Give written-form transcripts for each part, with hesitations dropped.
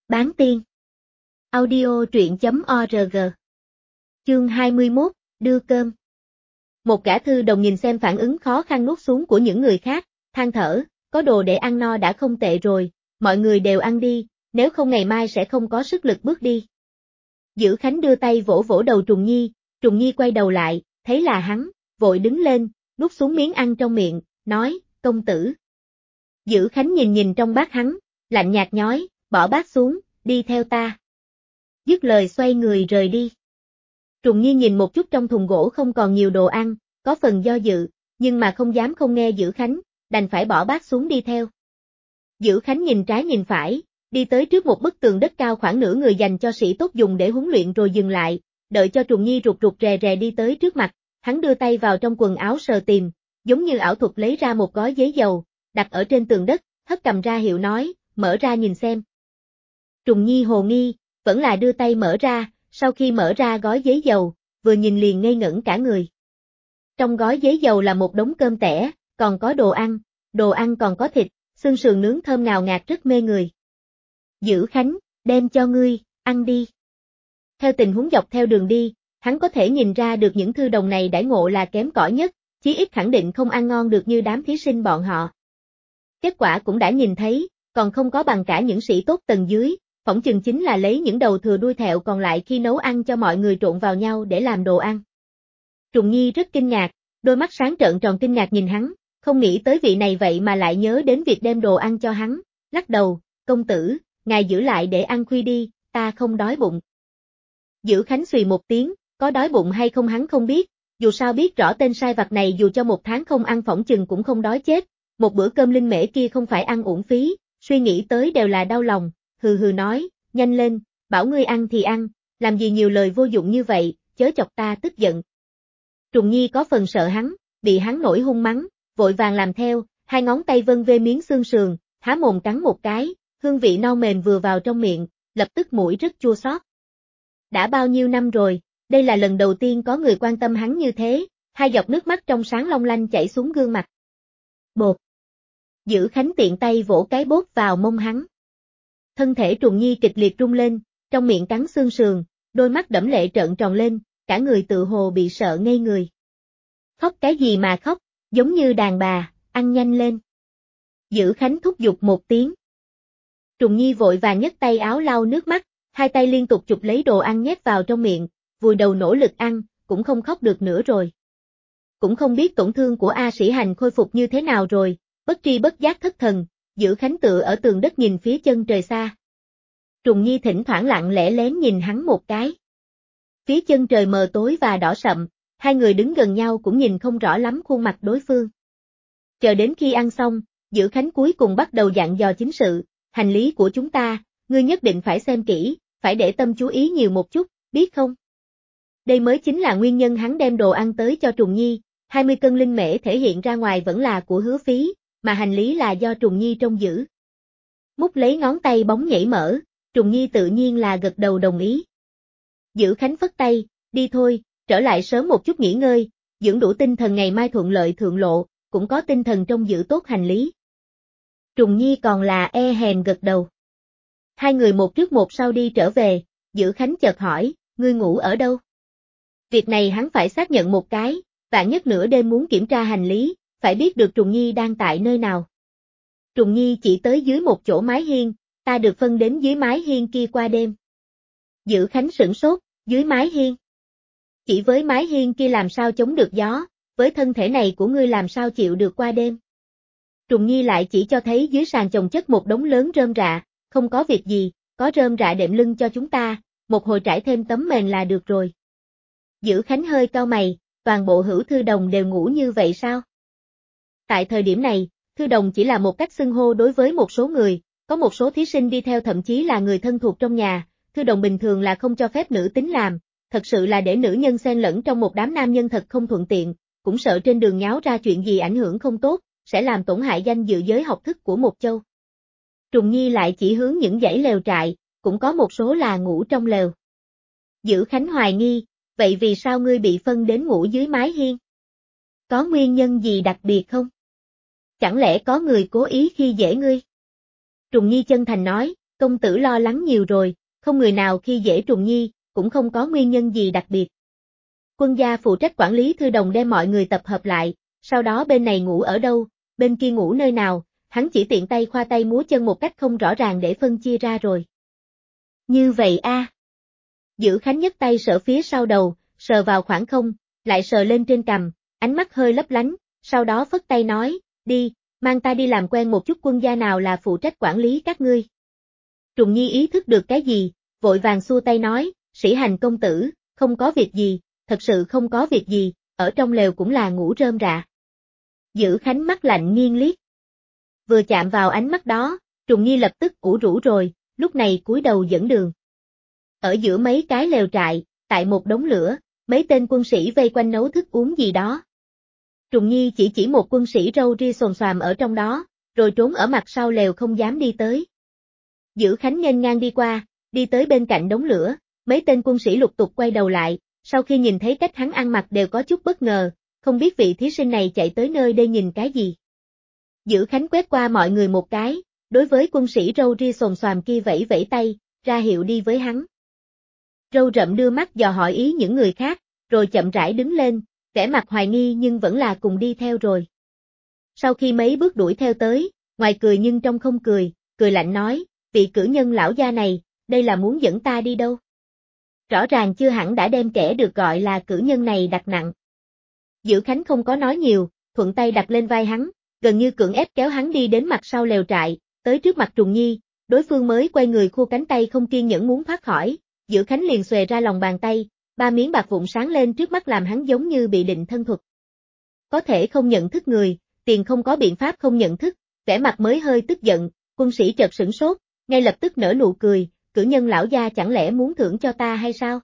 Bán tiên. Audio truyện.org. Chương 21, đưa cơm. Một gã thư đồng nhìn xem phản ứng khó khăn nuốt xuống của những người khác, than thở, có đồ để ăn no đã không tệ rồi, mọi người đều ăn đi, nếu không ngày mai sẽ không có sức lực bước đi. Dữ Khánh đưa tay vỗ vỗ đầu Trùng Nhi quay đầu lại, thấy là hắn, vội đứng lên, nuốt xuống miếng ăn trong miệng, nói, công tử. Dữ Khánh nhìn trong bát hắn, lạnh nhạt nói, bỏ bát xuống, đi theo ta. Dứt lời xoay người rời đi. Trùng Nhi nhìn một chút trong thùng gỗ không còn nhiều đồ ăn, có phần do dự, nhưng mà không dám không nghe Dữ Khánh, đành phải bỏ bát xuống đi theo. Dữ Khánh nhìn trái nhìn phải, đi tới trước một bức tường đất cao khoảng nửa người dành cho sĩ tốt dùng để huấn luyện rồi dừng lại, đợi cho Trùng Nhi rụt rè rè đi tới trước mặt, hắn đưa tay vào trong quần áo sờ tìm, giống như ảo thuật lấy ra một gói giấy dầu, đặt ở trên tường đất, hất cầm ra hiệu nói, mở ra nhìn xem. Trùng Nhi hồ nghi, vẫn là đưa tay mở ra, sau khi mở ra gói giấy dầu, vừa nhìn liền ngây ngẩn cả người. Trong gói giấy dầu là một đống cơm tẻ, còn có đồ ăn còn có thịt, xương sườn nướng thơm ngào ngạt rất mê người. Dữ Khánh, đem cho ngươi, ăn đi. Theo tình huống dọc theo đường đi, hắn có thể nhìn ra được những thư đồng này đãi ngộ là kém cỏi nhất, chí ít khẳng định không ăn ngon được như đám thí sinh bọn họ. Kết quả cũng đã nhìn thấy, còn không có bằng cả những sĩ tốt tầng dưới, phỏng chừng chính là lấy những đầu thừa đuôi thẹo còn lại khi nấu ăn cho mọi người trộn vào nhau để làm đồ ăn. Trùng Nhi rất kinh ngạc, đôi mắt sáng trợn tròn kinh ngạc nhìn hắn, không nghĩ tới vị này vậy mà lại nhớ đến việc đem đồ ăn cho hắn, lắc đầu, công tử, ngài giữ lại để ăn khuya đi, ta không đói bụng. Dữ Khánh xùy một tiếng, có đói bụng hay không hắn không biết, dù sao biết rõ tên sai vặt này dù cho một tháng không ăn phỏng chừng cũng không đói chết, một bữa cơm linh mễ kia không phải ăn uổng phí, suy nghĩ tới đều là đau lòng, hừ nói, nhanh lên, bảo ngươi ăn thì ăn, làm gì nhiều lời vô dụng như vậy, chớ chọc ta tức giận. Trùng Nhi có phần sợ hắn, bị hắn nổi hung mắng, vội vàng làm theo, hai ngón tay vân vê miếng xương sườn, há mồm cắn một cái, hương vị non mềm vừa vào trong miệng, lập tức mũi rất chua xót. Đã bao nhiêu năm rồi, đây là lần đầu tiên có người quan tâm hắn như thế, hai giọt nước mắt trong sáng long lanh chảy xuống gương mặt. Bột. Dữ Khánh tiện tay vỗ cái bốt vào mông hắn. Thân thể Trùng Nhi kịch liệt rung lên, trong miệng cắn xương sườn, đôi mắt đẫm lệ trợn tròn lên, cả người tự hồ bị sợ ngây người. Khóc cái gì mà khóc, giống như đàn bà, ăn nhanh lên. Dữ Khánh thúc giục một tiếng. Trùng Nhi vội vàng nhấc tay áo lau nước mắt, hai tay liên tục chụp lấy đồ ăn nhét vào trong miệng, vùi đầu nỗ lực ăn, cũng không khóc được nữa rồi. Cũng không biết tổn thương của A Sĩ Hành khôi phục như thế nào rồi, bất tri bất giác thất thần, Dữ Khánh tựa ở tường đất nhìn phía chân trời xa. Trùng Nhi thỉnh thoảng lặng lẽ lén nhìn hắn một cái. Phía chân trời mờ tối và đỏ sậm, hai người đứng gần nhau cũng nhìn không rõ lắm khuôn mặt đối phương. Chờ đến khi ăn xong, Dữ Khánh cuối cùng bắt đầu dặn dò chính sự, hành lý của chúng ta, ngươi nhất định phải xem kỹ, phải để tâm chú ý nhiều một chút, biết không? Đây mới chính là nguyên nhân hắn đem đồ ăn tới cho Trùng Nhi, 20 cân linh mễ thể hiện ra ngoài vẫn là của Hứa Phí, mà hành lý là do Trùng Nhi trông giữ. Múc lấy ngón tay bóng nhảy mở, Trùng Nhi tự nhiên là gật đầu đồng ý. Dữ Khánh phất tay, đi thôi, trở lại sớm một chút nghỉ ngơi, dưỡng đủ tinh thần ngày mai thuận lợi thượng lộ, cũng có tinh thần trông giữ tốt hành lý. Trùng Nhi còn là e hèn gật đầu. Hai người một trước một sau đi trở về, Dữ Khánh chợt hỏi, ngươi ngủ ở đâu? Việc này hắn phải xác nhận một cái, vạn nhất nửa đêm muốn kiểm tra hành lý, phải biết được Trùng Nhi đang tại nơi nào. Trùng Nhi chỉ tới dưới một chỗ mái hiên, ta được phân đến dưới mái hiên kia qua đêm. Dữ Khánh sửng sốt, dưới mái hiên. Chỉ với mái hiên kia làm sao chống được gió, với thân thể này của ngươi làm sao chịu được qua đêm. Trùng Nhi lại chỉ cho thấy dưới sàn chồng chất một đống lớn rơm rạ, không có việc gì, có rơm rạ đệm lưng cho chúng ta, một hồi trải thêm tấm mền là được rồi. Dữ Khánh hơi cau mày, toàn bộ hữu thư đồng đều ngủ như vậy sao? Tại thời điểm này, thư đồng chỉ là một cách xưng hô đối với một số người, có một số thí sinh đi theo thậm chí là người thân thuộc trong nhà, thư đồng bình thường là không cho phép nữ tính làm, thật sự là để nữ nhân xen lẫn trong một đám nam nhân thật không thuận tiện, cũng sợ trên đường nháo ra chuyện gì ảnh hưởng không tốt, sẽ làm tổn hại danh dự giới học thức của một châu. Trùng Nhi lại chỉ hướng những dãy lều trại, cũng có một số là ngủ trong lều. Dữ Khánh hoài nghi, vậy vì sao ngươi bị phân đến ngủ dưới mái hiên? Có nguyên nhân gì đặc biệt không? Chẳng lẽ có người cố ý khi dễ ngươi? Trùng Nhi chân thành nói, Công tử lo lắng nhiều rồi, không người nào khi dễ Trùng Nhi, cũng không có nguyên nhân gì đặc biệt. Quân gia phụ trách quản lý thư đồng đem mọi người tập hợp lại, sau đó bên này ngủ ở đâu, bên kia ngủ nơi nào, hắn chỉ tiện tay khoa tay múa chân một cách không rõ ràng để phân chia ra rồi. Như vậy a. Dữ Khánh nhấc tay sờ phía sau đầu, sờ vào khoảng không, lại sờ lên trên cằm, ánh mắt hơi lấp lánh, sau đó phất tay nói, đi, mang ta đi làm quen một chút quân gia nào là phụ trách quản lý các ngươi. Trùng Nhi ý thức được cái gì, vội vàng xua tay nói, Sĩ Hành công tử, không có việc gì, thật sự không có việc gì, ở trong lều cũng là ngủ rơm rạ. Dữ Khánh mắt lạnh nghiêng liếc. Vừa chạm vào ánh mắt đó, Trùng Nhi lập tức ủ rũ rồi, lúc này cúi đầu dẫn đường. Ở giữa mấy cái lều trại, tại một đống lửa, mấy tên quân sĩ vây quanh nấu thức uống gì đó. Trùng Nhi chỉ một quân sĩ râu ria xồm xoàm ở trong đó, rồi trốn ở mặt sau lều không dám đi tới. Dữ Khánh nghênh ngang đi qua, đi tới bên cạnh đống lửa, mấy tên quân sĩ lục tục quay đầu lại, sau khi nhìn thấy cách hắn ăn mặc đều có chút bất ngờ, không biết vị thí sinh này chạy tới nơi đây nhìn cái gì. Dữ Khánh quét qua mọi người một cái, đối với quân sĩ râu ria xồm xoàm kia vẫy vẫy tay, ra hiệu đi với hắn. Râu rậm đưa mắt dò hỏi ý những người khác, rồi chậm rãi đứng lên, vẻ mặt hoài nghi nhưng vẫn là cùng đi theo rồi. Sau khi mấy bước đuổi theo tới, ngoài cười nhưng trong không cười, cười lạnh nói, vị cử nhân lão gia này, đây là muốn dẫn ta đi đâu? Rõ ràng chưa hẳn đã đem kẻ được gọi là cử nhân này đặt nặng. Dữ Khánh không có nói nhiều, thuận tay đặt lên vai hắn, gần như cưỡng ép kéo hắn đi đến mặt sau lều trại, tới trước mặt Trùng Nhi, đối phương mới quay người khua cánh tay không kiên nhẫn muốn thoát khỏi, Dữ Khánh liền xòe ra lòng bàn tay, 3 miếng bạc vụn sáng lên trước mắt làm hắn giống như bị định thân thuật. Có thể không nhận thức người, tiền không có biện pháp không nhận thức, vẻ mặt mới hơi tức giận, quân sĩ chợt sửng sốt, ngay lập tức nở nụ cười, cử nhân lão gia chẳng lẽ muốn thưởng cho ta hay sao?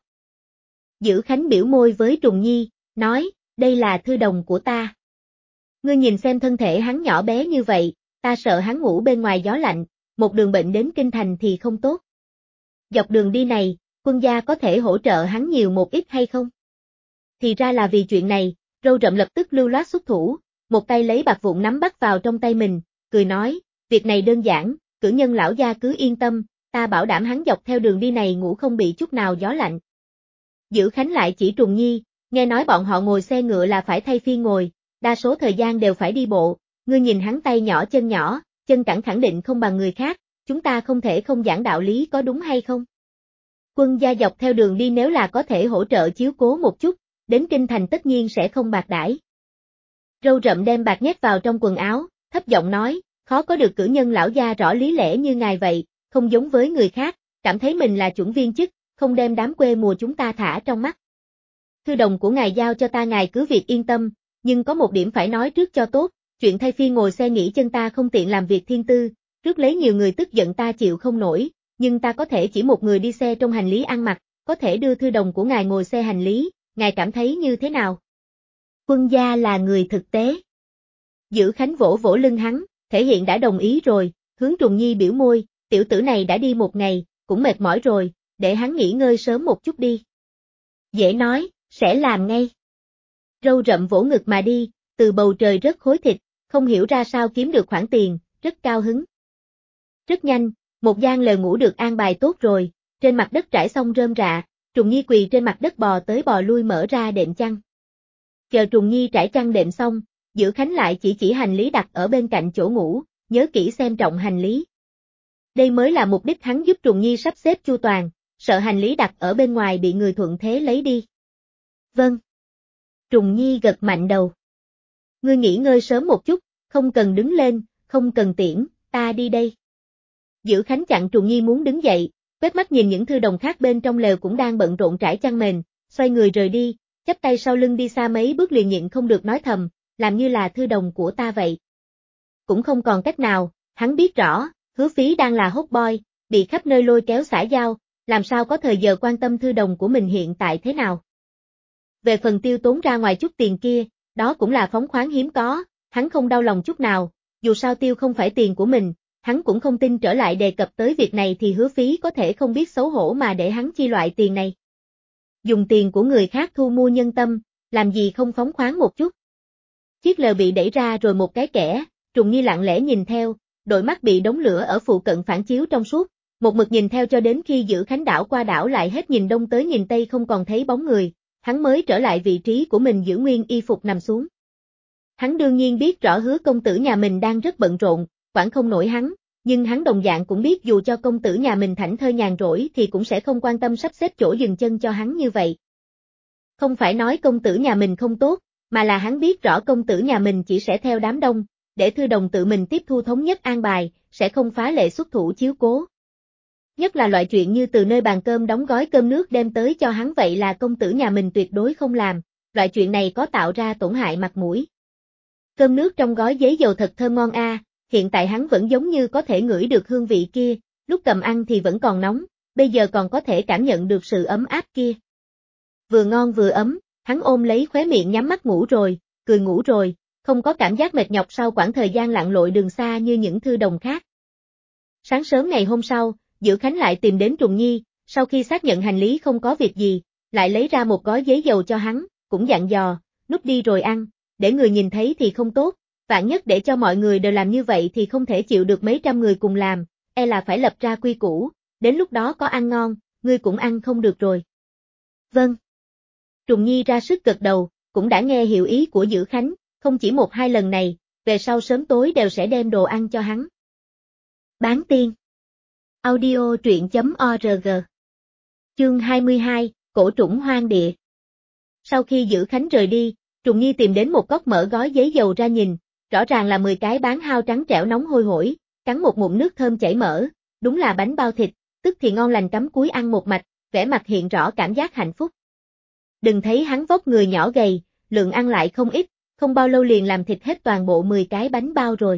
Dữ Khánh biểu môi với Trùng Nhi, nói, đây là thư đồng của ta. Ngươi nhìn xem thân thể hắn nhỏ bé như vậy, ta sợ hắn ngủ bên ngoài gió lạnh, một đường bệnh đến kinh thành thì không tốt. Dọc đường đi này, quân gia có thể hỗ trợ hắn nhiều một ít hay không? Thì ra là vì chuyện này, râu rậm lập tức lưu loát xuất thủ, một tay lấy bạc vụn nắm bắt vào trong tay mình, cười nói, việc này đơn giản, cử nhân lão gia cứ yên tâm, ta bảo đảm hắn dọc theo đường đi này ngủ không bị chút nào gió lạnh. Dữ Khánh lại chỉ Trùng Nhi, nghe nói bọn họ ngồi xe ngựa là phải thay phiên ngồi, đa số thời gian đều phải đi bộ, ngươi nhìn hắn tay nhỏ, chân cẳng khẳng định không bằng người khác, chúng ta không thể không giảng đạo lý có đúng hay không? Quân gia dọc theo đường đi nếu là có thể hỗ trợ chiếu cố một chút, đến kinh thành tất nhiên sẽ không bạc đãi. Râu rậm đem bạc nhét vào trong quần áo, thấp giọng nói, khó có được cử nhân lão gia rõ lý lẽ như ngài vậy, không giống với người khác, cảm thấy mình là chuẩn viên chức, không đem đám quê mùa chúng ta thả trong mắt. Thư đồng của ngài giao cho ta ngài cứ việc yên tâm, nhưng có một điểm phải nói trước cho tốt, chuyện thay phiên ngồi xe nghỉ chân ta không tiện làm việc thiên tư, trước lấy nhiều người tức giận ta chịu không nổi, nhưng ta có thể chỉ một người đi xe trong hành lý ăn mặc, có thể đưa thư đồng của ngài ngồi xe hành lý, ngài cảm thấy như thế nào? Quân gia là người thực tế. Dữ Khánh vỗ vỗ lưng hắn, thể hiện đã đồng ý rồi, hướng Trùng Nhi biểu môi, tiểu tử này đã đi một ngày, cũng mệt mỏi rồi, để hắn nghỉ ngơi sớm một chút đi. Dễ nói, sẽ làm ngay. Râu rậm vỗ ngực mà đi, từ bầu trời rớt khối thịt, không hiểu ra sao kiếm được khoản tiền, rất cao hứng. Rất nhanh, một gian lều ngủ được an bài tốt rồi, trên mặt đất trải xong rơm rạ, Trùng Nhi quỳ trên mặt đất bò tới bò lui mở ra đệm chăn. Chờ Trùng Nhi trải chăn đệm xong, Dữ Khánh lại chỉ hành lý đặt ở bên cạnh chỗ ngủ, nhớ kỹ xem trọng hành lý. Đây mới là mục đích hắn giúp Trùng Nhi sắp xếp chu toàn, sợ hành lý đặt ở bên ngoài bị người thuận thế lấy đi. Vâng. Trùng Nhi gật mạnh đầu. Ngươi nghỉ ngơi sớm một chút, không cần đứng lên, không cần tiễn, ta đi đây. Dữ Khánh chặn Trùng Nhi muốn đứng dậy, quét mắt nhìn những thư đồng khác bên trong lều cũng đang bận rộn trải chăn mền, xoay người rời đi, chắp tay sau lưng đi xa mấy bước liền nhịn không được nói thầm, làm như là thư đồng của ta vậy. Cũng không còn cách nào, hắn biết rõ, Hứa Phí đang là hot boy, bị khắp nơi lôi kéo xã giao, làm sao có thời giờ quan tâm thư đồng của mình hiện tại thế nào. Về phần tiêu tốn ra ngoài chút tiền kia, đó cũng là phóng khoáng hiếm có, hắn không đau lòng chút nào, dù sao tiêu không phải tiền của mình, hắn cũng không tin trở lại đề cập tới việc này thì Hứa Phí có thể không biết xấu hổ mà để hắn chi loại tiền này. Dùng tiền của người khác thu mua nhân tâm, làm gì không phóng khoáng một chút. Chiếc lều bị đẩy ra rồi một cái kẻ, Trùng Nhi lặng lẽ nhìn theo, đôi mắt bị đống lửa ở phụ cận phản chiếu trong suốt, Một mực nhìn theo cho đến khi Dữ Khánh đảo qua đảo lại hết nhìn đông tới nhìn tây không còn thấy bóng người, hắn mới trở lại vị trí của mình giữ nguyên y phục nằm xuống. Hắn đương nhiên biết rõ Hứa công tử nhà mình đang rất bận rộn, quản không nổi hắn, nhưng hắn đồng dạng cũng biết dù cho công tử nhà mình thảnh thơi nhàn rỗi thì cũng sẽ không quan tâm sắp xếp chỗ dừng chân cho hắn như vậy. Không phải nói công tử nhà mình không tốt, mà là hắn biết rõ công tử nhà mình chỉ sẽ theo đám đông, để thư đồng tự mình tiếp thu thống nhất an bài, sẽ không phá lệ xuất thủ chiếu cố. Nhất là loại chuyện như từ nơi bàn cơm đóng gói cơm nước đem tới cho hắn vậy là công tử nhà mình tuyệt đối không làm, loại chuyện này có tạo ra tổn hại mặt mũi. Cơm nước trong gói giấy dầu thật thơm ngon a, hiện tại hắn vẫn giống như có thể ngửi được hương vị kia, lúc cầm ăn thì vẫn còn nóng, bây giờ còn có thể cảm nhận được sự ấm áp kia. Vừa ngon vừa ấm, hắn ôm lấy khóe miệng nhắm mắt ngủ rồi, cười ngủ rồi, không có cảm giác mệt nhọc sau quãng thời gian lặn lội đường xa như những thư đồng khác. Sáng sớm ngày hôm sau, Dữ Khánh lại tìm đến Trùng Nhi, sau khi xác nhận hành lý không có việc gì, lại lấy ra một gói giấy dầu cho hắn, cũng dặn dò, núp đi rồi ăn, để người nhìn thấy thì không tốt, vạn nhất để cho mọi người đều làm như vậy thì không thể chịu được mấy trăm người cùng làm, e là phải lập ra quy củ, đến lúc đó có ăn ngon, ngươi cũng ăn không được rồi. Vâng. Trùng Nhi ra sức gật đầu, cũng đã nghe hiểu ý của Dữ Khánh, không chỉ một hai lần này, về sau sớm tối đều sẽ đem đồ ăn cho hắn. Bán tiên. Audio truyện.org. Chương 22, Cổ trũng hoang địa. Sau khi Dữ Khánh rời đi, Trùng Nhi tìm đến một cốc mở gói giấy dầu ra nhìn, rõ ràng là 10 cái bán hao trắng trẻo nóng hôi hổi, cắn một ngụm nước thơm chảy mỡ, đúng là bánh bao thịt, tức thì ngon lành cắm cúi ăn một mạch, vẻ mặt hiện rõ cảm giác hạnh phúc. Đừng thấy hắn vóc người nhỏ gầy, lượng ăn lại không ít, không bao lâu liền làm thịt hết toàn bộ 10 cái bánh bao rồi.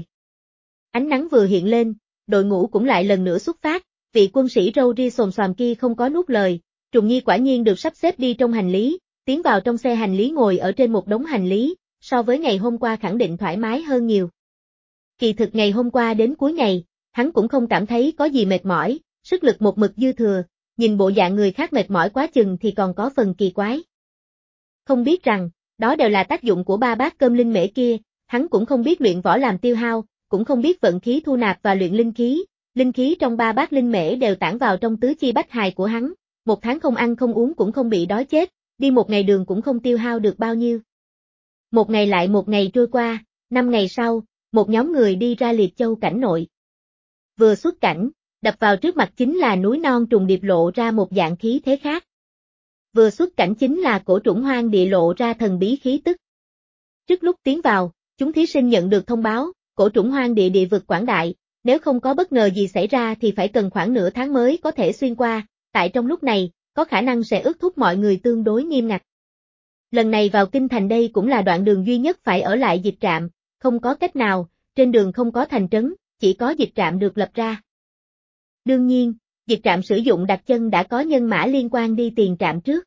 Ánh nắng vừa hiện lên, đội ngũ cũng lại lần nữa xuất phát, vị quân sĩ râu ria xồm xoàm kia không có nuốt lời, Trùng Nhi quả nhiên được sắp xếp đi trong hành lý, tiến vào trong xe hành lý ngồi ở trên một đống hành lý, so với ngày hôm qua khẳng định thoải mái hơn nhiều. Kỳ thực ngày hôm qua đến cuối ngày, hắn cũng không cảm thấy có gì mệt mỏi, sức lực một mực dư thừa, nhìn bộ dạng người khác mệt mỏi quá chừng thì còn có phần kỳ quái. Không biết rằng, đó đều là tác dụng của 3 bát cơm linh mễ kia, hắn cũng không biết luyện võ làm tiêu hao, cũng không biết vận khí thu nạp và luyện linh khí trong 3 bát linh mễ đều tản vào trong tứ chi bách hài của hắn, một tháng không ăn không uống cũng không bị đói chết, đi một ngày đường cũng không tiêu hao được bao nhiêu. Một ngày lại một ngày trôi qua, 5 ngày sau, một nhóm người đi ra Liệt Châu cảnh nội. Vừa xuất cảnh, đập vào trước mặt chính là núi non trùng điệp lộ ra một dạng khí thế khác. Vừa xuất cảnh chính là cổ trũng hoang địa lộ ra thần bí khí tức. Trước lúc tiến vào, chúng thí sinh nhận được thông báo, cổ trũng hoang địa địa vực quảng đại, nếu không có bất ngờ gì xảy ra thì phải cần khoảng nửa tháng mới có thể xuyên qua, tại trong lúc này, có khả năng sẽ ước thúc mọi người tương đối nghiêm ngặt. Lần này vào kinh thành đây cũng là đoạn đường duy nhất phải ở lại dịch trạm, không có cách nào, trên đường không có thành trấn, chỉ có dịch trạm được lập ra. Đương nhiên, dịch trạm sử dụng đặt chân đã có nhân mã liên quan đi tiền trạm trước.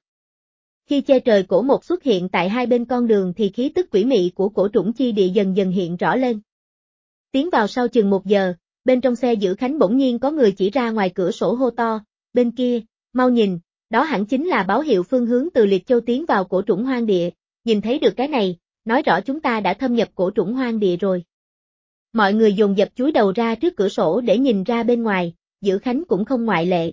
Khi che trời cổ một xuất hiện tại hai bên con đường thì khí tức quỷ mị của cổ trũng chi địa dần dần hiện rõ lên. Tiến vào sau chừng 1 giờ, bên trong xe Dữ Khánh bỗng nhiên có người chỉ ra ngoài cửa sổ hô to, bên kia, mau nhìn, đó hẳn chính là báo hiệu phương hướng từ Liệt Châu tiến vào cổ trũng hoang địa, nhìn thấy được cái này, nói rõ chúng ta đã thâm nhập cổ trũng hoang địa rồi. Mọi người dồn dập chúi đầu ra trước cửa sổ để nhìn ra bên ngoài, Dữ Khánh cũng không ngoại lệ.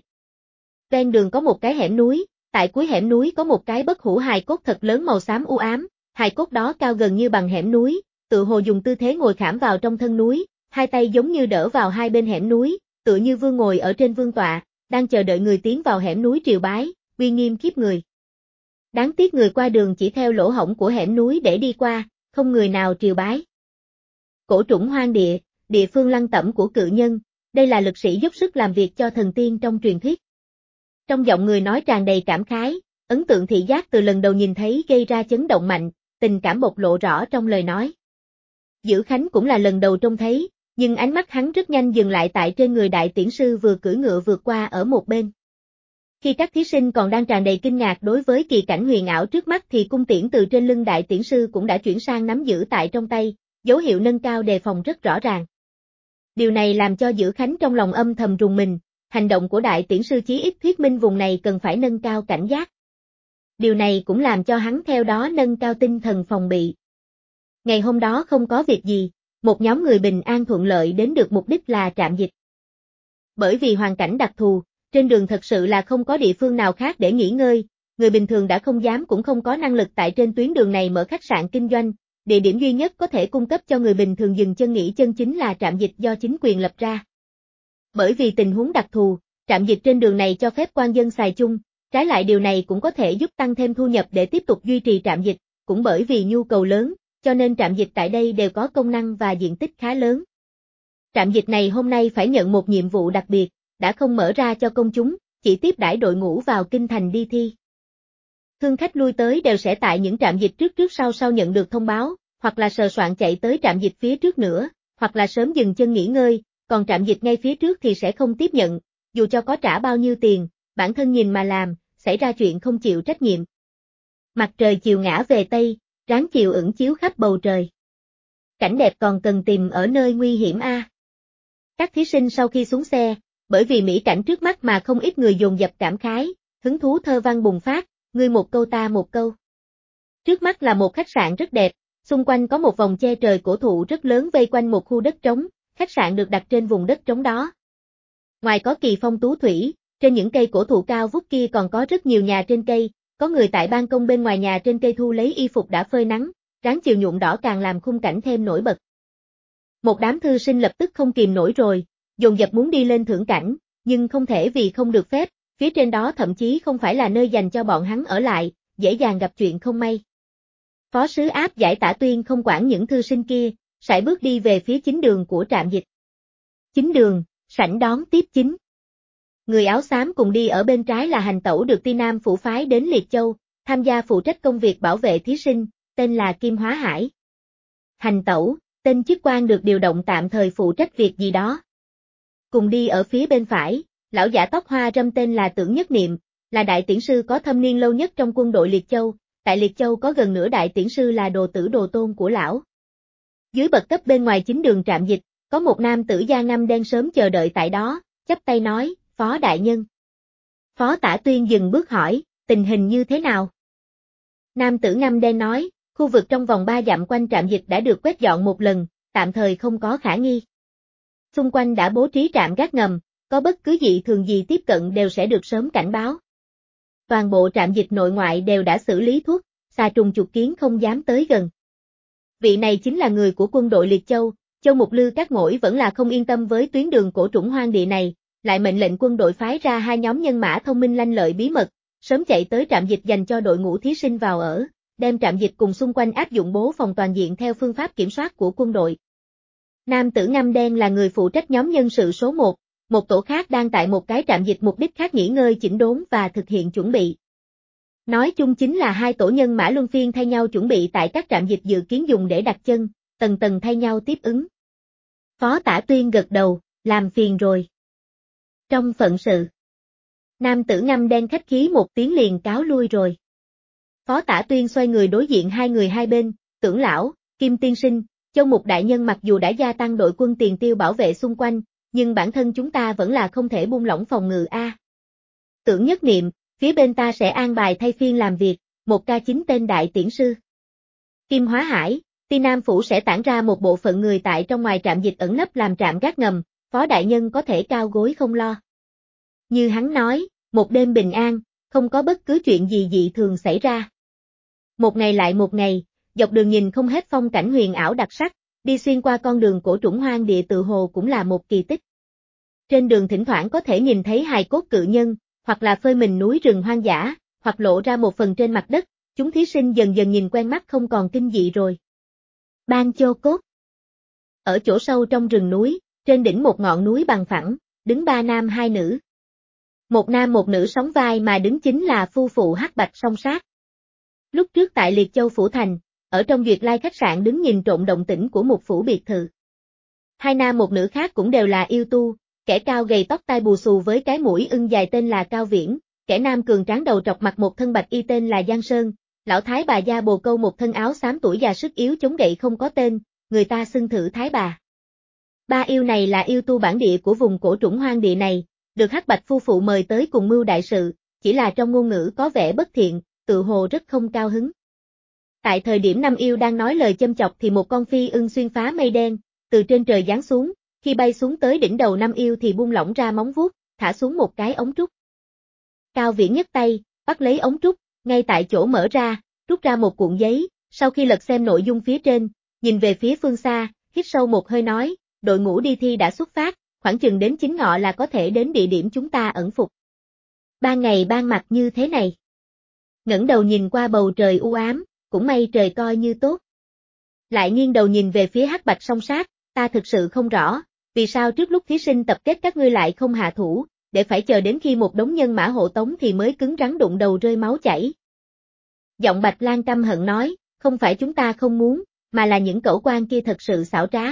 Ven đường có một cái hẻm núi, tại cuối hẻm núi có một cái bất hủ hài cốt thật lớn màu xám u ám, hài cốt đó cao gần như bằng hẻm núi, tự hồ dùng tư thế ngồi khảm vào trong thân núi, hai tay giống như đỡ vào hai bên hẻm núi, tựa như vương ngồi ở trên vương tọa, đang chờ đợi người tiến vào hẻm núi triều bái, uy nghiêm khiếp người. Đáng tiếc người qua đường chỉ theo lỗ hổng của hẻm núi để đi qua, không người nào triều bái. Cổ trũng hoang địa, địa phương lăng tẩm của cự nhân, đây là lực sĩ dốc sức làm việc cho thần tiên trong truyền thuyết. Trong giọng người nói tràn đầy cảm khái, ấn tượng thị giác từ lần đầu nhìn thấy gây ra chấn động mạnh, tình cảm bộc lộ rõ trong lời nói. Dữ Khánh cũng là lần đầu trông thấy, nhưng ánh mắt hắn rất nhanh dừng lại tại trên người đại tiễn sư vừa cưỡi ngựa vượt qua ở một bên. Khi các thí sinh còn đang tràn đầy kinh ngạc đối với kỳ cảnh huyền ảo trước mắt thì cung tiễn từ trên lưng đại tiễn sư cũng đã chuyển sang nắm giữ tại trong tay, dấu hiệu nâng cao đề phòng rất rõ ràng. Điều này làm cho Dữ Khánh trong lòng âm thầm rùng mình, hành động của đại tiễn sư chí ít thuyết minh vùng này cần phải nâng cao cảnh giác. Điều này cũng làm cho hắn theo đó nâng cao tinh thần phòng bị. Ngày hôm đó không có việc gì, một nhóm người bình an thuận lợi đến được mục đích là trạm dịch. Bởi vì hoàn cảnh đặc thù, trên đường thật sự là không có địa phương nào khác để nghỉ ngơi, người bình thường đã không dám cũng không có năng lực tại trên tuyến đường này mở khách sạn kinh doanh, địa điểm duy nhất có thể cung cấp cho người bình thường dừng chân nghỉ chân chính là trạm dịch do chính quyền lập ra. Bởi vì tình huống đặc thù, trạm dịch trên đường này cho phép quan dân xài chung, trái lại điều này cũng có thể giúp tăng thêm thu nhập để tiếp tục duy trì trạm dịch, cũng bởi vì nhu cầu lớn, cho nên trạm dịch tại đây đều có công năng và diện tích khá lớn. Trạm dịch này hôm nay phải nhận một nhiệm vụ đặc biệt, đã không mở ra cho công chúng, chỉ tiếp đãi đội ngũ vào kinh thành đi thi. Thương khách lui tới đều sẽ tại những trạm dịch trước sau nhận được thông báo, hoặc là sờ soạn chạy tới trạm dịch phía trước nữa, hoặc là sớm dừng chân nghỉ ngơi, còn trạm dịch ngay phía trước thì sẽ không tiếp nhận, dù cho có trả bao nhiêu tiền, bản thân nhìn mà làm, xảy ra chuyện không chịu trách nhiệm. Mặt trời chiều ngã về Tây, ráng chiều ửng chiếu khắp bầu trời. Cảnh đẹp còn cần tìm ở nơi nguy hiểm a. Các thí sinh sau khi xuống xe, bởi vì mỹ cảnh trước mắt mà không ít người dồn dập cảm khái, hứng thú thơ văn bùng phát, ngươi một câu ta một câu. Trước mắt là một khách sạn rất đẹp, xung quanh có một vòng che trời cổ thụ rất lớn vây quanh một khu đất trống, khách sạn được đặt trên vùng đất trống đó. Ngoài có kỳ phong tú thủy, trên những cây cổ thụ cao vút kia còn có rất nhiều nhà trên cây, có người tại ban công bên ngoài nhà trên cây thu lấy y phục đã phơi nắng, ráng chiều nhuộm đỏ càng làm khung cảnh thêm nổi bật. Một đám thư sinh lập tức không kìm nổi rồi, dồn dập muốn đi lên thưởng cảnh, nhưng không thể vì không được phép, phía trên đó thậm chí không phải là nơi dành cho bọn hắn ở lại, dễ dàng gặp chuyện không may. Phó sứ áp giải Tả Tuyên không quản những thư sinh kia, sải bước đi về phía chính đường của trạm dịch. Chính đường, sảnh đón tiếp chính. Người áo xám cùng đi ở bên trái là hành tẩu được Ti Nam phủ phái đến Liệt Châu, tham gia phụ trách công việc bảo vệ thí sinh, tên là Kim Hóa Hải. Hành tẩu, tên chức quan được điều động tạm thời phụ trách việc gì đó. Cùng đi ở phía bên phải, lão giả tóc hoa râm tên là Tưởng Nhất Niệm, là đại tiễn sư có thâm niên lâu nhất trong quân đội Liệt Châu, tại Liệt Châu có gần nửa đại tiễn sư là đồ tử đồ tôn của lão. Dưới bậc cấp bên ngoài chính đường trạm dịch, có một nam tử da ngăm đen sớm chờ đợi tại đó, chắp tay nói, Phó đại nhân. Phó Tả Tuyên dừng bước hỏi, tình hình như thế nào? Nam tử ngăm đen nói, khu vực trong vòng 3 dặm quanh trạm dịch đã được quét dọn một lần, tạm thời không có khả nghi. Xung quanh đã bố trí trạm gác ngầm, có bất cứ dị thường gì tiếp cận đều sẽ được sớm cảnh báo. Toàn bộ trạm dịch nội ngoại đều đã xử lý thuốc, xà trùng chuột kiến không dám tới gần. Vị này chính là người của quân đội Liệt Châu, Châu Mục Lư Cát Mỗi vẫn là không yên tâm với tuyến đường cổ trũng hoang địa này, lại mệnh lệnh quân đội phái ra 2 nhóm nhân mã thông minh lanh lợi bí mật, sớm chạy tới trạm dịch dành cho đội ngũ thí sinh vào ở, đem trạm dịch cùng xung quanh áp dụng bố phòng toàn diện theo phương pháp kiểm soát của quân đội. Nam tử ngăm đen là người phụ trách nhóm nhân sự số 1, một tổ khác đang tại một cái trạm dịch mục đích khác nghỉ ngơi chỉnh đốn và thực hiện chuẩn bị. Nói chung chính là 2 tổ nhân mã luân phiên thay nhau chuẩn bị tại các trạm dịch dự kiến dùng để đặt chân, tầng tầng thay nhau tiếp ứng. Phó Tả Tuyên gật đầu, làm phiền rồi. Trong phận sự, nam tử ngăm đen khách khí một tiếng liền cáo lui rồi. Phó Tả Tuyên xoay người đối diện 2 người hai bên, Tưởng lão, Kim tiên sinh, Châu Mục đại nhân mặc dù đã gia tăng đội quân tiền tiêu bảo vệ xung quanh, nhưng bản thân chúng ta vẫn là không thể buông lỏng phòng ngự a. Tưởng Nhất Niệm, phía bên ta sẽ an bài thay phiên làm việc, 1K9 tên đại tiễn sư. Kim Hóa Hải, Ti Nam phủ sẽ tản ra một bộ phận người tại trong ngoài trạm dịch ẩn nấp làm trạm gác ngầm, Phó đại nhân có thể cao gối không lo. Như hắn nói, một đêm bình an, không có bất cứ chuyện gì dị thường xảy ra. Một ngày lại một ngày, dọc đường nhìn không hết phong cảnh huyền ảo đặc sắc, đi xuyên qua con đường cổ trũng hoang địa tự hồ cũng là một kỳ tích. Trên đường thỉnh thoảng có thể nhìn thấy hài cốt cự nhân, hoặc là phơi mình núi rừng hoang dã, hoặc lộ ra một phần trên mặt đất, chúng thí sinh dần dần nhìn quen mắt không còn kinh dị rồi. Ban Chô Cốt. Ở chỗ sâu trong rừng núi, trên đỉnh một ngọn núi bằng phẳng, đứng 3 nam 2 nữ. Một nam một nữ sóng vai mà đứng chính là phu phụ Hắc Bạch Song Sát. Lúc trước tại Liệt Châu Phủ Thành, ở trong Duyệt Lai khách sạn đứng nhìn trộm động tĩnh của một phủ biệt thự. 2 nam một nữ khác cũng đều là yêu tu, kẻ cao gầy tóc tai bù xù với cái mũi ưng dài tên là Cao Viễn, kẻ nam cường tráng đầu trọc mặc một thân bạch y tên là Giang Sơn, lão thái bà da bồ câu một thân áo xám tuổi già sức yếu chống gậy không có tên, người ta xưng thử thái bà. 3 yêu này là yêu tu bản địa của vùng cổ trũng hoang địa này, được Hắc Bạch phu phụ mời tới cùng mưu đại sự, chỉ là trong ngôn ngữ có vẻ bất thiện, tự hồ rất không cao hứng. Tại thời điểm 5 yêu đang nói lời châm chọc thì một con phi ưng xuyên phá mây đen, từ trên trời giáng xuống, Khi bay xuống tới đỉnh đầu Năm Yêu thì buông lỏng ra móng vuốt, thả xuống một cái ống trúc. Cao Viễn nhấc tay, bắt lấy ống trúc, ngay tại chỗ mở ra, rút ra một cuộn giấy, sau khi lật xem nội dung phía trên, nhìn về phía phương xa, hít sâu một hơi nói, đội ngũ đi thi đã xuất phát, khoảng chừng đến 9 ngọ là có thể đến địa điểm chúng ta ẩn phục. Ban ngày ban mặt như thế này. Ngẩng đầu nhìn qua bầu trời u ám, cũng may trời coi như tốt. Lại nghiêng đầu nhìn về phía Hắc Bạch Song Sát, ta thực sự không rõ, vì sao trước lúc thí sinh tập kết các ngươi lại không hạ thủ, để phải chờ đến khi một đống nhân mã hộ tống thì mới cứng rắn đụng đầu rơi máu chảy. Giọng Bạch Lan căm hận nói, không phải chúng ta không muốn, mà là những cẩu quan kia thật sự xảo trá.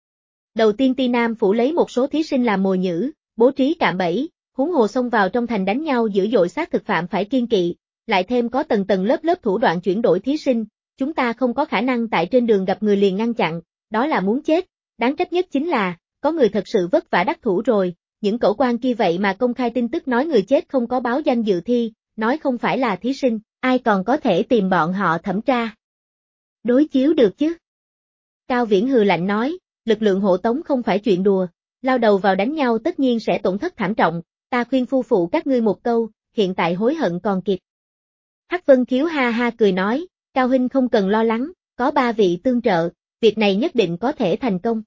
Đầu tiên Ti Nam phủ lấy một số thí sinh làm mồi nhử, bố trí cạm bẫy, huống hồ xông vào trong thành đánh nhau dữ dội, xác thực phạm phải kiêng kỵ, lại thêm có tầng tầng lớp lớp thủ đoạn chuyển đổi thí sinh, chúng ta không có khả năng tại trên đường gặp người liền ngăn chặn, đó là muốn chết, đáng trách nhất chính là, có người thật sự vất vả đắc thủ rồi, những cẩu quan kia vậy mà công khai tin tức nói người chết không có báo danh dự thi, nói không phải là thí sinh, ai còn có thể tìm bọn họ thẩm tra. Đối chiếu được chứ? Cao Viễn hừ lạnh nói, lực lượng hộ tống không phải chuyện đùa, lao đầu vào đánh nhau tất nhiên sẽ tổn thất thảm trọng, ta khuyên phu phụ các ngươi một câu, hiện tại hối hận còn kịp. Hắc Vân Khiếu ha ha cười nói, Cao huynh không cần lo lắng, có 3 vị tương trợ, việc này nhất định có thể thành công.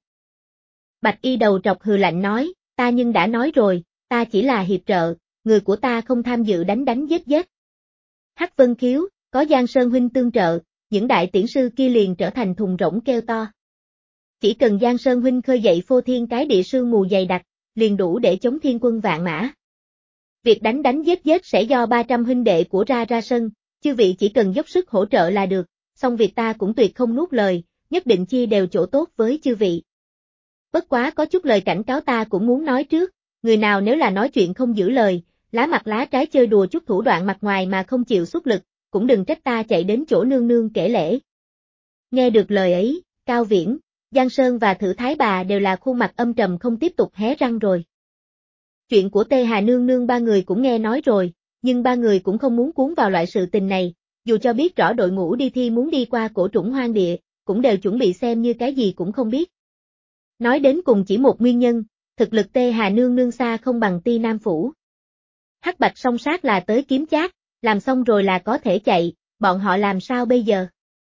Bạch Y đầu trọc hừ lạnh nói, ta nhưng đã nói rồi, ta chỉ là hiệp trợ, người của ta không tham dự đánh giết. Hắc Vân Khiếu, có Giang Sơn huynh tương trợ, những đại tiễn sư kia liền trở thành thùng rỗng kêu to. Chỉ cần Giang Sơn huynh khơi dậy phô thiên cái địa sương mù dày đặc, liền đủ để chống thiên quân vạn mã. Việc đánh giết sẽ do 300 huynh đệ của ra sân, chư vị chỉ cần dốc sức hỗ trợ là được, xong việc ta cũng tuyệt không nuốt lời, nhất định chia đều chỗ tốt với chư vị. Bất quá có chút lời cảnh cáo ta cũng muốn nói trước, người nào nếu là nói chuyện không giữ lời, lá mặt lá trái chơi đùa chút thủ đoạn mặt ngoài mà không chịu xuất lực, cũng đừng trách ta chạy đến chỗ nương nương kể lễ. Nghe được lời ấy, Cao Viễn, Giang Sơn và Thử Thái Bà đều là khuôn mặt âm trầm không tiếp tục hé răng rồi. Chuyện của Tê Hà nương nương ba người cũng nghe nói rồi, nhưng ba người cũng không muốn cuốn vào loại sự tình này, dù cho biết rõ đội ngũ đi thi muốn đi qua cổ trũng hoang địa, cũng đều chuẩn bị xem như cái gì cũng không biết. Nói đến cùng chỉ một nguyên nhân, thực lực Tê Hà nương nương xa không bằng Ti Nam phủ. Hắc Bạch Song Sát là tới kiếm chác, làm xong rồi là có thể chạy, bọn họ làm sao bây giờ?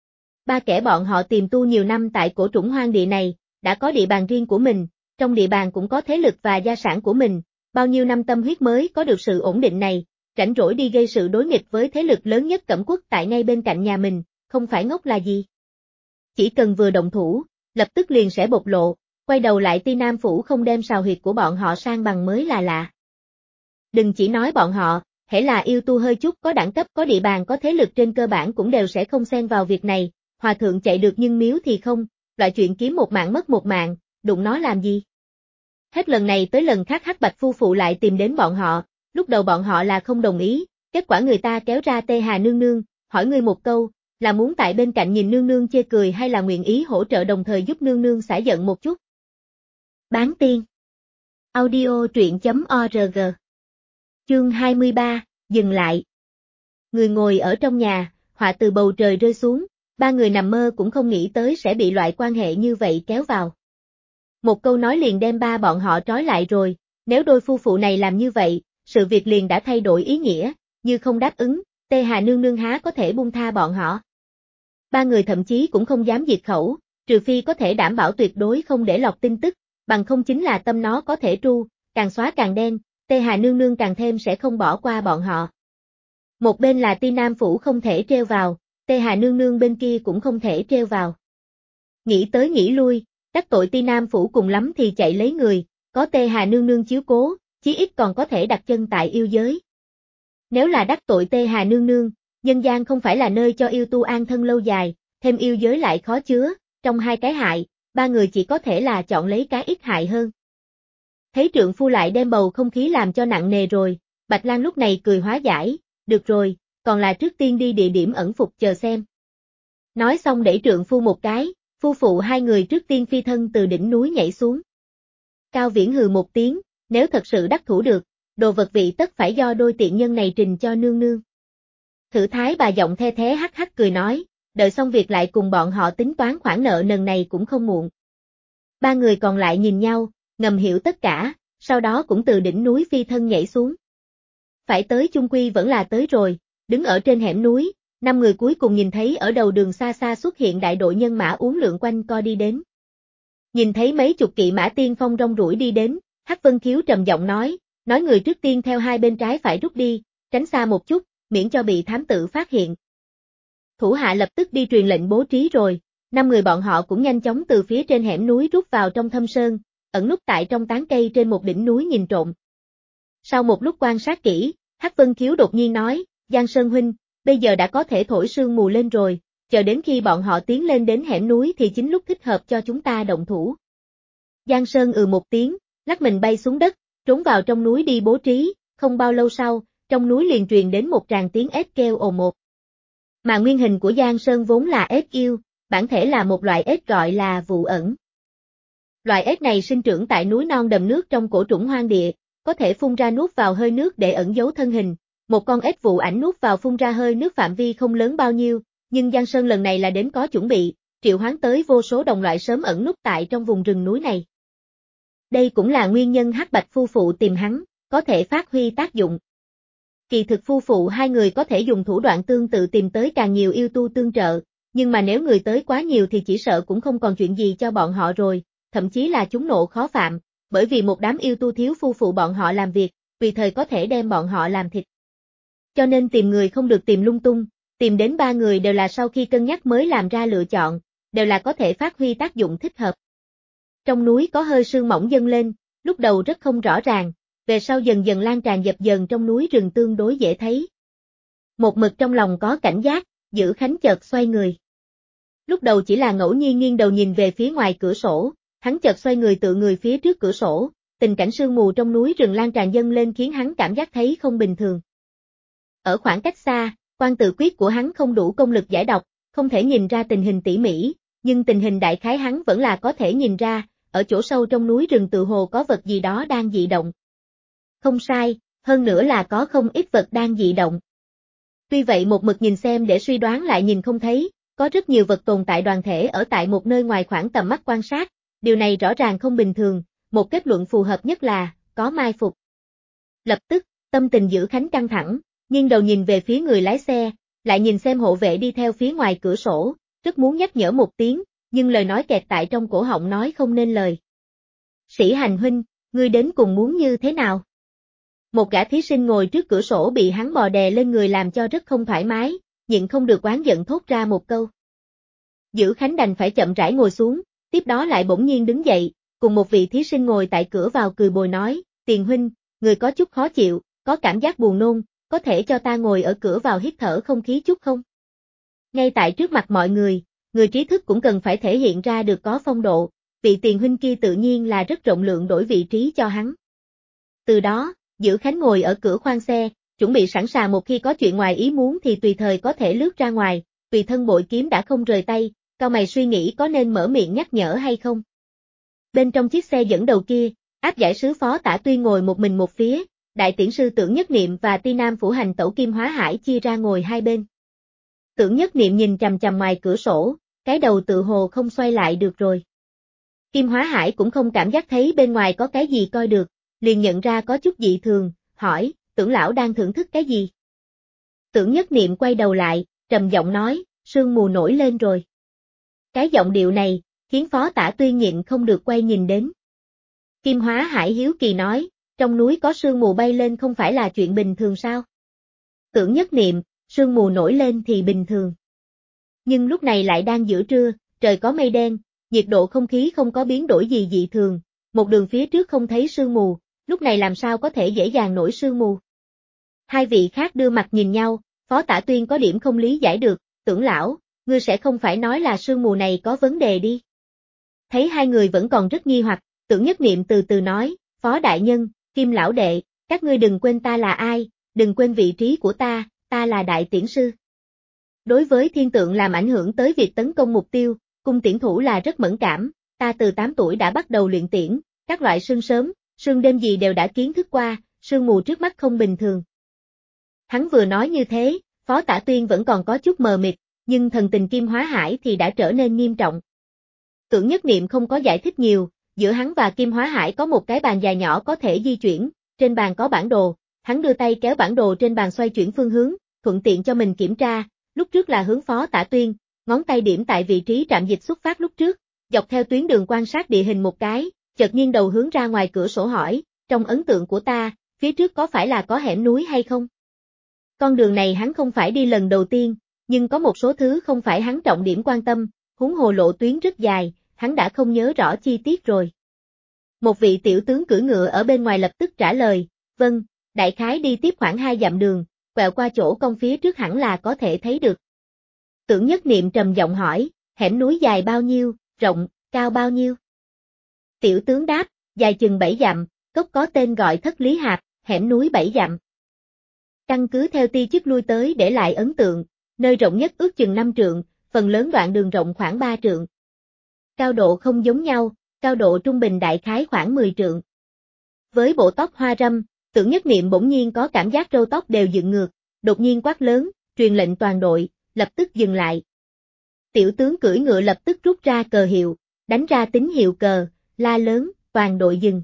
Ba kẻ bọn họ tìm tu nhiều năm tại cổ trũng hoang địa này, đã có địa bàn riêng của mình, trong địa bàn cũng có thế lực và gia sản của mình, bao nhiêu năm tâm huyết mới có được sự ổn định này, rảnh rỗi đi gây sự đối nghịch với thế lực lớn nhất Cẩm Quốc tại ngay bên cạnh nhà mình, không phải ngốc là gì. Chỉ cần vừa động thủ, lập tức liền sẽ bộc lộ, quay đầu lại Ti Nam phủ không đem sào huyệt của bọn họ sang bằng mới là lạ. Đừng chỉ nói bọn họ, hễ là yêu tu hơi chút có đẳng cấp có địa bàn có thế lực trên cơ bản cũng đều sẽ không xen vào việc này, hòa thượng chạy được nhưng miếu thì không, loại chuyện kiếm một mạng mất một mạng, đụng nó làm gì. Hết lần này tới lần khác Hắc Bạch phu phụ lại tìm đến bọn họ, lúc đầu bọn họ là không đồng ý, kết quả người ta kéo ra Tê Hà nương nương, hỏi ngươi một câu, là muốn tại bên cạnh nhìn nương nương chê cười hay là nguyện ý hỗ trợ đồng thời giúp nương nương xả giận một chút. Bán tiên. Audio truyện.org. Chương 23, dừng lại. Người ngồi ở trong nhà, họa từ bầu trời rơi xuống, ba người nằm mơ cũng không nghĩ tới sẽ bị loại quan hệ như vậy kéo vào. Một câu nói liền đem ba bọn họ trói lại rồi, nếu đôi phu phụ này làm như vậy, sự việc liền đã thay đổi ý nghĩa, như không đáp ứng, Tê Hà nương nương há có thể buông tha bọn họ. Ba người thậm chí cũng không dám diệt khẩu, trừ phi có thể đảm bảo tuyệt đối không để lọt tin tức, bằng không chính là tâm nó có thể tru, càng xóa càng đen, Tê Hà nương nương càng thêm sẽ không bỏ qua bọn họ. Một bên là Ti Nam phủ không thể treo vào, Tê Hà nương nương bên kia cũng không thể treo vào. Nghĩ tới nghĩ lui, đắc tội Ti Nam phủ cùng lắm thì chạy lấy người, có Tê Hà nương nương chiếu cố, chí ít còn có thể đặt chân tại yêu giới. Nếu là đắc tội Tê Hà nương nương, nhân gian không phải là nơi cho yêu tu an thân lâu dài, thêm yêu giới lại khó chứa, trong hai cái hại, ba người chỉ có thể là chọn lấy cái ít hại hơn. Thấy trượng phu lại đem bầu không khí làm cho nặng nề rồi, Bạch Lan lúc này cười hóa giải, được rồi, còn là trước tiên đi địa điểm ẩn phục chờ xem. Nói xong đẩy trượng phu một cái, phu phụ hai người trước tiên phi thân từ đỉnh núi nhảy xuống. Cao Viễn hừ một tiếng, nếu thật sự đắc thủ được, đồ vật vị tất phải do đôi tiện nhân này trình cho nương nương. Thử Thái Bà giọng the thé hắc hắc cười nói, đợi xong việc lại cùng bọn họ tính toán khoản nợ nần này cũng không muộn. Ba người còn lại nhìn nhau, ngầm hiểu tất cả, sau đó cũng từ đỉnh núi phi thân nhảy xuống. Phải tới chung quy vẫn là tới rồi, đứng ở trên hẻm núi, 5 người cuối cùng nhìn thấy ở đầu đường xa xa xuất hiện đại đội nhân mã uốn lượn quanh co đi đến. Nhìn thấy mấy chục kỵ mã tiên phong rong ruổi đi đến, Hắc Vân Khiếu trầm giọng nói người trước tiên theo hai bên trái phải rút đi, tránh xa một chút, miễn cho bị thám tử phát hiện. Thủ hạ lập tức đi truyền lệnh bố trí rồi, 5 người bọn họ cũng nhanh chóng từ phía trên hẻm núi rút vào trong thâm sơn, ẩn núp tại trong tán cây trên một đỉnh núi nhìn trộm. Sau một lúc quan sát kỹ, Hắc Vân Khiếu đột nhiên nói, Giang Sơn huynh, bây giờ đã có thể thổi sương mù lên rồi, chờ đến khi bọn họ tiến lên đến hẻm núi thì chính lúc thích hợp cho chúng ta động thủ. Giang Sơn một tiếng, lắc mình bay xuống đất, trốn vào trong núi đi bố trí, không bao lâu sau, trong núi liền truyền đến một tràng tiếng ếch kêu ồn một. Mà nguyên hình của Giang Sơn vốn là ếch yêu, bản thể là một loại ếch gọi là vụ ẩn. Loại ếch này sinh trưởng tại núi non đầm nước trong cổ trũng hoang địa, có thể phun ra nuốt vào hơi nước để ẩn giấu thân hình. Một con ếch vụ ảnh nuốt vào phun ra hơi nước phạm vi không lớn bao nhiêu, nhưng Giang Sơn lần này là đến có chuẩn bị, triệu hoán tới vô số đồng loại sớm ẩn núp tại trong vùng rừng núi này. Đây cũng là nguyên nhân Hắc Bạch phu phụ tìm hắn, có thể phát huy tác dụng. Kỳ thực phu phụ hai người có thể dùng thủ đoạn tương tự tìm tới càng nhiều yêu tu tương trợ, nhưng mà nếu người tới quá nhiều thì chỉ sợ cũng không còn chuyện gì cho bọn họ rồi, thậm chí là chúng nộ khó phạm, bởi vì một đám yêu tu thiếu phu phụ bọn họ làm việc, tùy thời có thể đem bọn họ làm thịt. Cho nên tìm người không được tìm lung tung, tìm đến 3 người đều là sau khi cân nhắc mới làm ra lựa chọn, đều là có thể phát huy tác dụng thích hợp. Trong núi có hơi sương mỏng dâng lên, lúc đầu rất không rõ ràng, về sau dần dần lan tràn dập dần trong núi rừng tương đối dễ thấy. Một mực trong lòng có cảnh giác, Dữ Khánh chợt xoay người. Lúc đầu chỉ là ngẫu nhiên nghiêng đầu nhìn về phía ngoài cửa sổ, hắn chợt xoay người tựa người phía trước cửa sổ, tình cảnh sương mù trong núi rừng lan tràn dâng lên khiến hắn cảm giác thấy không bình thường. Ở khoảng cách xa, quan tự quyết của hắn không đủ công lực giải đọc, không thể nhìn ra tình hình tỉ mỉ, nhưng tình hình đại khái hắn vẫn là có thể nhìn ra, ở chỗ sâu trong núi rừng tự hồ có vật gì đó đang dị động. Không sai, hơn nữa là có không ít vật đang dị động. Tuy vậy một mực nhìn xem để suy đoán lại nhìn không thấy, có rất nhiều vật tồn tại đoàn thể ở tại một nơi ngoài khoảng tầm mắt quan sát, điều này rõ ràng không bình thường, một kết luận phù hợp nhất là, có mai phục. Lập tức, tâm tình Dữ Khánh căng thẳng, nghiêng đầu nhìn về phía người lái xe, lại nhìn xem hộ vệ đi theo phía ngoài cửa sổ, rất muốn nhắc nhở một tiếng, nhưng lời nói kẹt tại trong cổ họng nói không nên lời. Sĩ Hành huynh, ngươi đến cùng muốn như thế nào? Một gã thí sinh ngồi trước cửa sổ bị hắn bò đè lên người làm cho rất không thoải mái, nhịn không được oán giận thốt ra một câu. Dữ Khánh đành phải chậm rãi ngồi xuống, tiếp đó lại bỗng nhiên đứng dậy, cùng một vị thí sinh ngồi tại cửa vào cười bồi nói, Tiền huynh, người có chút khó chịu, có cảm giác buồn nôn, có thể cho ta ngồi ở cửa vào hít thở không khí chút không? Ngay tại trước mặt mọi người, người trí thức cũng cần phải thể hiện ra được có phong độ, vị Tiền huynh kia tự nhiên là rất rộng lượng đổi vị trí cho hắn. Từ đó, Dữ Khánh ngồi ở cửa khoang xe, chuẩn bị sẵn sàng một khi có chuyện ngoài ý muốn thì tùy thời có thể lướt ra ngoài, tùy thân bội kiếm đã không rời tay, cau mày suy nghĩ có nên mở miệng nhắc nhở hay không. Bên trong chiếc xe dẫn đầu kia, áp giải sứ Phó Tả Tuyên ngồi một mình một phía, đại tiễn sư Tưởng Nhất Niệm và Ti Nam Phủ Hành Tẩu Kim Hóa Hải chia ra ngồi hai bên. Tưởng Nhất Niệm nhìn chằm chằm ngoài cửa sổ, cái đầu tự hồ không xoay lại được rồi. Kim Hóa Hải cũng không cảm giác thấy bên ngoài có cái gì coi được, liền nhận ra có chút dị thường, hỏi, Tưởng lão đang thưởng thức cái gì? Tưởng Nhất Niệm quay đầu lại, trầm giọng nói, sương mù nổi lên rồi. Cái giọng điệu này, khiến Phó Tả Tuyên nhịn không được quay nhìn đến. Kim Hóa Hải hiếu kỳ nói, trong núi có sương mù bay lên không phải là chuyện bình thường sao? Tưởng Nhất Niệm, sương mù nổi lên thì bình thường. Nhưng lúc này lại đang giữa trưa, trời có mây đen, nhiệt độ không khí không có biến đổi gì dị thường, một đường phía trước không thấy sương mù, lúc này làm sao có thể dễ dàng nổi sương mù. Hai vị khác đưa mặt nhìn nhau, Phó Tả Tuyên có điểm không lý giải được, Tưởng lão, ngươi sẽ không phải nói là sương mù này có vấn đề đi. Thấy hai người vẫn còn rất nghi hoặc, Tưởng Nhất Niệm từ từ nói, Phó đại nhân, Kim lão đệ, các ngươi đừng quên ta là ai, đừng quên vị trí của ta là đại tiễn sư. Đối với thiên tượng làm ảnh hưởng tới việc tấn công mục tiêu, cung tiễn thủ là rất mẫn cảm, ta từ 8 tuổi đã bắt đầu luyện tiễn, các loại sương sớm, sương đêm gì đều đã kiến thức qua, sương mù trước mắt không bình thường. Hắn vừa nói như thế, Phó Tả Tuyên vẫn còn có chút mờ mịt, nhưng thần tình Kim Hóa Hải thì đã trở nên nghiêm trọng. Tưởng Nhất Niệm không có giải thích nhiều, giữa hắn và Kim Hóa Hải có một cái bàn dài nhỏ có thể di chuyển, trên bàn có bản đồ, hắn đưa tay kéo bản đồ trên bàn xoay chuyển phương hướng, thuận tiện cho mình kiểm tra, lúc trước là hướng Phó Tả Tuyên, ngón tay điểm tại vị trí trạm dịch xuất phát lúc trước, dọc theo tuyến đường quan sát địa hình một cái, chợt nghiêng đầu hướng ra ngoài cửa sổ hỏi, trong ấn tượng của ta, phía trước có phải là có hẻm núi hay không? Con đường này hắn không phải đi lần đầu tiên, nhưng có một số thứ không phải hắn trọng điểm quan tâm, huống hồ lộ tuyến rất dài, hắn đã không nhớ rõ chi tiết rồi. Một vị tiểu tướng cưỡi ngựa ở bên ngoài lập tức trả lời, vâng, đại khái đi tiếp khoảng 2 dặm đường, quẹo qua chỗ cong phía trước hẳn là có thể thấy được. Tưởng Nhất Niệm trầm giọng hỏi, hẻm núi dài bao nhiêu, rộng, cao bao nhiêu? Tiểu tướng đáp, dài chừng 7 dặm, cốc có tên gọi Thất Lý Hạp, hẻm núi 7 dặm. Căn cứ theo ti chức lui tới để lại ấn tượng, nơi rộng nhất ước chừng 5 trượng, phần lớn đoạn đường rộng khoảng 3 trượng. Cao độ không giống nhau, cao độ trung bình đại khái khoảng 10 trượng. Với bộ tóc hoa râm, Tưởng Nhất Niệm bỗng nhiên có cảm giác râu tóc đều dựng ngược, đột nhiên quát lớn, truyền lệnh toàn đội, lập tức dừng lại. Tiểu tướng cưỡi ngựa lập tức rút ra cờ hiệu, đánh ra tín hiệu cờ, la lớn, toàn đội dừng.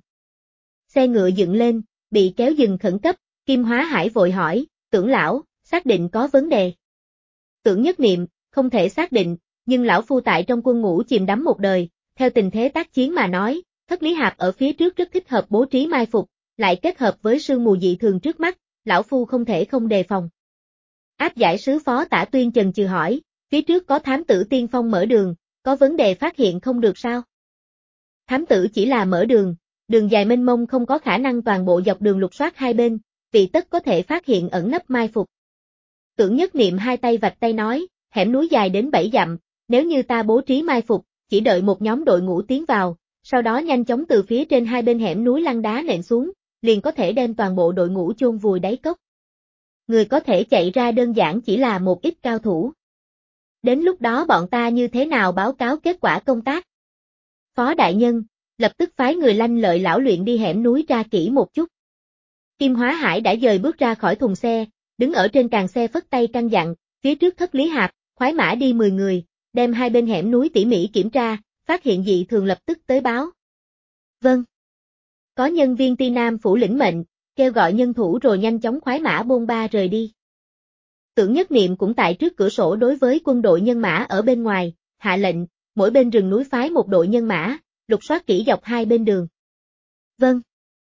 Xe ngựa dựng lên, bị kéo dừng khẩn cấp, Kim Hóa Hải vội hỏi, Tưởng lão, xác định có vấn đề. Tưởng Nhất Niệm, không thể xác định, nhưng lão phu tại trong quân ngũ chìm đắm một đời, theo tình thế tác chiến mà nói, Thất Lý Hạp ở phía trước rất thích hợp bố trí mai phục, lại kết hợp với sương mù dị thường trước mắt, lão phu không thể không đề phòng. Áp giải sứ Phó Tả Tuyên chần chừ hỏi, phía trước có thám tử tiên phong mở đường, có vấn đề phát hiện không được sao? Thám tử chỉ là mở đường, đường dài mênh mông không có khả năng toàn bộ dọc đường lục soát hai bên, vì tất có thể phát hiện ẩn nấp mai phục. Tưởng Nhất Niệm hai tay vạch tay nói, hẻm núi dài đến 7 dặm, nếu như ta bố trí mai phục, chỉ đợi một nhóm đội ngũ tiến vào, sau đó nhanh chóng từ phía trên hai bên hẻm núi lăn đá nện xuống, liền có thể đem toàn bộ đội ngũ chôn vùi đáy cốc. Người có thể chạy ra đơn giản chỉ là một ít cao thủ. Đến lúc đó bọn ta như thế nào báo cáo kết quả công tác? Phó đại nhân, lập tức phái người lanh lợi lão luyện đi hẻm núi ra kỹ một chút. Kim Hóa Hải đã dời bước ra khỏi thùng xe, đứng ở trên càng xe phất tay căn dặn, phía trước Thất Lý Hạp, khoái mã đi 10 người, đem hai bên hẻm núi tỉ mỉ kiểm tra, phát hiện dị thường lập tức tới báo. Vâng. Có nhân viên Ti Nam phủ lĩnh mệnh, kêu gọi nhân thủ rồi nhanh chóng khoái mã bôn ba rời đi. Tưởng Nhất Niệm cũng tại trước cửa sổ đối với quân đội nhân mã ở bên ngoài, hạ lệnh, mỗi bên rừng núi phái một đội nhân mã, lục soát kỹ dọc hai bên đường. Vâng.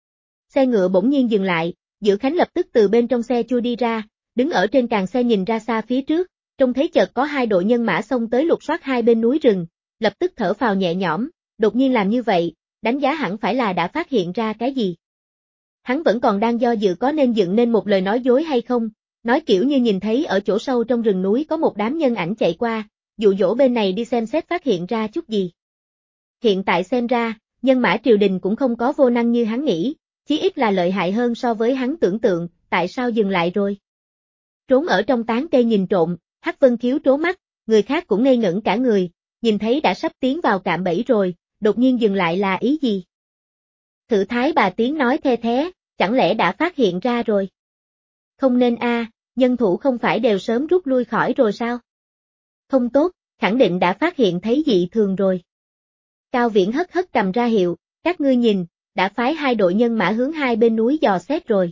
Xe ngựa bỗng nhiên dừng lại, Dự Khánh lập tức từ bên trong xe chui đi ra, đứng ở trên càng xe nhìn ra xa phía trước, trông thấy chợt có hai đội nhân mã xông tới lục soát hai bên núi rừng, lập tức thở phào nhẹ nhõm, đột nhiên làm như vậy, đánh giá hẳn phải là đã phát hiện ra cái gì. Hắn vẫn còn đang do dự có nên dựng nên một lời nói dối hay không, nói kiểu như nhìn thấy ở chỗ sâu trong rừng núi có một đám nhân ảnh chạy qua, dụ dỗ bên này đi xem xét phát hiện ra chút gì. Hiện tại xem ra, nhân mã triều đình cũng không có vô năng như hắn nghĩ, chí ít là lợi hại hơn so với hắn tưởng tượng, tại sao dừng lại rồi. Trốn ở trong tán cây nhìn trộm, Hắc Vân Khiếu trố mắt, người khác cũng ngây ngẩn cả người, nhìn thấy đã sắp tiến vào cạm bẫy rồi, đột nhiên dừng lại là ý gì? Thử Thái bà tiếng nói the thé, chẳng lẽ đã phát hiện ra rồi? Không nên nhân thủ không phải đều sớm rút lui khỏi rồi sao? Không tốt, khẳng định đã phát hiện thấy dị thường rồi. Cao Viễn hất hất cầm ra hiệu, các ngươi nhìn, đã phái hai đội nhân mã hướng hai bên núi dò xét rồi.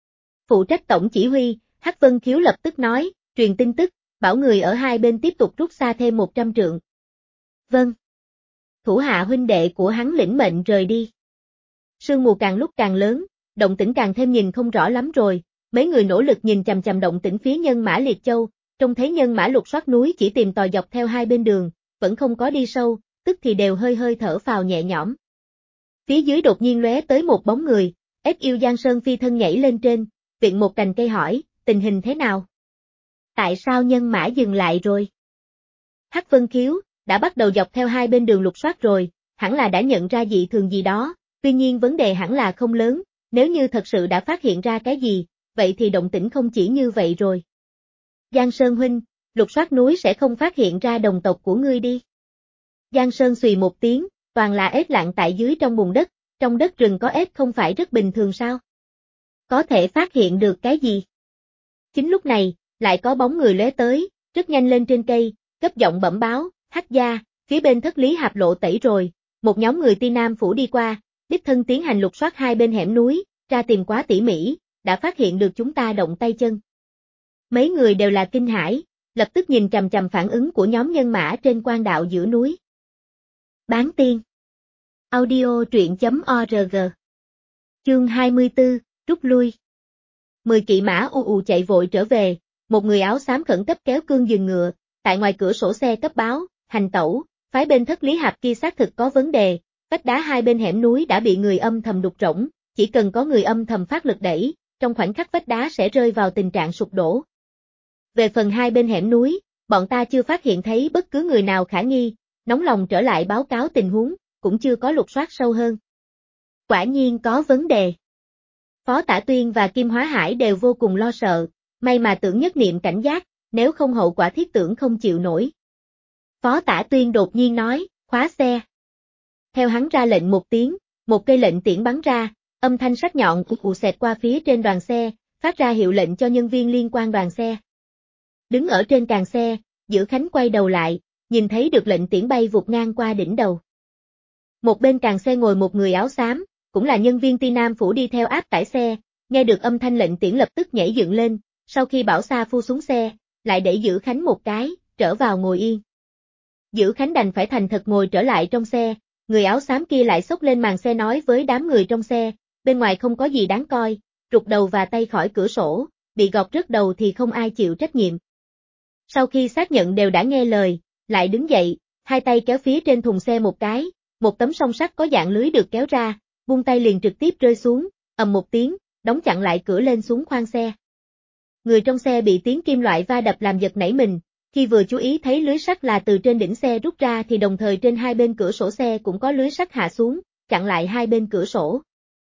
Phụ trách tổng chỉ huy, Hắc Vân Khiếu lập tức nói, truyền tin tức, bảo người ở hai bên tiếp tục rút xa thêm 100 trượng. Vâng. Thủ hạ huynh đệ của hắn lĩnh mệnh rời đi. Sương mù càng lúc càng lớn, động tĩnh càng thêm nhìn không rõ lắm rồi, mấy người nỗ lực nhìn chằm chằm động tĩnh phía nhân mã Liệt Châu, trông thấy nhân mã lục soát núi chỉ tìm tòi dọc theo hai bên đường, vẫn không có đi sâu, tức thì đều hơi hơi thở phào nhẹ nhõm. Phía dưới đột nhiên lóe tới một bóng người, ếch yêu Giang Sơn phi thân nhảy lên trên, viện một cành cây hỏi, tình hình thế nào? Tại sao nhân mã dừng lại rồi? Hắc Vân Khiếu, đã bắt đầu dọc theo hai bên đường lục soát rồi, hẳn là đã nhận ra dị thường gì đó, tuy nhiên vấn đề hẳn là không lớn, nếu như thật sự đã phát hiện ra cái gì, vậy thì động tĩnh không chỉ như vậy rồi. Giang Sơn huynh, lục soát núi sẽ không phát hiện ra đồng tộc của ngươi đi. Giang Sơn xùy một tiếng, toàn là ếch lặn tại dưới trong bùn đất, trong đất rừng có ếch không phải rất bình thường sao? Có thể phát hiện được cái gì? Chính lúc này, lại có bóng người lóe tới, rất nhanh lên trên cây, cấp giọng bẩm báo, Hắc gia, phía bên Thất Lý Hạp lộ tẩy rồi, một nhóm người Ti Nam Phủ đi qua, đích thân tiến hành lục soát hai bên hẻm núi, tra tìm quá tỉ mỉ, đã phát hiện được chúng ta động tay chân. Mấy người đều là kinh hãi, lập tức nhìn chằm chằm phản ứng của nhóm nhân mã trên quan đạo giữa núi. Bán tiên. Audio truyện.org. Chương 24, rút lui. 10 kỵ mã ù chạy vội trở về, một người áo xám khẩn cấp kéo cương dừng ngựa, tại ngoài cửa sổ xe cấp báo, hành tẩu, phái bên Thất Lý Hạp kia xác thực có vấn đề, vách đá hai bên hẻm núi đã bị người âm thầm đục rỗng, chỉ cần có người âm thầm phát lực đẩy, trong khoảnh khắc vách đá sẽ rơi vào tình trạng sụp đổ. Về phần hai bên hẻm núi, bọn ta chưa phát hiện thấy bất cứ người nào khả nghi, nóng lòng trở lại báo cáo tình huống, cũng chưa có lục soát sâu hơn. Quả nhiên có vấn đề. Phó Tả Tuyên và Kim Hóa Hải đều vô cùng lo sợ, may mà Tưởng Nhất Niệm cảnh giác, nếu không hậu quả thiết tưởng không chịu nổi. Phó Tả Tuyên đột nhiên nói, khóa xe. Theo hắn ra lệnh một tiếng, một cây lệnh tiễn bắn ra, âm thanh sắc nhọn xẹt qua phía trên đoàn xe, phát ra hiệu lệnh cho nhân viên liên quan đoàn xe. Đứng ở trên càng xe, Dữ Khánh quay đầu lại, nhìn thấy được lệnh tiễn bay vụt ngang qua đỉnh đầu. Một bên càng xe ngồi một người áo xám, cũng là nhân viên Ti Nam Phủ đi theo áp tải xe, nghe được âm thanh lệnh tiễn lập tức nhảy dựng lên, sau khi bảo Sa Phu xuống xe, lại đẩy Dữ Khánh một cái, trở vào ngồi yên. Dữ Khánh đành phải thành thật ngồi trở lại trong xe, người áo xám kia lại xốc lên màn xe nói với đám người trong xe, bên ngoài không có gì đáng coi, rụt đầu và tay khỏi cửa sổ, bị gọt rớt đầu thì không ai chịu trách nhiệm. Sau khi xác nhận đều đã nghe lời, lại đứng dậy, hai tay kéo phía trên thùng xe một cái, một tấm song sắt có dạng lưới được kéo ra, buông tay liền trực tiếp rơi xuống, ầm một tiếng, đóng chặn lại cửa lên xuống khoang xe. Người trong xe bị tiếng kim loại va đập làm giật nảy mình, khi vừa chú ý thấy lưới sắt là từ trên đỉnh xe rút ra thì đồng thời trên hai bên cửa sổ xe cũng có lưới sắt hạ xuống, chặn lại hai bên cửa sổ.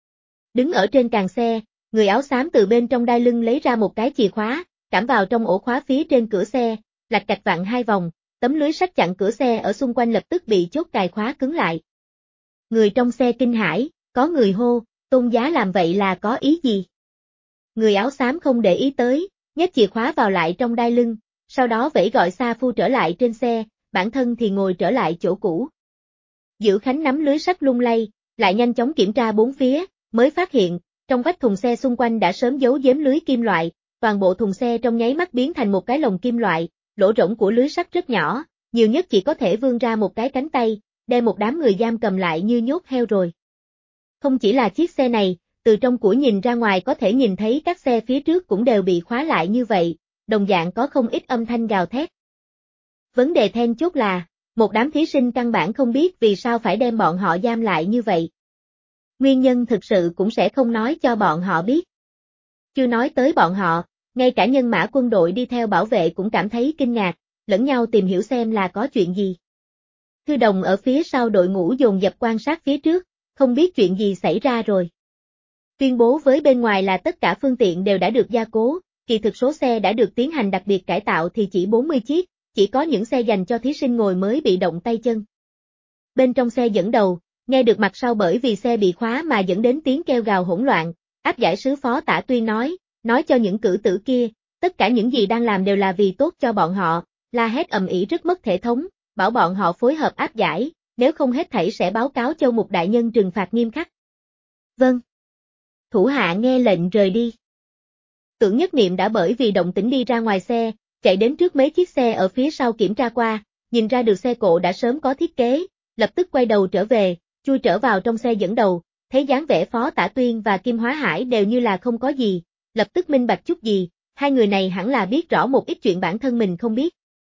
Đứng ở trên càng xe, người áo xám từ bên trong đai lưng lấy ra một cái chìa khóa, cắm vào trong ổ khóa phía trên cửa xe, lạch cạch vặn hai vòng, tấm lưới sắt chặn cửa xe ở xung quanh lập tức bị chốt cài khóa cứng lại. Người trong xe kinh hãi, có người hô, Tôn Giá làm vậy là có ý gì? Người áo xám không để ý tới, nhét chìa khóa vào lại trong đai lưng, sau đó vẫy gọi Sa Phu trở lại trên xe, bản thân thì ngồi trở lại chỗ cũ. Dữ Khánh nắm lưới sắt lung lay, lại nhanh chóng kiểm tra bốn phía, mới phát hiện, trong vách thùng xe xung quanh đã sớm giấu giếm lưới kim loại, toàn bộ thùng xe trong nháy mắt biến thành một cái lồng kim loại, lỗ rỗng của lưới sắt rất nhỏ, nhiều nhất chỉ có thể vươn ra một cái cánh tay, đem một đám người giam cầm lại như nhốt heo rồi. Không chỉ là chiếc xe này, từ trong củi nhìn ra ngoài có thể nhìn thấy các xe phía trước cũng đều bị khóa lại như vậy, đồng dạng có không ít âm thanh gào thét. Vấn đề then chốt là, một đám thí sinh căn bản không biết vì sao phải đem bọn họ giam lại như vậy. Nguyên nhân thực sự cũng sẽ không nói cho bọn họ biết. Chưa nói tới bọn họ, ngay cả nhân mã quân đội đi theo bảo vệ cũng cảm thấy kinh ngạc, lẫn nhau tìm hiểu xem là có chuyện gì. Thư Đồng ở phía sau đội ngũ dồn dập quan sát phía trước, không biết chuyện gì xảy ra rồi. Tuyên bố với bên ngoài là tất cả phương tiện đều đã được gia cố, kỳ thực số xe đã được tiến hành đặc biệt cải tạo thì chỉ 40 chiếc, chỉ có những xe dành cho thí sinh ngồi mới bị động tay chân. Bên trong xe dẫn đầu, nghe được mặt sau bởi vì xe bị khóa mà dẫn đến tiếng kêu gào hỗn loạn, áp giải sứ Phó Tả Tuyên nói cho những cử tử kia, tất cả những gì đang làm đều là vì tốt cho bọn họ, la hét ầm ĩ rất mất thể thống, bảo bọn họ phối hợp áp giải, nếu không hết thảy sẽ báo cáo Châu Mục đại nhân trừng phạt nghiêm khắc. Vâng. Thủ hạ nghe lệnh rời đi. Tưởng Nhất Niệm đã bởi vì động tĩnh đi ra ngoài xe, chạy đến trước mấy chiếc xe ở phía sau kiểm tra qua, nhìn ra được xe cộ đã sớm có thiết kế, lập tức quay đầu trở về, chui trở vào trong xe dẫn đầu, thấy dáng vẻ Phó Tả Tuyên và Kim Hóa Hải đều như là không có gì, lập tức minh bạch chút gì, hai người này hẳn là biết rõ một ít chuyện bản thân mình không biết.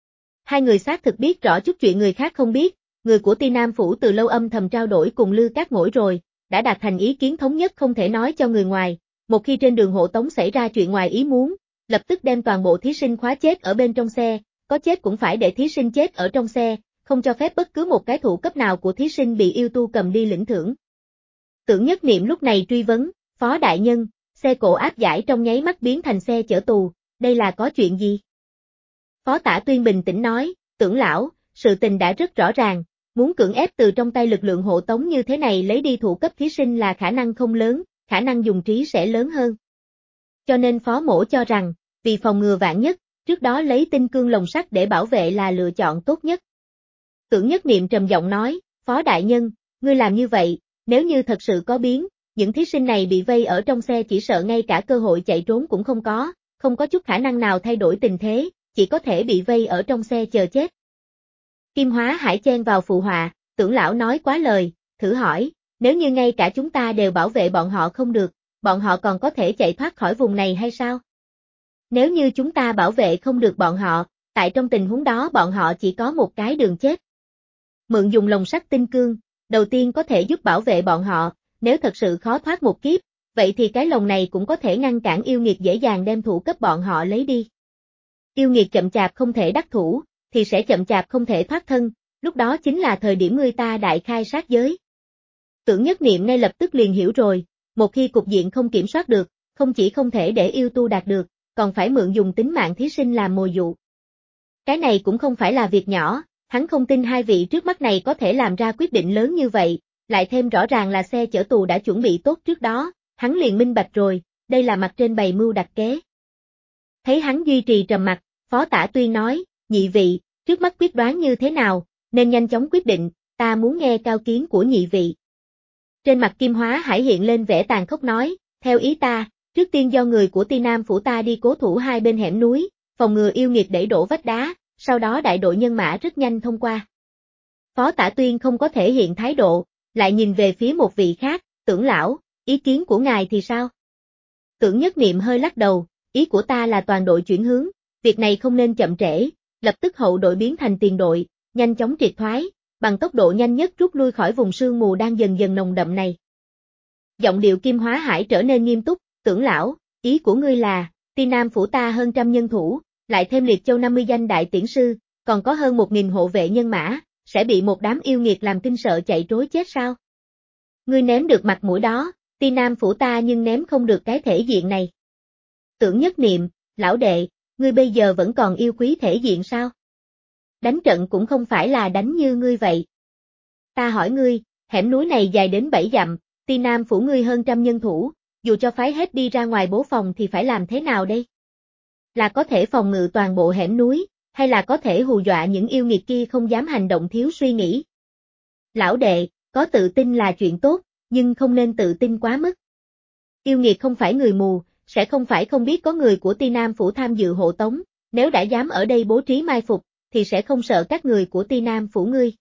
Hai người xác thực biết rõ chút chuyện người khác không biết, người của Ti Nam Phủ từ lâu âm thầm trao đổi cùng Lư Cát Ngỗi rồi, đã đạt thành ý kiến thống nhất không thể nói cho người ngoài, một khi trên đường hộ tống xảy ra chuyện ngoài ý muốn, lập tức đem toàn bộ thí sinh khóa chết ở bên trong xe, có chết cũng phải để thí sinh chết ở trong xe, không cho phép bất cứ một cái thủ cấp nào của thí sinh bị yêu tu cầm đi lĩnh thưởng. Tưởng Nhất Niệm lúc này truy vấn, Phó đại nhân, xe cộ áp giải trong nháy mắt biến thành xe chở tù, đây là có chuyện gì? Phó Tả Tuyên bình tĩnh nói, Tưởng lão, sự tình đã rất rõ ràng, muốn cưỡng ép từ trong tay lực lượng hộ tống như thế này lấy đi thủ cấp thí sinh là khả năng không lớn, khả năng dùng trí sẽ lớn hơn. Cho nên Phó Mỗ cho rằng, vì phòng ngừa vạn nhất, trước đó lấy tinh cương lồng sắt để bảo vệ là lựa chọn tốt nhất. Tưởng Nhất Niệm trầm giọng nói, Phó đại nhân, Ngươi làm như vậy, nếu như thật sự có biến, những thí sinh này bị vây ở trong xe chỉ sợ ngay cả cơ hội chạy trốn cũng không có chút khả năng nào thay đổi tình thế, chỉ có thể bị vây ở trong xe chờ chết. Kim Hóa Hải chen vào phụ họa, Tưởng lão nói quá lời, thử hỏi, nếu như ngay cả chúng ta đều bảo vệ bọn họ không được, bọn họ còn có thể chạy thoát khỏi vùng này hay sao? Nếu như chúng ta bảo vệ không được bọn họ, tại trong tình huống đó bọn họ chỉ có một cái đường chết. Mượn dùng lồng sắt tinh cương, đầu tiên có thể giúp bảo vệ bọn họ, nếu thật sự khó thoát một kiếp, vậy thì cái lồng này cũng có thể ngăn cản yêu nghiệt dễ dàng đem thủ cấp bọn họ lấy đi. Yêu nghiệt chậm chạp không thể đắc thủ, thì sẽ chậm chạp không thể thoát thân, lúc đó chính là thời điểm người ta đại khai sát giới. Tưởng Nhất Niệm ngay lập tức liền hiểu rồi, một khi cục diện không kiểm soát được, không chỉ không thể để yêu tu đạt được, còn phải mượn dùng tính mạng thí sinh làm mồi dụ. Cái này cũng không phải là việc nhỏ, hắn không tin hai vị trước mắt này có thể làm ra quyết định lớn như vậy, lại thêm rõ ràng là xe chở tù đã chuẩn bị tốt trước đó, hắn liền minh bạch rồi, đây là mặt trên bày mưu đặt kế. Thấy hắn duy trì trầm mặc, Phó Tả Tuyên nói, nhị vị, trước mắt quyết đoán như thế nào, nên nhanh chóng quyết định, ta muốn nghe cao kiến của nhị vị. Trên mặt Kim Hóa Hải hiện lên vẻ tàn khốc nói, theo ý ta, trước tiên do người của Ti Nam phủ ta đi cố thủ hai bên hẻm núi, phòng ngừa yêu nghiệt đẩy đổ vách đá, sau đó đại đội nhân mã rất nhanh thông qua. Phó Tả Tuyên không có thể hiện thái độ, lại nhìn về phía một vị khác, Tưởng lão, ý kiến của ngài thì sao? Tưởng Nhất Niệm hơi lắc đầu, ý của ta là toàn đội chuyển hướng, việc này không nên chậm trễ, lập tức hậu đội biến thành tiền đội, nhanh chóng triệt thoái, bằng tốc độ nhanh nhất rút lui khỏi vùng sương mù đang dần dần nồng đậm này. Giọng điệu Kim Hóa Hải trở nên nghiêm túc, Tưởng lão, ý của ngươi là, Ti Nam phủ ta hơn trăm nhân thủ, lại thêm Liệt Châu 50 danh đại tiễn sư, còn có hơn 1000 hộ vệ nhân mã, sẽ bị một đám yêu nghiệt làm kinh sợ chạy trối chết sao? Ngươi ném được mặt mũi đó, Ti Nam phủ ta nhưng ném không được cái thể diện này. Tưởng Nhất Niệm, lão đệ, ngươi bây giờ vẫn còn yêu quý thể diện sao? Đánh trận cũng không phải là đánh như ngươi vậy. Ta hỏi ngươi, hẻm núi này dài đến 7 dặm, Ti Nam phủ ngươi hơn trăm nhân thủ, dù cho phái hết đi ra ngoài bố phòng thì phải làm thế nào đây? Là có thể phòng ngự toàn bộ hẻm núi, hay là có thể hù dọa những yêu nghiệt kia không dám hành động thiếu suy nghĩ? Lão đệ, có tự tin là chuyện tốt, nhưng không nên tự tin quá mức. Yêu nghiệt không phải người mù, sẽ không phải không biết có người của Ti Nam phủ tham dự hộ tống, nếu đã dám ở đây bố trí mai phục, thì sẽ không sợ các người của Ti Nam phủ ngươi.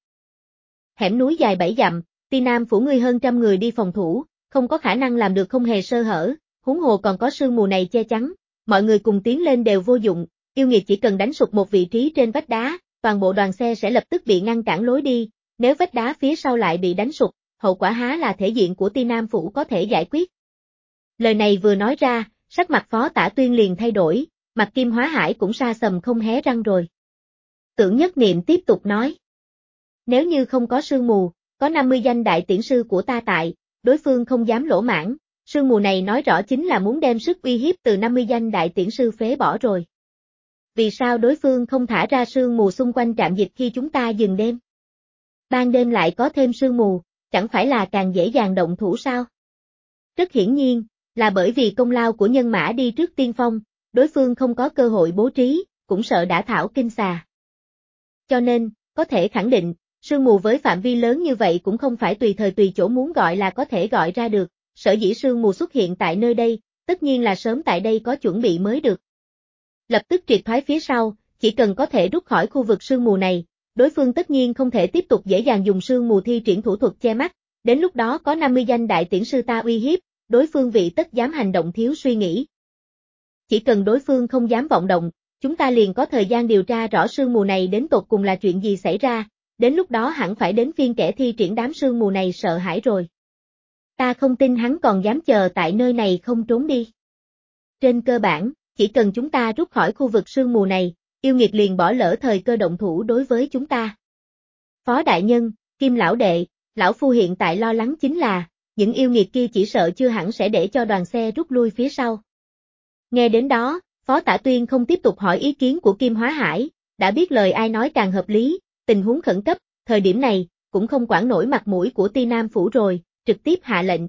Hẻm núi dài 7 dặm, Ti Nam phủ ngươi hơn trăm người đi phòng thủ, không có khả năng làm được không hề sơ hở, huống hồ còn có sương mù này che chắn, mọi người cùng tiến lên đều vô dụng, yêu nghiệt chỉ cần đánh sụp một vị trí trên vách đá, toàn bộ đoàn xe sẽ lập tức bị ngăn cản lối đi, nếu vách đá phía sau lại bị đánh sụp, hậu quả há là thể diện của Ti Nam phủ có thể giải quyết. Lời này vừa nói ra, sắc mặt Phó Tả Tuyên liền thay đổi, mặt Kim Hóa Hải cũng sa sầm không hé răng rồi. Tưởng Nhất Niệm tiếp tục nói. Nếu như không có sương mù, có 50 danh đại tiễn sư của ta tại, đối phương không dám lỗ mãng, sương mù này nói rõ chính là muốn đem sức uy hiếp từ 50 danh đại tiễn sư phế bỏ rồi. Vì sao đối phương không thả ra sương mù xung quanh trạm dịch khi chúng ta dừng đêm? Ban đêm lại có thêm sương mù, chẳng phải là càng dễ dàng động thủ sao? Rất hiển nhiên, là bởi vì công lao của nhân mã đi trước tiên phong, đối phương không có cơ hội bố trí, cũng sợ đã thảo kinh xà. Cho nên, có thể khẳng định, sương mù với phạm vi lớn như vậy cũng không phải tùy thời tùy chỗ muốn gọi là có thể gọi ra được, sở dĩ sương mù xuất hiện tại nơi đây, tất nhiên là sớm tại đây có chuẩn bị mới được. Lập tức triệt thoái phía sau, chỉ cần có thể rút khỏi khu vực sương mù này, đối phương tất nhiên không thể tiếp tục dễ dàng dùng sương mù thi triển thủ thuật che mắt, đến lúc đó có 50 danh đại tiễn sư ta uy hiếp, đối phương vị tất dám hành động thiếu suy nghĩ. Chỉ cần đối phương không dám vọng động, chúng ta liền có thời gian điều tra rõ sương mù này đến tột cùng là chuyện gì xảy ra, đến lúc đó hẳn phải đến phiên kẻ thi triển đám sương mù này sợ hãi rồi. Ta không tin hắn còn dám chờ tại nơi này không trốn đi. Trên cơ bản, chỉ cần chúng ta rút khỏi khu vực sương mù này, yêu nghiệt liền bỏ lỡ thời cơ động thủ đối với chúng ta. Phó đại nhân, Kim lão đệ, lão phu hiện tại lo lắng chính là, những yêu nghiệt kia chỉ sợ chưa hẳn sẽ để cho đoàn xe rút lui phía sau. Nghe đến đó, Phó Tả Tuyên không tiếp tục hỏi ý kiến của Kim Hóa Hải, đã biết lời ai nói càng hợp lý, tình huống khẩn cấp, thời điểm này, cũng không quản nổi mặt mũi của Ti Nam phủ rồi, trực tiếp hạ lệnh.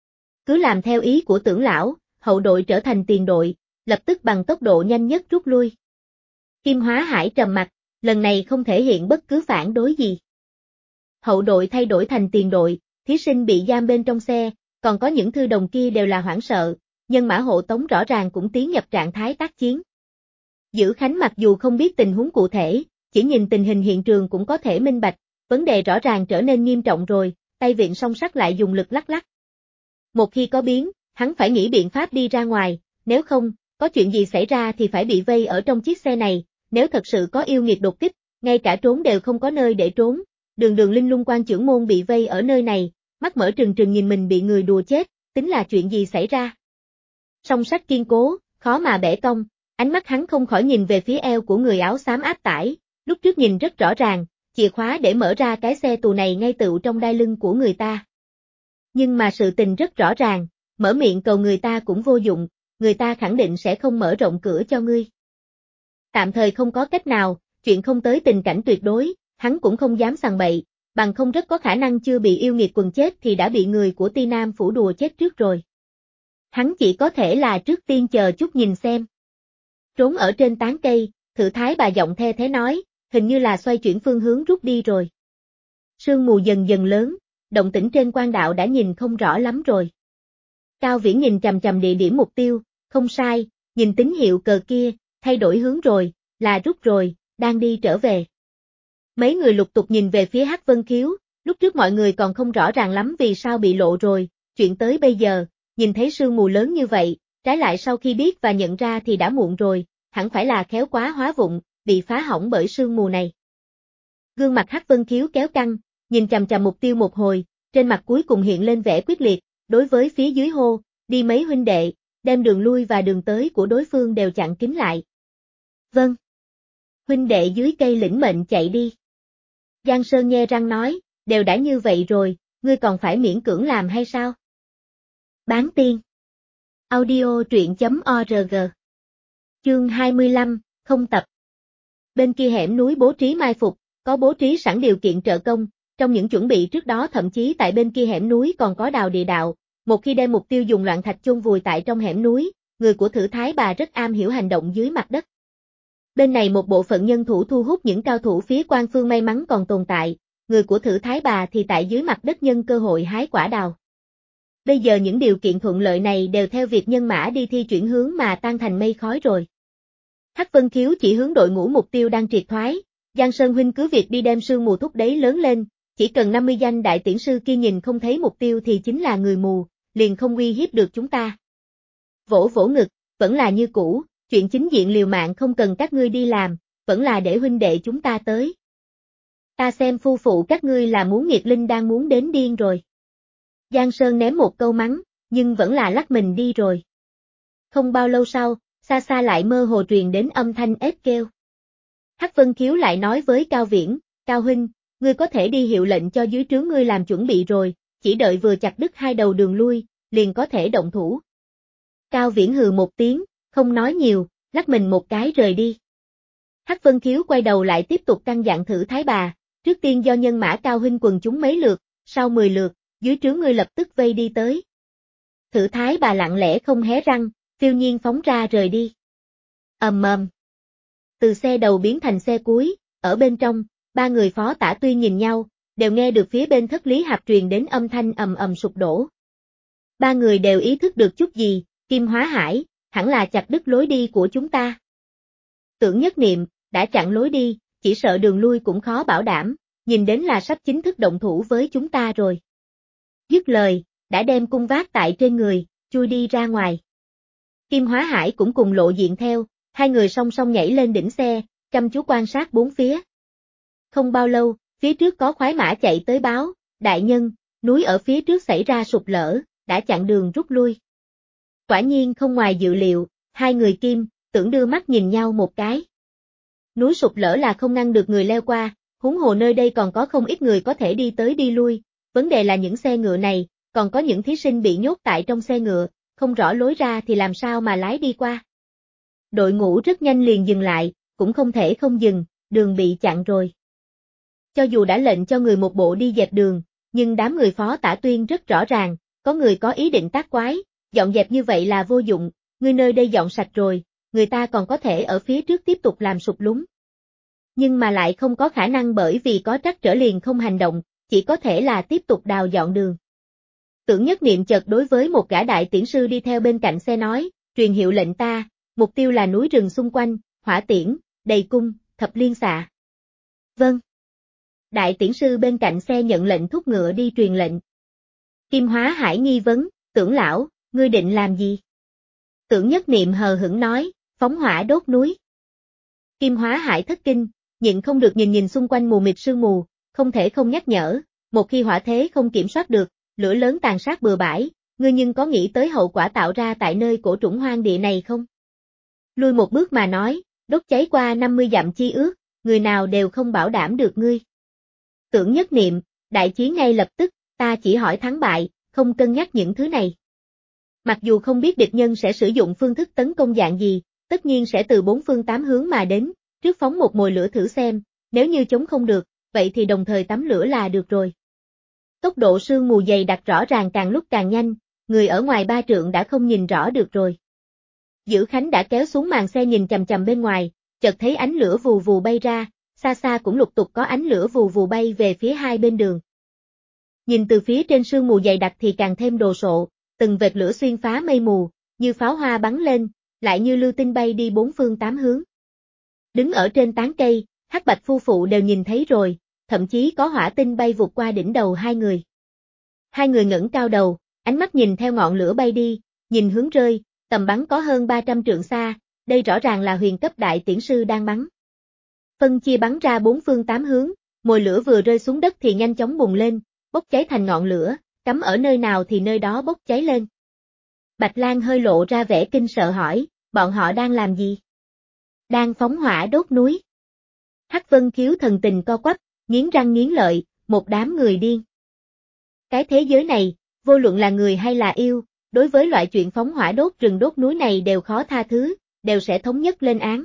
Cứ làm theo ý của Tưởng lão, hậu đội trở thành tiền đội, lập tức bằng tốc độ nhanh nhất rút lui. Kim Hóa Hải trầm mặt, lần này không thể hiện bất cứ phản đối gì. Hậu đội thay đổi thành tiền đội, thí sinh bị giam bên trong xe, còn có những thư đồng kia đều là hoảng sợ, nhân mã hộ tống rõ ràng cũng tiến nhập trạng thái tác chiến. Dữ Khánh mặc dù không biết tình huống cụ thể, chỉ nhìn tình hình hiện trường cũng có thể minh bạch, vấn đề rõ ràng trở nên nghiêm trọng rồi, tay vịn song sắt lại dùng lực lắc lắc. Một khi có biến, hắn phải nghĩ biện pháp đi ra ngoài, nếu không, có chuyện gì xảy ra thì phải bị vây ở trong chiếc xe này, nếu thật sự có yêu nghiệt đột kích, ngay cả trốn đều không có nơi để trốn. Đường Linh Lung quan trưởng môn bị vây ở nơi này, mắt mở trừng trừng nhìn mình bị người đùa chết, tính là chuyện gì xảy ra. Song sắt kiên cố, khó mà bẻ cong, ánh mắt hắn không khỏi nhìn về phía eo của người áo xám áp tải, lúc trước nhìn rất rõ ràng, chìa khóa để mở ra cái xe tù này ngay tựu trong đai lưng của người ta. Nhưng mà sự tình rất rõ ràng, mở miệng cầu người ta cũng vô dụng, người ta khẳng định sẽ không mở rộng cửa cho ngươi. Tạm thời không có cách nào, chuyện không tới tình cảnh tuyệt đối, hắn cũng không dám sằng bậy, bằng không rất có khả năng chưa bị yêu nghiệt quần chết thì đã bị người của Ti Nam phủ đùa chết trước rồi. Hắn chỉ có thể là trước tiên chờ chút nhìn xem. Trốn ở trên tán cây, Thử Thái bà giọng the thế nói, hình như là xoay chuyển phương hướng rút đi rồi. Sương mù dần dần lớn, động tĩnh trên quan đạo đã nhìn không rõ lắm rồi. Cao Viễn nhìn chằm chằm địa điểm mục tiêu, không sai, nhìn tín hiệu cờ kia, thay đổi hướng rồi, là rút rồi, đang đi trở về. Mấy người lục tục nhìn về phía Hắc Vân Khiếu, lúc trước mọi người còn không rõ ràng lắm vì sao bị lộ rồi, chuyện tới bây giờ, nhìn thấy sương mù lớn như vậy, trái lại sau khi biết và nhận ra thì đã muộn rồi, hẳn phải là khéo quá hóa vụng, bị phá hỏng bởi sương mù này. Gương mặt Hắc Vân Khiếu kéo căng, nhìn chằm chằm mục tiêu một hồi, trên mặt cuối cùng hiện lên vẻ quyết liệt, đối với phía dưới hô, đi mấy huynh đệ, đem đường lui và đường tới của đối phương đều chặn kín lại. Vâng. Huynh đệ dưới cây lĩnh mệnh chạy đi. Giang Sơn nhe răng nói, đều đã như vậy rồi, ngươi còn phải miễn cưỡng làm hay sao? Bán tiên. Audio truyện.org. Chương 25, không tập. Bên kia hẻm núi bố trí mai phục, có bố trí sẵn điều kiện trợ công, trong những chuẩn bị trước đó thậm chí tại bên kia hẻm núi còn có đào địa đạo, một khi đem mục tiêu dùng loạn thạch chôn vùi tại trong hẻm núi, người của Thử Thái bà rất am hiểu hành động dưới mặt đất. Bên này một bộ phận nhân thủ thu hút những cao thủ phía quan phương may mắn còn tồn tại, người của Thử Thái bà thì tại dưới mặt đất nhân cơ hội hái quả đào. Bây giờ những điều kiện thuận lợi này đều theo việc nhân mã đi thi chuyển hướng mà tan thành mây khói rồi. Hắc Vân Khiếu chỉ hướng đội ngũ mục tiêu đang triệt thoái, Giang Sơn huynh cứ việc đi đem sương mù thúc đẩy lớn lên, chỉ cần 50 danh đại tiễn sư kia nhìn không thấy mục tiêu thì chính là người mù, liền không uy hiếp được chúng ta. Vỗ vỗ ngực, vẫn là như cũ, chuyện chính diện liều mạng không cần các ngươi đi làm, vẫn là để huynh đệ chúng ta tới. Ta xem phu phụ các ngươi là muốn nghiệt linh đang muốn đến điên rồi. Giang Sơn ném một câu mắng, nhưng vẫn là lắc mình đi rồi. Không bao lâu sau, xa xa lại mơ hồ truyền đến âm thanh ếch kêu. Hắc Vân Khiếu lại nói với Cao Viễn, Cao huynh, ngươi có thể đi hiệu lệnh cho dưới trướng ngươi làm chuẩn bị rồi, chỉ đợi vừa chặt đứt hai đầu đường lui, liền có thể động thủ. Cao Viễn hừ một tiếng, không nói nhiều, lắc mình một cái rời đi. Hắc Vân Khiếu quay đầu lại tiếp tục căn dặn Thử Thái bà, trước tiên do nhân mã Cao huynh quần chúng mấy lượt, sau 10 lượt, dưới trướng ngươi lập tức vây đi tới. Thử Thái bà lặng lẽ không hé răng, phiêu nhiên phóng ra rời đi. Ầm ầm. Từ xe đầu biến thành xe cuối, ở bên trong, ba người Phó Tả Tuyên nhìn nhau, đều nghe được phía bên Thất Lý Hạp truyền đến âm thanh ầm ầm sụp đổ. Ba người đều ý thức được chút gì, Kim Hóa Hải, hẳn là chặt đứt lối đi của chúng ta. Tưởng Nhất Niệm, đã chặn lối đi, chỉ sợ đường lui cũng khó bảo đảm, nhìn đến là sắp chính thức động thủ với chúng ta rồi. Dứt lời, đã đem cung vác tại trên người, chui đi ra ngoài. Kim Hóa Hải cũng cùng lộ diện theo, hai người song song nhảy lên đỉnh xe, chăm chú quan sát bốn phía. Không bao lâu, phía trước có khoái mã chạy tới báo, đại nhân, núi ở phía trước xảy ra sụp lở, đã chặn đường rút lui. Quả nhiên không ngoài dự liệu, hai người Kim, Tưởng đưa mắt nhìn nhau một cái. Núi sụp lở là không ngăn được người leo qua, huống hồ nơi đây còn có không ít người có thể đi tới đi lui, vấn đề là những xe ngựa này, còn có những thí sinh bị nhốt tại trong xe ngựa, không rõ lối ra thì làm sao mà lái đi qua. Đội ngũ rất nhanh liền dừng lại, cũng không thể không dừng, đường bị chặn rồi. Cho dù đã lệnh cho người một bộ đi dẹp đường, nhưng đám người Phó Tả Tuyên rất rõ ràng, có người có ý định tác quái, dọn dẹp như vậy là vô dụng, người nơi đây dọn sạch rồi, người ta còn có thể ở phía trước tiếp tục làm sụp lún. Nhưng mà lại không có khả năng bởi vì có trắc trở liền không hành động, chỉ có thể là tiếp tục đào dọn đường. Tưởng Nhất Niệm chợt đối với một gã đại tiễn sư đi theo bên cạnh xe nói, truyền hiệu lệnh ta, mục tiêu là núi rừng xung quanh, hỏa tiễn, đầy cung, thập liên xạ. Vâng. Đại tiễn sư bên cạnh xe nhận lệnh thúc ngựa đi truyền lệnh. Kim Hóa Hải nghi vấn, Tưởng lão, ngươi định làm gì? Tưởng Nhất Niệm hờ hững nói, phóng hỏa đốt núi. Kim Hóa Hải thất kinh, nhịn không được nhìn xung quanh mù mịt sương mù, không thể không nhắc nhở, một khi hỏa thế không kiểm soát được, lửa lớn tàn sát bừa bãi, ngươi nhưng có nghĩ tới hậu quả tạo ra tại nơi cổ trũng hoang địa này không? Lui một bước mà nói, đốt cháy qua 50 dặm chi ước, người nào đều không bảo đảm được ngươi. Tưởng Nhất Niệm, đại chiến ngay lập tức, ta chỉ hỏi thắng bại, không cân nhắc những thứ này. Mặc dù không biết địch nhân sẽ sử dụng phương thức tấn công dạng gì, tất nhiên sẽ từ bốn phương tám hướng mà đến, trước phóng một mồi lửa thử xem, nếu như chống không được, vậy thì đồng thời tắm lửa là được rồi. Tốc độ sương mù dày đặc rõ ràng càng lúc càng nhanh, người ở ngoài 3 trượng đã không nhìn rõ được rồi. Dữ Khánh đã kéo xuống màn xe nhìn chằm chằm bên ngoài, chợt thấy ánh lửa vù vù bay ra, xa xa cũng lục tục có ánh lửa vù vù bay về phía hai bên đường. Nhìn từ phía trên sương mù dày đặc thì càng thêm đồ sộ, từng vệt lửa xuyên phá mây mù, như pháo hoa bắn lên, lại như lưu tinh bay đi bốn phương tám hướng. Đứng ở trên tán cây, Hắc Bạch phu phụ đều nhìn thấy rồi, thậm chí có hỏa tinh bay vụt qua đỉnh đầu hai người. Hai người ngẩng cao đầu, ánh mắt nhìn theo ngọn lửa bay đi, nhìn hướng rơi, tầm bắn có hơn 300 trượng xa, đây rõ ràng là huyền cấp đại tiễn sư đang bắn. Phân chia bắn ra bốn phương tám hướng, mồi lửa vừa rơi xuống đất thì nhanh chóng bùng lên, bốc cháy thành ngọn lửa, cắm ở nơi nào thì nơi đó bốc cháy lên. Bạch Lan hơi lộ ra vẻ kinh sợ hỏi, bọn họ đang làm gì? Đang phóng hỏa đốt núi. Hắc Vân Khiếu thần tình co quắp, nghiến răng nghiến lợi, một đám người điên. Cái thế giới này, vô luận là người hay là yêu, đối với loại chuyện phóng hỏa đốt rừng đốt núi này đều khó tha thứ, đều sẽ thống nhất lên án.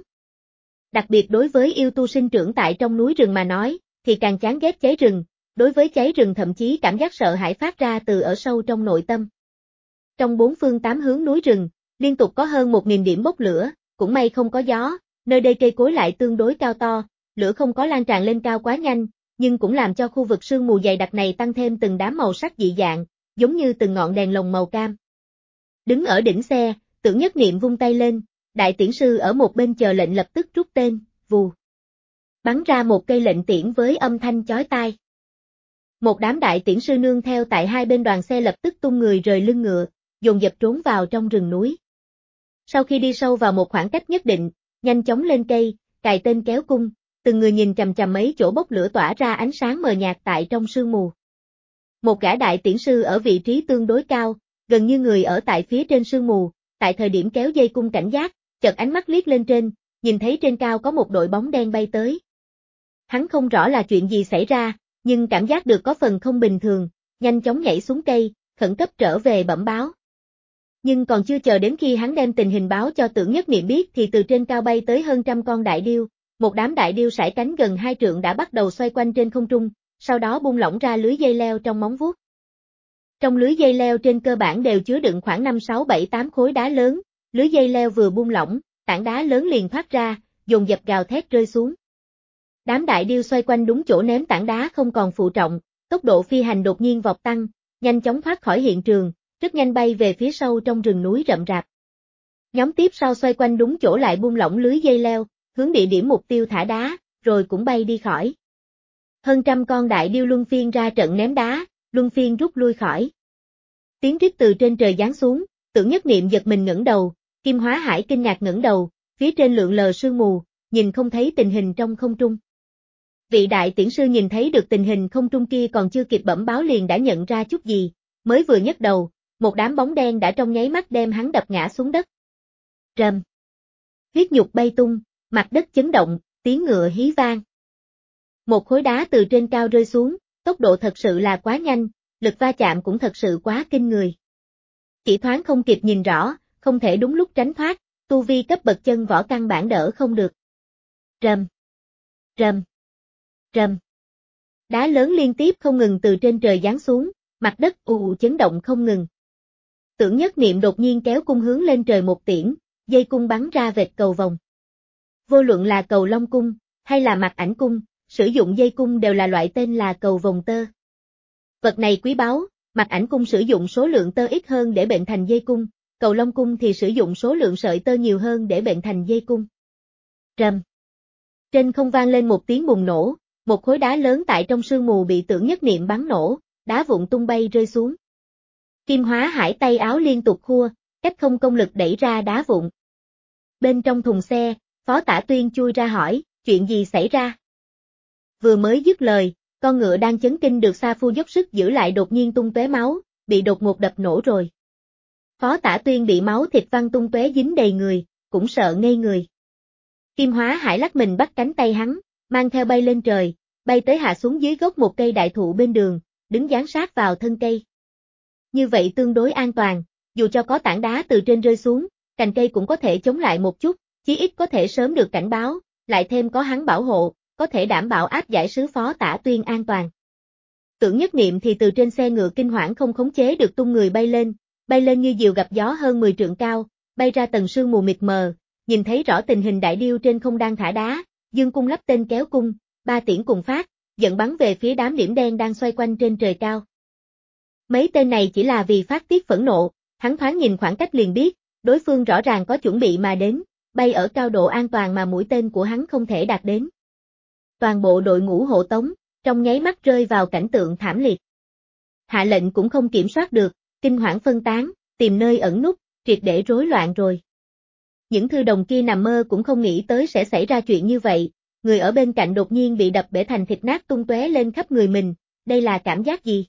Đặc biệt đối với yêu tu sinh trưởng tại trong núi rừng mà nói, thì càng chán ghét cháy rừng, đối với cháy rừng thậm chí cảm giác sợ hãi phát ra từ ở sâu trong nội tâm. Trong bốn phương tám hướng núi rừng, liên tục có hơn 1000 điểm bốc lửa, cũng may không có gió, nơi đây cây cối lại tương đối cao to, lửa không có lan tràn lên cao quá nhanh, nhưng cũng làm cho khu vực sương mù dày đặc này tăng thêm từng đám màu sắc dị dạng, giống như từng ngọn đèn lồng màu cam. Đứng ở đỉnh xe, Tưởng Nhất Niệm vung tay lên, đại tiễn sư ở một bên chờ lệnh lập tức rút tên, vù. Bắn ra một cây lệnh tiễn với âm thanh chói tai. Một đám đại tiễn sư nương theo tại hai bên đoàn xe lập tức tung người rời lưng ngựa, dồn dập trốn vào trong rừng núi. Sau khi đi sâu vào một khoảng cách nhất định, nhanh chóng lên cây, cài tên kéo cung, từng người nhìn chằm chằm mấy chỗ bốc lửa tỏa ra ánh sáng mờ nhạt tại trong sương mù. Một gã đại tiễn sư ở vị trí tương đối cao, gần như người ở tại phía trên sương mù, tại thời điểm kéo dây cung cảnh giác, chợt ánh mắt liếc lên trên, nhìn thấy trên cao có một đội bóng đen bay tới. Hắn không rõ là chuyện gì xảy ra, nhưng cảm giác được có phần không bình thường, nhanh chóng nhảy xuống cây, khẩn cấp trở về bẩm báo. Nhưng còn chưa chờ đến khi hắn đem tình hình báo cho Tưởng Nhất Niệm biết thì từ trên cao bay tới hơn trăm con đại điêu, một đám đại điêu sải cánh gần 2 trượng đã bắt đầu xoay quanh trên không trung, sau đó buông lỏng ra lưới dây leo trong móng vuốt. Trong lưới dây leo trên cơ bản đều chứa đựng khoảng 5, 6, 7, 8 khối đá lớn, lưới dây leo vừa buông lỏng, tảng đá lớn liền thoát ra, dồn dập gào thét rơi xuống. Đám đại điêu xoay quanh đúng chỗ ném tảng đá không còn phụ trọng, tốc độ phi hành đột nhiên vọt tăng, nhanh chóng thoát khỏi hiện trường, rất nhanh bay về phía sâu trong rừng núi rậm rạp. Nhóm tiếp sau xoay quanh đúng chỗ lại buông lỏng lưới dây leo, hướng địa điểm mục tiêu thả đá, rồi cũng bay đi khỏi. Hơn trăm con đại điêu luân phiên ra trận ném đá, luân phiên rút lui khỏi. Tiếng rít từ trên trời giáng xuống, Tưởng Nhất Niệm giật mình ngẩng đầu, Kim Hóa Hải kinh ngạc ngẩng đầu, phía trên lượn lờ sương mù, nhìn không thấy tình hình trong không trung. Vị đại tiễn sư nhìn thấy được tình hình không trung kia còn chưa kịp bẩm báo liền đã nhận ra chút gì, mới vừa nhấc đầu, một đám bóng đen đã trong nháy mắt đem hắn đập ngã xuống đất. Rầm. Huyết nhục bay tung, mặt đất chấn động, tiếng ngựa hí vang. Một khối đá từ trên cao rơi xuống, tốc độ thật sự là quá nhanh, lực va chạm cũng thật sự quá kinh người. Chỉ thoáng không kịp nhìn rõ, không thể đúng lúc tránh thoát, tu vi cấp bậc chân võ căn bản đỡ không được. Rầm. Rầm. Rầm. Đá lớn liên tiếp không ngừng từ trên trời giáng xuống, mặt đất ù chấn động không ngừng. Tưởng Nhất Niệm đột nhiên kéo cung hướng lên trời một tiễn, dây cung bắn ra vệt cầu vồng. Vô luận là cầu long cung, hay là mạc ảnh cung, sử dụng dây cung đều là loại tên là cầu vồng tơ. Vật này quý báu, Mạch Ảnh cung sử dụng số lượng tơ ít hơn để bệnh thành dây cung, Cầu Long cung thì sử dụng số lượng sợi tơ nhiều hơn để bệnh thành dây cung. Rầm. Trên không vang lên một tiếng bùng nổ, một khối đá lớn tại trong sương mù bị Tưởng Nhất Niệm bắn nổ, đá vụn tung bay rơi xuống. Kim Hóa Hải tay áo liên tục khua, cách không công lực đẩy ra đá vụn. Bên trong thùng xe, Phó Tả Tuyên chui ra hỏi, chuyện gì xảy ra? Vừa mới dứt lời, con ngựa đang chấn kinh được Sa Phu dốc sức giữ lại đột nhiên tung tóe máu, bị đột ngột đập nổ rồi. Phó Tả Tuyên bị máu thịt văng tung tóe dính đầy người, cũng sợ ngây người. Kim Hóa Hải lắc mình bắt cánh tay hắn, mang theo bay lên trời, bay tới hạ xuống dưới gốc một cây đại thụ bên đường, đứng dán sát vào thân cây. Như vậy tương đối an toàn, dù cho có tảng đá từ trên rơi xuống, cành cây cũng có thể chống lại một chút, chí ít có thể sớm được cảnh báo, lại thêm có hắn bảo hộ, có thể đảm bảo áp giải sứ Phó Tả Tuyên an toàn. Tưởng Nhất Niệm thì từ trên xe ngựa kinh hoảng không khống chế được tung người bay lên như diều gặp gió hơn 10 trượng cao, bay ra tầng sương mù mịt mờ, nhìn thấy rõ tình hình đại điêu trên không đang thả đá, dương cung lắp tên kéo cung, ba tiễn cùng phát, dẫn bắn về phía đám điểm đen đang xoay quanh trên trời cao. Mấy tên này chỉ là vì phát tiết phẫn nộ, hắn thoáng nhìn khoảng cách liền biết, đối phương rõ ràng có chuẩn bị mà đến, bay ở cao độ an toàn mà mũi tên của hắn không thể đạt đến. Toàn bộ đội ngũ hộ tống, trong nháy mắt rơi vào cảnh tượng thảm liệt. Hạ lệnh cũng không kiểm soát được, kinh hoảng phân tán, tìm nơi ẩn núp, triệt để rối loạn rồi. Những thư đồng kia nằm mơ cũng không nghĩ tới sẽ xảy ra chuyện như vậy, người ở bên cạnh đột nhiên bị đập bể thành thịt nát tung tóe lên khắp người mình, đây là cảm giác gì?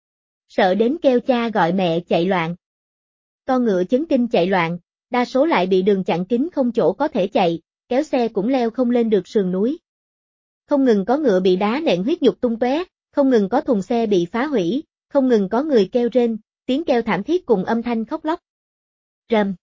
Sợ đến kêu cha gọi mẹ chạy loạn. Con ngựa chấn kinh chạy loạn, đa số lại bị đường chặn kín không chỗ có thể chạy, kéo xe cũng leo không lên được sườn núi. Không ngừng có ngựa bị đá nện huyết nhục tung tóe, không ngừng có thùng xe bị phá hủy, không ngừng có người kêu rên, tiếng kêu thảm thiết cùng âm thanh khóc lóc. Rầm.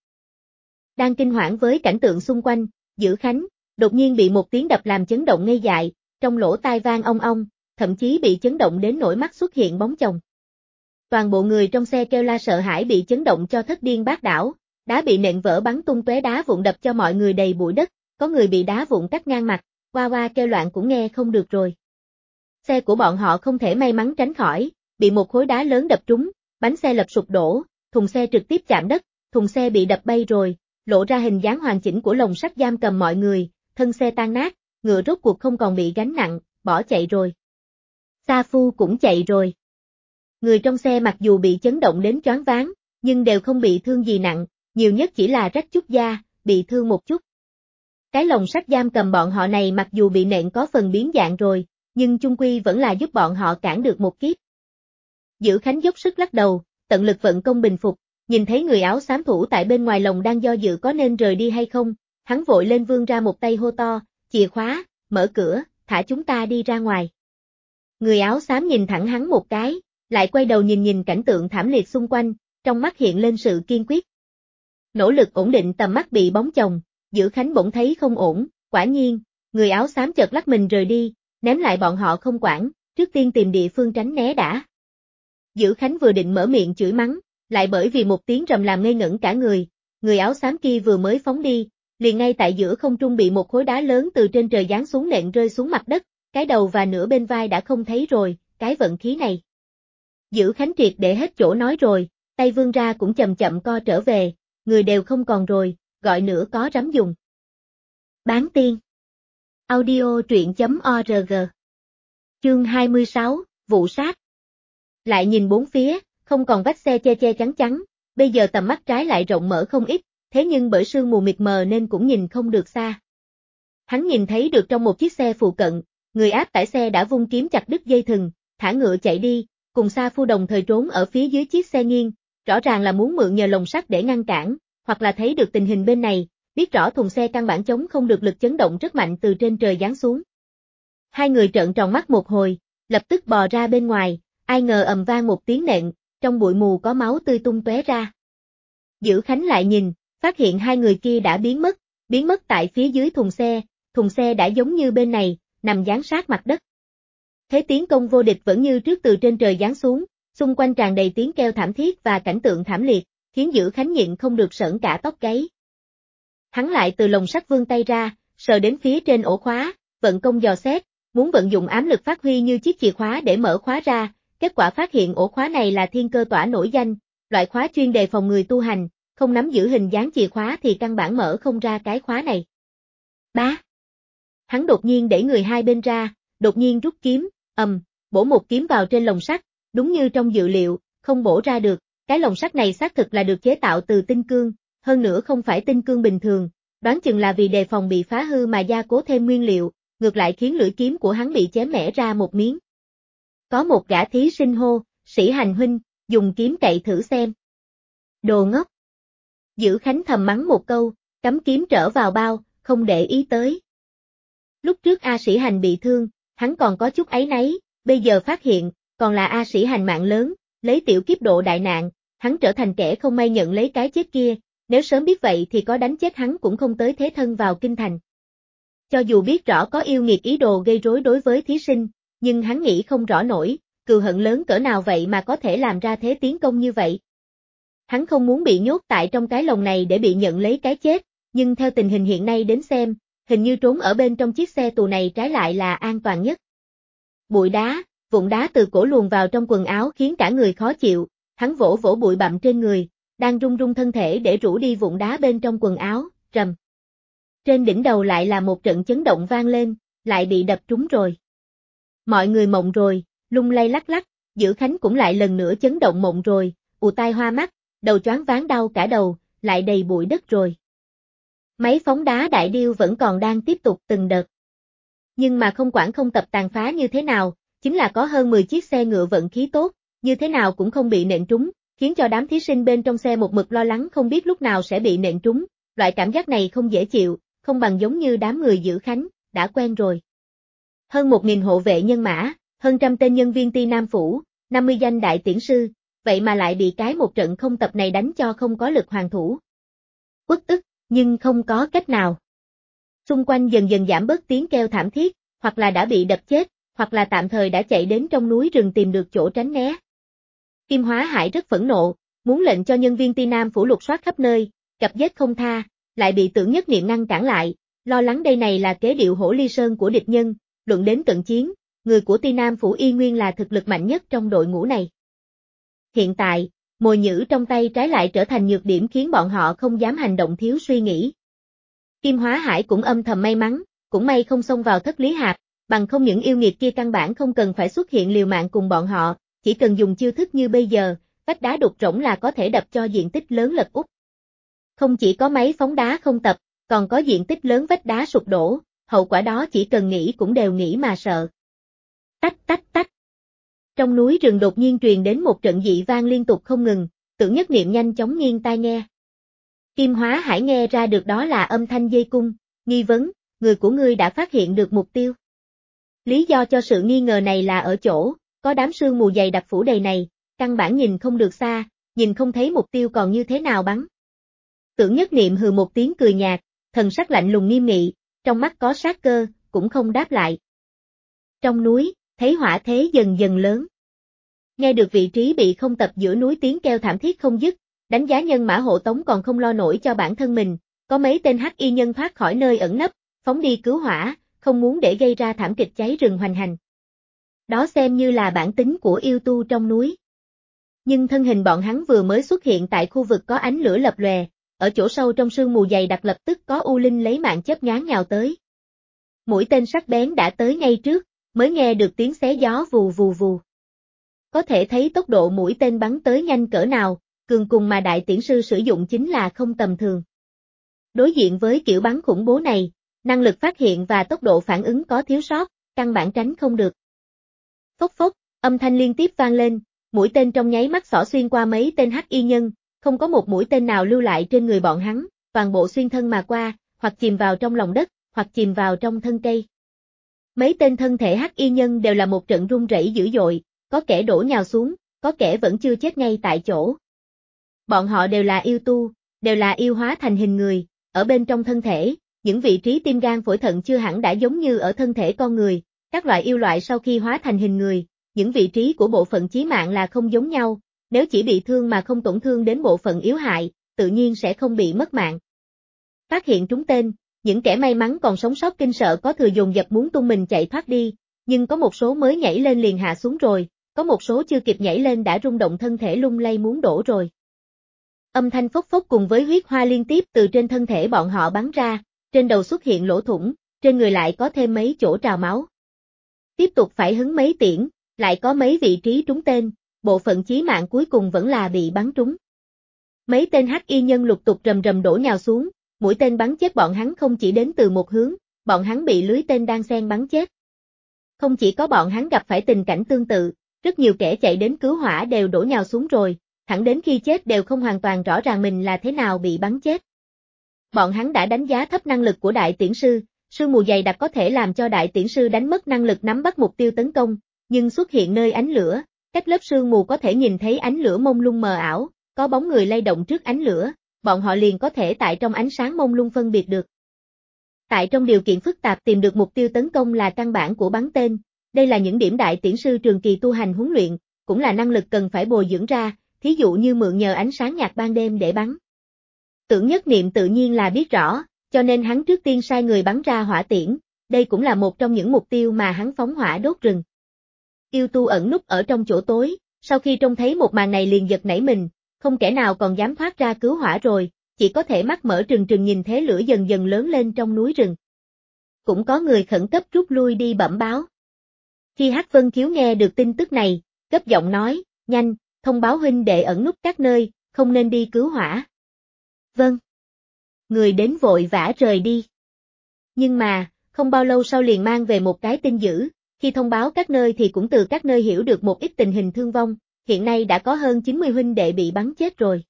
Đang kinh hoảng với cảnh tượng xung quanh, Dữ Khánh, đột nhiên bị một tiếng đập làm chấn động ngây dại, trong lỗ tai vang ong ong, thậm chí bị chấn động đến nỗi mắt xuất hiện bóng chồng. Toàn bộ người trong xe kêu la sợ hãi bị chấn động cho thất điên bát đảo, đá bị nện vỡ bắn tung tóe đá vụn đập cho mọi người đầy bụi đất, có người bị đá vụn cắt ngang mặt, oa oa kêu loạn cũng nghe không được rồi. Xe của bọn họ không thể may mắn tránh khỏi, bị một khối đá lớn đập trúng, bánh xe lật sụp đổ, thùng xe trực tiếp chạm đất, thùng xe bị đập bay rồi, lộ ra hình dáng hoàn chỉnh của lồng sắt giam cầm mọi người, thân xe tan nát, ngựa rốt cuộc không còn bị gánh nặng, bỏ chạy rồi. Sa Phu cũng chạy rồi. Người trong xe mặc dù bị chấn động đến choáng váng, nhưng đều không bị thương gì nặng, nhiều nhất chỉ là rách chút da, bị thương một chút. Cái lồng sắt giam cầm bọn họ này mặc dù bị nện có phần biến dạng rồi, nhưng chung quy vẫn là giúp bọn họ cản được một kiếp. Dữ Khánh dốc sức lắc đầu, tận lực vận công bình phục, nhìn thấy người áo xám thủ tại bên ngoài lồng đang do dự có nên rời đi hay không, hắn vội lên vươn ra một tay hô to, chìa khóa, mở cửa, thả chúng ta đi ra ngoài. Người áo xám nhìn thẳng hắn một cái, lại quay đầu nhìn cảnh tượng thảm liệt xung quanh, trong mắt hiện lên sự kiên quyết. Nỗ lực ổn định tầm mắt bị bóng chồng, Dữ Khánh bỗng thấy không ổn, quả nhiên, người áo xám chợt lắc mình rời đi, ném lại bọn họ không quản, trước tiên tìm địa phương tránh né đã. Dữ Khánh vừa định mở miệng chửi mắng, lại bởi vì một tiếng rầm làm ngây ngẩn cả người áo xám kia vừa mới phóng đi, liền ngay tại giữa không trung bị một khối đá lớn từ trên trời giáng xuống nện rơi xuống mặt đất, cái đầu và nửa bên vai đã không thấy rồi, cái vận khí này. Dữ Khánh triệt để hết chỗ nói rồi, tay vươn ra cũng chậm chậm co trở về, người đều không còn rồi, gọi nữa có rắm dùng. Bán tiên. Audio truyện.org. Chương 26, Vụ sát. Lại nhìn bốn phía, không còn vách xe che che chắn chắn, bây giờ tầm mắt trái lại rộng mở không ít, thế nhưng bởi sương mù mịt mờ nên cũng nhìn không được xa. Hắn nhìn thấy được trong một chiếc xe phụ cận, người áp tải xe đã vung kiếm chặt đứt dây thừng, thả ngựa chạy đi, cùng Sa Phu đồng thời trốn ở phía dưới chiếc xe nghiêng, rõ ràng là muốn mượn nhờ lồng sắt để ngăn cản, hoặc là thấy được tình hình bên này, biết rõ thùng xe căn bản chống không được lực chấn động rất mạnh từ trên trời giáng xuống. Hai người trợn tròn mắt một hồi, lập tức bò ra bên ngoài, ai ngờ ầm vang một tiếng nện, trong bụi mù có máu tươi tung tóe ra. Dữ Khánh lại nhìn, phát hiện hai người kia đã biến mất tại phía dưới thùng xe đã giống như bên này, nằm dán sát mặt đất. Thế tiến công vô địch vẫn như trước từ trên trời giáng xuống, xung quanh tràn đầy tiếng kêu thảm thiết và cảnh tượng thảm liệt, khiến Dữ Khánh nhịn không được sởn cả tóc gáy. Hắn lại từ lồng sắt vươn tay ra, sờ đến phía trên ổ khóa, vận công dò xét, muốn vận dụng ám lực phát huy như chiếc chìa khóa để mở khóa ra, kết quả phát hiện ổ khóa này là thiên cơ tỏa nổi danh, loại khóa chuyên đề phòng người tu hành, không nắm giữ hình dáng chìa khóa thì căn bản mở không ra cái khóa này. Bá! Hắn đột nhiên đẩy người hai bên ra, đột nhiên rút kiếm, bổ một kiếm vào trên lồng sắt, đúng như trong dự liệu, không bổ ra được, cái lồng sắt này xác thực là được chế tạo từ tinh cương, hơn nữa không phải tinh cương bình thường, đoán chừng là vì đề phòng bị phá hư mà gia cố thêm nguyên liệu, ngược lại khiến lưỡi kiếm của hắn bị chém mẻ ra một miếng. Có một gã thí sinh hô, Sĩ Hành huynh, dùng kiếm cậy thử xem. Đồ ngốc! Dữ Khánh thầm mắng một câu, cắm kiếm trở vào bao, không để ý tới. Lúc trước A Sĩ Hành bị thương, hắn còn có chút áy náy, bây giờ phát hiện, còn là A Sĩ Hành mạng lớn, lấy tiểu kiếp độ đại nạn, hắn trở thành kẻ không may nhận lấy cái chết kia, nếu sớm biết vậy thì có đánh chết hắn cũng không tới thế thân vào kinh thành. Cho dù biết rõ có yêu nghiệt ý đồ gây rối đối với thí sinh, nhưng hắn nghĩ không rõ nổi, cừu hận lớn cỡ nào vậy mà có thể làm ra thế tiến công như vậy. Hắn không muốn bị nhốt tại trong cái lồng này để bị nhận lấy cái chết, nhưng theo tình hình hiện nay đến xem, hình như trốn ở bên trong chiếc xe tù này trái lại là an toàn nhất. Bụi đá, vụn đá từ cổ luồn vào trong quần áo khiến cả người khó chịu, hắn vỗ vỗ bụi bặm trên người, đang run run thân thể để rũ đi vụn đá bên trong quần áo, rầm. Trên đỉnh đầu lại là một trận chấn động vang lên, lại bị đập trúng rồi. Mọi người mộng rồi, lung lay lắc lắc, Dữ Khánh cũng lại lần nữa chấn động mộng rồi, ù tai hoa mắt, đầu choáng váng đau cả đầu, lại đầy bụi đất rồi. Máy phóng đá đại điêu vẫn còn đang tiếp tục từng đợt. Nhưng mà không quản không tập tàn phá như thế nào, chính là có hơn 10 chiếc xe ngựa vận khí tốt, như thế nào cũng không bị nện trúng, khiến cho đám thí sinh bên trong xe một mực lo lắng không biết lúc nào sẽ bị nện trúng, loại cảm giác này không dễ chịu, không bằng giống như đám người Dữ Khánh, đã quen rồi. Hơn 1.000 hộ vệ nhân mã, hơn trăm tên nhân viên Ti Nam Phủ, 50 danh đại tiễn sư, vậy mà lại bị cái một trận không tập này đánh cho không có lực hoàn thủ. Uất ức, nhưng không có cách nào. Xung quanh dần dần giảm bớt tiếng kêu thảm thiết, hoặc là đã bị đập chết, hoặc là tạm thời đã chạy đến trong núi rừng tìm được chỗ tránh né. Kim Hóa Hải rất phẫn nộ, muốn lệnh cho nhân viên Ti Nam Phủ lục soát khắp nơi, cặp giết không tha, lại bị Tưởng Nhất Niệm ngăn cản lại, lo lắng đây này là kế điệu hổ ly sơn của địch nhân, luận đến cận chiến, người của Ti Nam Phủ y nguyên là thực lực mạnh nhất trong đội ngũ này. Hiện tại, mồi nhử trong tay trái lại trở thành nhược điểm khiến bọn họ không dám hành động thiếu suy nghĩ. Kim Hóa Hải cũng âm thầm may mắn, cũng may không xông vào Thất Lý Hạp, bằng không những yêu nghiệt kia căn bản không cần phải xuất hiện liều mạng cùng bọn họ, chỉ cần dùng chiêu thức như bây giờ, vách đá đục rỗng là có thể đập cho diện tích lớn lật úp. Không chỉ có máy phóng đá không tập, còn có diện tích lớn vách đá sụp đổ, hậu quả đó chỉ cần nghĩ cũng đều nghĩ mà sợ. Tách tách tách. Trong núi rừng đột nhiên truyền đến một trận dị vang liên tục không ngừng, Tưởng Nhất Niệm nhanh chóng nghiêng tai nghe. Kim Hóa Hải nghe ra được đó là âm thanh dây cung, nghi vấn, người của ngươi đã phát hiện được mục tiêu. Lý do cho sự nghi ngờ này là ở chỗ, có đám sương mù dày đặc phủ đầy này, căn bản nhìn không được xa, nhìn không thấy mục tiêu còn như thế nào bắn. Tưởng Nhất Niệm hừ một tiếng cười nhạt, thần sắc lạnh lùng nghiêm nghị, trong mắt có sát cơ, cũng không đáp lại. Trong núi, thấy hỏa thế dần dần lớn. Nghe được vị trí bị không tập giữa núi tiếng kêu thảm thiết không dứt, đánh giá nhân mã hộ tống còn không lo nổi cho bản thân mình, có mấy tên hắc y nhân thoát khỏi nơi ẩn nấp, phóng đi cứu hỏa, không muốn để gây ra thảm kịch cháy rừng hoành hành. Đó xem như là bản tính của yêu tu trong núi. Nhưng thân hình bọn hắn vừa mới xuất hiện tại khu vực có ánh lửa lập lòe, ở chỗ sâu trong sương mù dày đặc lập tức có U Linh lấy mạng chớp nhoáng nhào tới. Mũi tên sắc bén đã tới ngay trước, mới nghe được tiếng xé gió vù vù vù. Có thể thấy tốc độ mũi tên bắn tới nhanh cỡ nào, cường cùng mà đại tiễn sư sử dụng chính là không tầm thường. Đối diện với kiểu bắn khủng bố này, năng lực phát hiện và tốc độ phản ứng có thiếu sót, căn bản tránh không được. Phốc phốc, âm thanh liên tiếp vang lên, mũi tên trong nháy mắt xỏ xuyên qua mấy tên hắc y nhân, không có một mũi tên nào lưu lại trên người bọn hắn, toàn bộ xuyên thân mà qua, hoặc chìm vào trong lòng đất, hoặc chìm vào trong thân cây. Mấy tên thân thể hắc y nhân đều là một trận rung rẩy dữ dội, có kẻ đổ nhào xuống, có kẻ vẫn chưa chết ngay tại chỗ. Bọn họ đều là yêu tu, đều là yêu hóa thành hình người, ở bên trong thân thể, những vị trí tim gan phổi thận chưa hẳn đã giống như ở thân thể con người, các loại yêu loại sau khi hóa thành hình người, những vị trí của bộ phận chí mạng là không giống nhau, nếu chỉ bị thương mà không tổn thương đến bộ phận yếu hại, tự nhiên sẽ không bị mất mạng. Phát hiện trúng tên, những kẻ may mắn còn sống sót kinh sợ có thừa dồn dập muốn tung mình chạy thoát đi, nhưng có một số mới nhảy lên liền hạ xuống rồi, có một số chưa kịp nhảy lên đã rung động thân thể lung lay muốn đổ rồi. Âm thanh phốc phốc cùng với huyết hoa liên tiếp từ trên thân thể bọn họ bắn ra, trên đầu xuất hiện lỗ thủng, trên người lại có thêm mấy chỗ trào máu. Tiếp tục phải hứng mấy tiễn, lại có mấy vị trí trúng tên, bộ phận chí mạng cuối cùng vẫn là bị bắn trúng. Mấy tên hắc y nhân lục tục rầm rầm đổ nhào xuống, mũi tên bắn chết bọn hắn không chỉ đến từ một hướng, bọn hắn bị lưới tên đan xen bắn chết. Không chỉ có bọn hắn gặp phải tình cảnh tương tự, rất nhiều kẻ chạy đến cứu hỏa đều đổ nhào xuống rồi, thẳng đến khi chết đều không hoàn toàn rõ ràng mình là thế nào bị bắn chết. Bọn hắn đã đánh giá thấp năng lực của đại tiễn sư, sương mù dày đặc có thể làm cho đại tiễn sư đánh mất năng lực nắm bắt mục tiêu tấn công, nhưng xuất hiện nơi ánh lửa, cách lớp sương mù có thể nhìn thấy ánh lửa mông lung mờ ảo, có bóng người lay động trước ánh lửa, bọn họ liền có thể tại trong ánh sáng mông lung phân biệt được. Tại trong điều kiện phức tạp tìm được mục tiêu tấn công là căn bản của bắn tên, đây là những điểm đại tiễn sư trường kỳ tu hành huấn luyện, cũng là năng lực cần phải bồi dưỡng ra, thí dụ như mượn nhờ ánh sáng nhạt ban đêm để bắn. Tưởng Nhất Niệm tự nhiên là biết rõ, cho nên hắn trước tiên sai người bắn ra hỏa tiễn, đây cũng là một trong những mục tiêu mà hắn phóng hỏa đốt rừng. Yêu tu ẩn núp ở trong chỗ tối, sau khi trông thấy một màn này liền giật nảy mình, không kẻ nào còn dám thoát ra cứu hỏa rồi, chỉ có thể mắt mở trừng trừng nhìn thế lửa dần dần lớn lên trong núi rừng. Cũng có người khẩn cấp rút lui đi bẩm báo. Khi Hắc Vân Khiếu nghe được tin tức này, gấp giọng nói, nhanh, thông báo huynh đệ ẩn núp các nơi, không nên đi cứu hỏa. Vâng. Người đến vội vã rời đi. Nhưng mà, không bao lâu sau liền mang về một cái tin dữ, khi thông báo các nơi thì cũng từ các nơi hiểu được một ít tình hình thương vong, hiện nay đã có hơn 90 huynh đệ bị bắn chết rồi.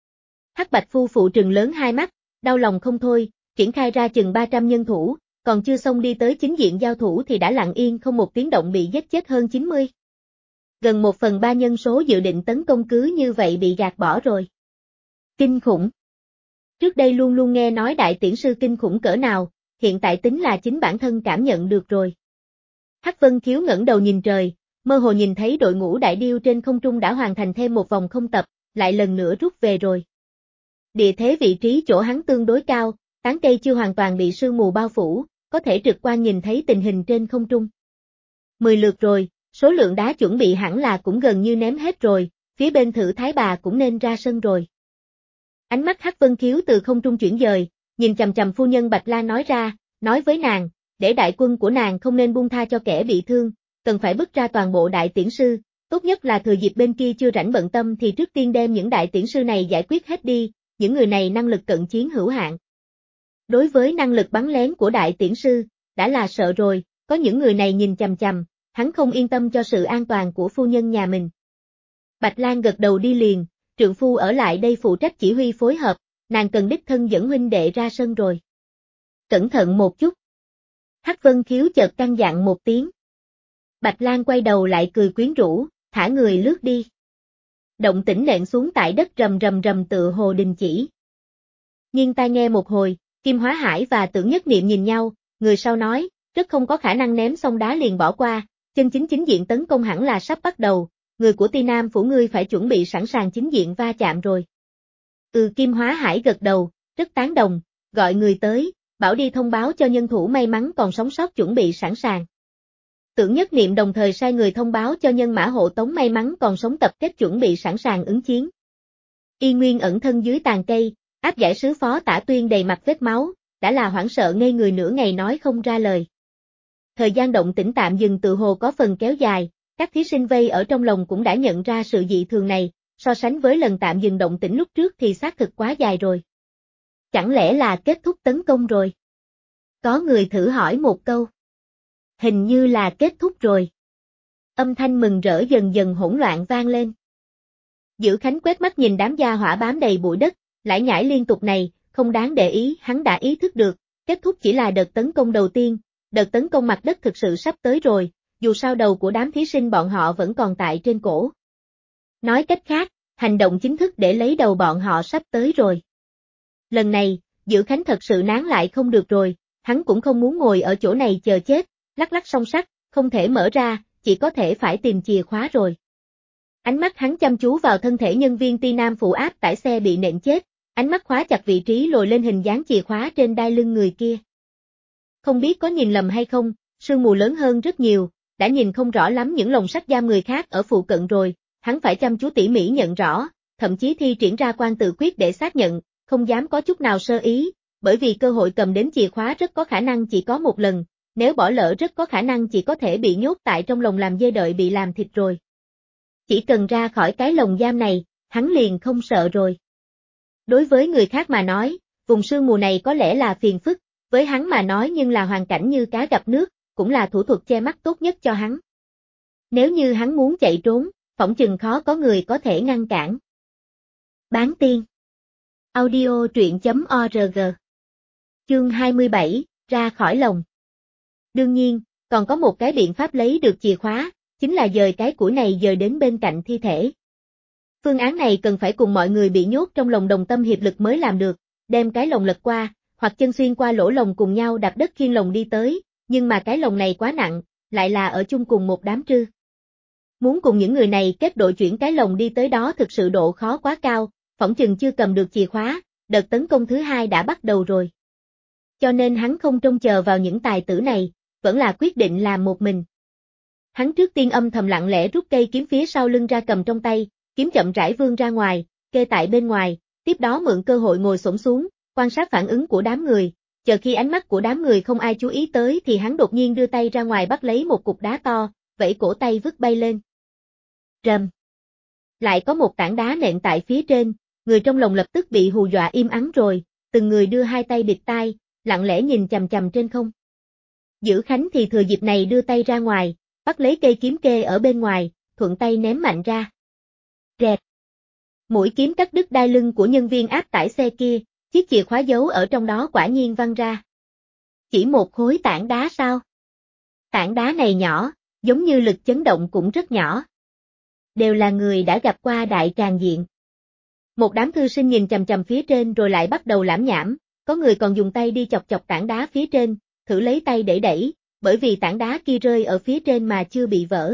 Hắc Bạch phu phụ trừng lớn hai mắt, đau lòng không thôi, triển khai ra chừng 300 nhân thủ, còn chưa xong đi tới chính diện giao thủ thì đã lặng yên không một tiếng động bị giết chết hơn 90. Gần 1/3 nhân số dự định tấn công cứ như vậy bị gạt bỏ rồi. Kinh khủng. Trước đây luôn luôn nghe nói đại tiễn sư kinh khủng cỡ nào, hiện tại tính là chính bản thân cảm nhận được rồi. Hắc Vân Khiếu ngẩng đầu nhìn trời, mơ hồ nhìn thấy đội ngũ đại điêu trên không trung đã hoàn thành thêm một vòng không tập, lại lần nữa rút về rồi. Địa thế vị trí chỗ hắn tương đối cao, tán cây chưa hoàn toàn bị sương mù bao phủ, có thể trực quan nhìn thấy tình hình trên không trung. 10 lượt rồi, số lượng đá chuẩn bị hẳn là cũng gần như ném hết rồi, phía bên Thử Thái Bà cũng nên ra sân rồi. Ánh mắt Hắc Vân Khiếu từ không trung chuyển dời, nhìn chằm chằm phu nhân Bạch Lan nói ra, nói với nàng, để đại quân của nàng không nên buông tha cho kẻ bị thương, cần phải bức ra toàn bộ đại tiễn sư, tốt nhất là thừa dịp bên kia chưa rảnh bận tâm thì trước tiên đem những đại tiễn sư này giải quyết hết đi, những người này năng lực cận chiến hữu hạn. Đối với năng lực bắn lén của đại tiễn sư, đã là sợ rồi, có những người này nhìn chằm chằm, hắn không yên tâm cho sự an toàn của phu nhân nhà mình. Bạch Lan gật đầu đi liền, trượng phu ở lại đây phụ trách chỉ huy phối hợp, nàng cần đích thân dẫn huynh đệ ra sân rồi. Cẩn thận một chút. Hắc Vân Khiếu chợt căn dặn một tiếng. Bạch Lan quay đầu lại cười quyến rũ, thả người lướt đi. Động tĩnh nện xuống tại đất rầm rầm rầm tựa hồ đình chỉ. Nhưng tai nghe một hồi, Kim Hóa Hải và Tưởng Nhất Niệm nhìn nhau, người sau nói, rất không có khả năng ném xong đá liền bỏ qua, chân chính diện tấn công hẳn là sắp bắt đầu, người của Ti Nam phủ ngươi phải chuẩn bị sẵn sàng chính diện va chạm rồi. Kim Hóa Hải gật đầu, rất tán đồng, gọi người tới, bảo đi thông báo cho nhân thủ may mắn còn sống sót chuẩn bị sẵn sàng. Tưởng Nhất Niệm đồng thời sai người thông báo cho nhân mã hộ tống may mắn còn sống tập kết chuẩn bị sẵn sàng ứng chiến. Y Nguyên ẩn thân dưới tàn cây, áp giải sứ phó Tả Tuyên đầy mặt vết máu, đã là hoảng sợ ngây người nửa ngày nói không ra lời. Thời gian động tĩnh tạm dừng tự hồ có phần kéo dài, các thí sinh vây ở trong lòng cũng đã nhận ra sự dị thường này, so sánh với lần tạm dừng động tĩnh lúc trước thì xác thực quá dài rồi. Chẳng lẽ là kết thúc tấn công rồi? Có người thử hỏi một câu. Hình như là kết thúc rồi. Âm thanh mừng rỡ dần dần hỗn loạn vang lên. Dữ Khánh quét mắt nhìn đám gia hỏa bám đầy bụi đất, lải nhải liên tục này, không đáng để ý, hắn đã ý thức được, kết thúc chỉ là đợt tấn công đầu tiên, đợt tấn công mặt đất thực sự sắp tới rồi, dù sao đầu của đám thí sinh bọn họ vẫn còn tại trên cổ. Nói cách khác, hành động chính thức để lấy đầu bọn họ sắp tới rồi. Lần này, Dữ Khánh thật sự nán lại không được rồi, hắn cũng không muốn ngồi ở chỗ này chờ chết, lắc lắc song sắt, không thể mở ra, chỉ có thể phải tìm chìa khóa rồi. Ánh mắt hắn chăm chú vào thân thể nhân viên Ti Nam phụ áp tải xe bị nện chết, ánh mắt khóa chặt vị trí lồi lên hình dáng chìa khóa trên đai lưng người kia. Không biết có nhìn lầm hay không, sương mù lớn hơn rất nhiều, đã nhìn không rõ lắm những lồng sắt giam người khác ở phụ cận rồi, hắn phải chăm chú tỉ mỉ nhận rõ, thậm chí thi triển ra quan tự quyết để xác nhận, không dám có chút nào sơ ý, bởi vì cơ hội cầm đến chìa khóa rất có khả năng chỉ có một lần, nếu bỏ lỡ rất có khả năng chỉ có thể bị nhốt tại trong lồng làm dê đợi bị làm thịt rồi. Chỉ cần ra khỏi cái lồng giam này, hắn liền không sợ rồi. Đối với người khác mà nói, vùng sương mù này có lẽ là phiền phức, với hắn mà nói nhưng là hoàn cảnh như cá gặp nước, cũng là thủ thuật che mắt tốt nhất cho hắn. Nếu như hắn muốn chạy trốn, phỏng chừng khó có người có thể ngăn cản. Bán tiên. Audio truyện.org. Chương 27, ra khỏi lồng. Đương nhiên, còn có một cái biện pháp lấy được chìa khóa, chính là dời cái củi này dời đến bên cạnh thi thể. Phương án này cần phải cùng mọi người bị nhốt trong lồng đồng tâm hiệp lực mới làm được, đem cái lồng lật qua, hoặc chân xuyên qua lỗ lồng cùng nhau đạp đất khiêng lồng đi tới, nhưng mà cái lồng này quá nặng, lại là ở chung cùng một đám trư. Muốn cùng những người này kết đội chuyển cái lồng đi tới đó thực sự độ khó quá cao, phỏng chừng chưa cầm được chìa khóa, đợt tấn công thứ hai đã bắt đầu rồi. Cho nên hắn không trông chờ vào những tài tử này, vẫn là quyết định làm một mình. Hắn trước tiên âm thầm lặng lẽ rút cây kiếm phía sau lưng ra cầm trong tay, kiếm chậm rãi vươn ra ngoài, kê tại bên ngoài, tiếp đó mượn cơ hội ngồi xổm xuống, quan sát phản ứng của đám người, chờ khi ánh mắt của đám người không ai chú ý tới thì hắn đột nhiên đưa tay ra ngoài bắt lấy một cục đá to, vẫy cổ tay vứt bay lên. Rầm. Lại có một tảng đá nện tại phía trên, người trong lồng lập tức bị hù dọa im ắng rồi, từng người đưa hai tay bịt tai, lặng lẽ nhìn chằm chằm trên không. Dữ Khánh thì thừa dịp này đưa tay ra ngoài, bắt lấy cây kiếm kê ở bên ngoài, thuận tay ném mạnh ra. Rẹt. Mũi kiếm cắt đứt đai lưng của nhân viên áp tải xe kia, chiếc chìa khóa giấu ở trong đó quả nhiên văng ra. Chỉ một khối tảng đá sao? Tảng đá này nhỏ, giống như lực chấn động cũng rất nhỏ. Đều là người đã gặp qua đại tràng diện. Một đám thư sinh nhìn chằm chằm phía trên rồi lại bắt đầu lảm nhảm, có người còn dùng tay đi chọc chọc tảng đá phía trên, thử lấy tay để đẩy, bởi vì tảng đá kia rơi ở phía trên mà chưa bị vỡ.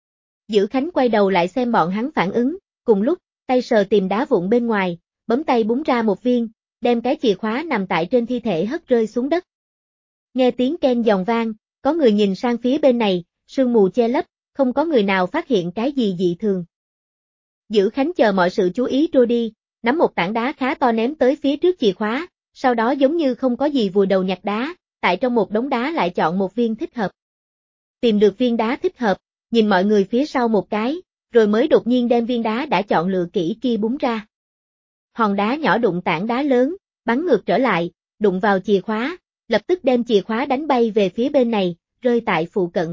Dữ Khánh quay đầu lại xem bọn hắn phản ứng, cùng lúc, tay sờ tìm đá vụn bên ngoài, bấm tay búng ra một viên, đem cái chìa khóa nằm tại trên thi thể hất rơi xuống đất. Nghe tiếng keng giòn vang, có người nhìn sang phía bên này, sương mù che lấp, không có người nào phát hiện cái gì dị thường. Dữ Khánh chờ mọi sự chú ý trôi đi, nắm một tảng đá khá to ném tới phía trước chìa khóa, sau đó giống như không có gì vùi đầu nhặt đá, tại trong một đống đá lại chọn một viên thích hợp. Tìm được viên đá thích hợp, nhìn mọi người phía sau một cái, rồi mới đột nhiên đem viên đá đã chọn lựa kỹ kia búng ra. Hòn đá nhỏ đụng tảng đá lớn, bắn ngược trở lại, đụng vào chìa khóa, lập tức đem chìa khóa đánh bay về phía bên này, rơi tại phụ cận.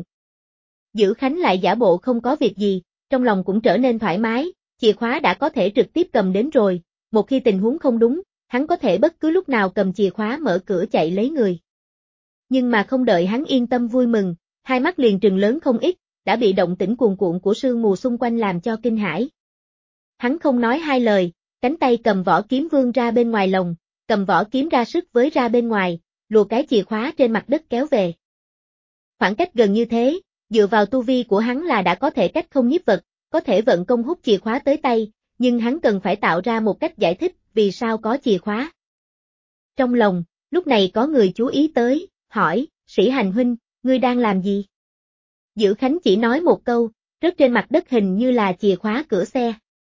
Dữ Khánh lại giả bộ không có việc gì, trong lòng cũng trở nên thoải mái, chìa khóa đã có thể trực tiếp cầm đến rồi, một khi tình huống không đúng, hắn có thể bất cứ lúc nào cầm chìa khóa mở cửa chạy lấy người. Nhưng mà không đợi hắn yên tâm vui mừng, hai mắt liền trừng lớn không ít, đã bị động tĩnh cuồn cuộn của sương mù xung quanh làm cho kinh hãi. Hắn không nói hai lời, cánh tay cầm vỏ kiếm vươn ra bên ngoài lồng, cầm vỏ kiếm ra sức với ra bên ngoài, lùa cái chìa khóa trên mặt đất kéo về. Khoảng cách gần như thế, dựa vào tu vi của hắn là đã có thể cách không nhiếp vật, có thể vận công hút chìa khóa tới tay, nhưng hắn cần phải tạo ra một cách giải thích vì sao có chìa khóa. Trong lòng, lúc này có người chú ý tới, hỏi, Sĩ Hành huynh, ngươi đang làm gì? Dữ Khánh chỉ nói một câu, rớt trên mặt đất hình như là chìa khóa cửa xe.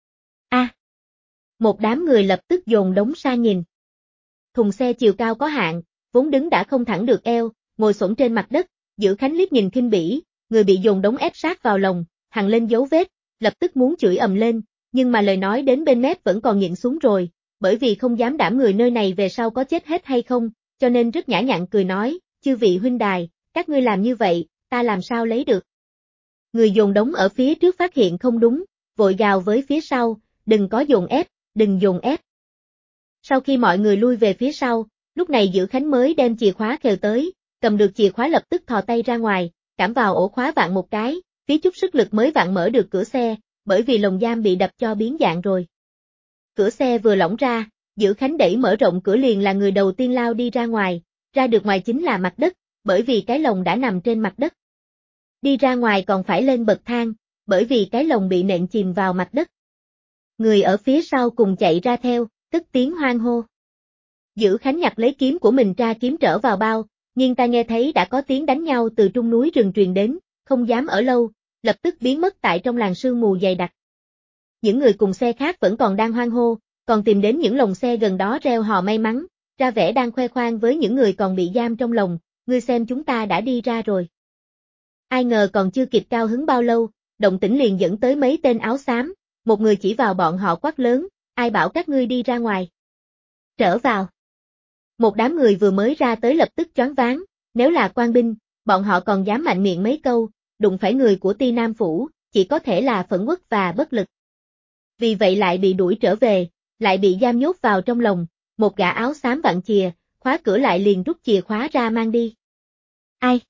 A! Một đám người lập tức dồn đống sang nhìn. Thùng xe chiều cao có hạn, vốn đứng đã không thẳng được eo, ngồi xổm trên mặt đất, Dữ Khánh liếc nhìn khinh bỉ, người bị dồn đống ép sát vào lồng, hằn lên dấu vết, lập tức muốn chửi ầm lên, nhưng mà lời nói đến bên mép vẫn còn nhịn xuống rồi, bởi vì không dám đảm người nơi này về sau có chết hết hay không, cho nên rất nhã nhặn cười nói, chư vị huynh đài, các ngươi làm như vậy, ta làm sao lấy được. Người dồn đống ở phía trước phát hiện không đúng, vội gào với phía sau, đừng có dồn ép, đừng dồn ép. Sau khi mọi người lui về phía sau, lúc này Dữ Khánh mới đem chìa khóa khều tới, cầm được chìa khóa lập tức thò tay ra ngoài, cảm vào ổ khóa vặn một cái, phí chút sức lực mới vặn mở được cửa xe, bởi vì lồng giam bị đập cho biến dạng rồi. Cửa xe vừa lỏng ra, Dữ Khánh đẩy mở rộng cửa liền là người đầu tiên lao đi ra ngoài, ra được ngoài chính là mặt đất, bởi vì cái lồng đã nằm trên mặt đất. Đi ra ngoài còn phải lên bậc thang, bởi vì cái lồng bị nện chìm vào mặt đất. Người ở phía sau cùng chạy ra theo, cất tiếng hoan hô. Dữ Khánh nhặt lấy kiếm của mình ra kiếm trở vào bao, nhưng ta nghe thấy đã có tiếng đánh nhau từ trung núi rừng truyền đến, không dám ở lâu, lập tức biến mất tại trong làn sương mù dày đặc. Những người cùng xe khác vẫn còn đang hoan hô, còn tìm đến những lồng xe gần đó reo hò may mắn, ra vẻ đang khoe khoang với những người còn bị giam trong lồng, ngươi xem chúng ta đã đi ra rồi. Ai ngờ còn chưa kịp cao hứng bao lâu, động tĩnh liền dẫn tới mấy tên áo xám, một người chỉ vào bọn họ quát lớn, ai bảo các ngươi đi ra ngoài. Trở vào. Một đám người vừa mới ra tới lập tức choáng váng, nếu là quan binh, bọn họ còn dám mạnh miệng mấy câu, đụng phải người của Ti Nam Phủ, chỉ có thể là phẫn uất và bất lực. Vì vậy lại bị đuổi trở về, lại bị giam nhốt vào trong lồng, một gã áo xám vặn chìa, khóa cửa lại liền rút chìa khóa ra mang đi. Ai?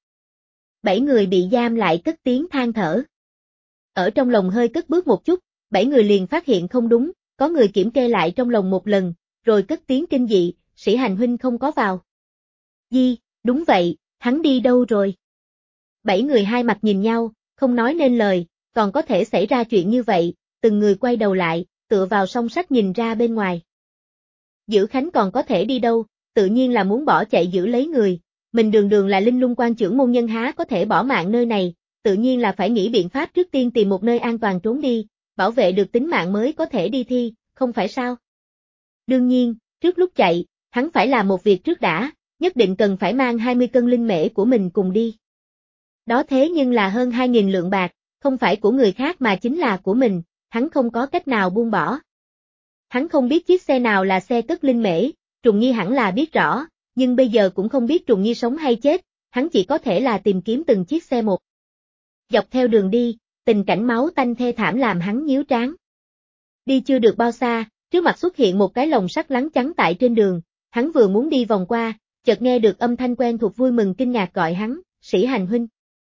7 người bị giam lại cất tiếng than thở. Ở trong lồng hơi cất bước một chút, 7 người liền phát hiện không đúng, có người kiểm kê lại trong lồng một lần, rồi cất tiếng kinh dị, Sĩ Hành huynh không có vào. Di, đúng vậy, hắn đi đâu rồi? 7 người hai mặt nhìn nhau, không nói nên lời, còn có thể xảy ra chuyện như vậy, từng người quay đầu lại, tựa vào song sắt nhìn ra bên ngoài. Dữ Khánh còn có thể đi đâu, tự nhiên là muốn bỏ chạy giữ lấy người, mình đường đường là Linh Lung quan trưởng môn nhân há có thể bỏ mạng nơi này, tự nhiên là phải nghĩ biện pháp trước tiên tìm một nơi an toàn trốn đi, bảo vệ được tính mạng mới có thể đi thi, không phải sao? Đương nhiên, trước lúc chạy, hắn phải làm một việc trước đã, nhất định cần phải mang 20 cân linh mễ của mình cùng đi. Đó thế nhưng là hơn 2.000 lượng bạc, không phải của người khác mà chính là của mình, hắn không có cách nào buông bỏ. Hắn không biết chiếc xe nào là xe cất linh mễ, Trùng Nhi hẳn là biết rõ, nhưng bây giờ cũng không biết Trùng Nhi sống hay chết, hắn chỉ có thể là tìm kiếm từng chiếc xe một. Dọc theo đường đi, tình cảnh máu tanh thê thảm làm hắn nhíu trán. Đi chưa được bao xa, trước mặt xuất hiện một cái lồng sắt lắng chắn tại trên đường, hắn vừa muốn đi vòng qua, chợt nghe được âm thanh quen thuộc vui mừng kinh ngạc gọi hắn, Sĩ Hành huynh.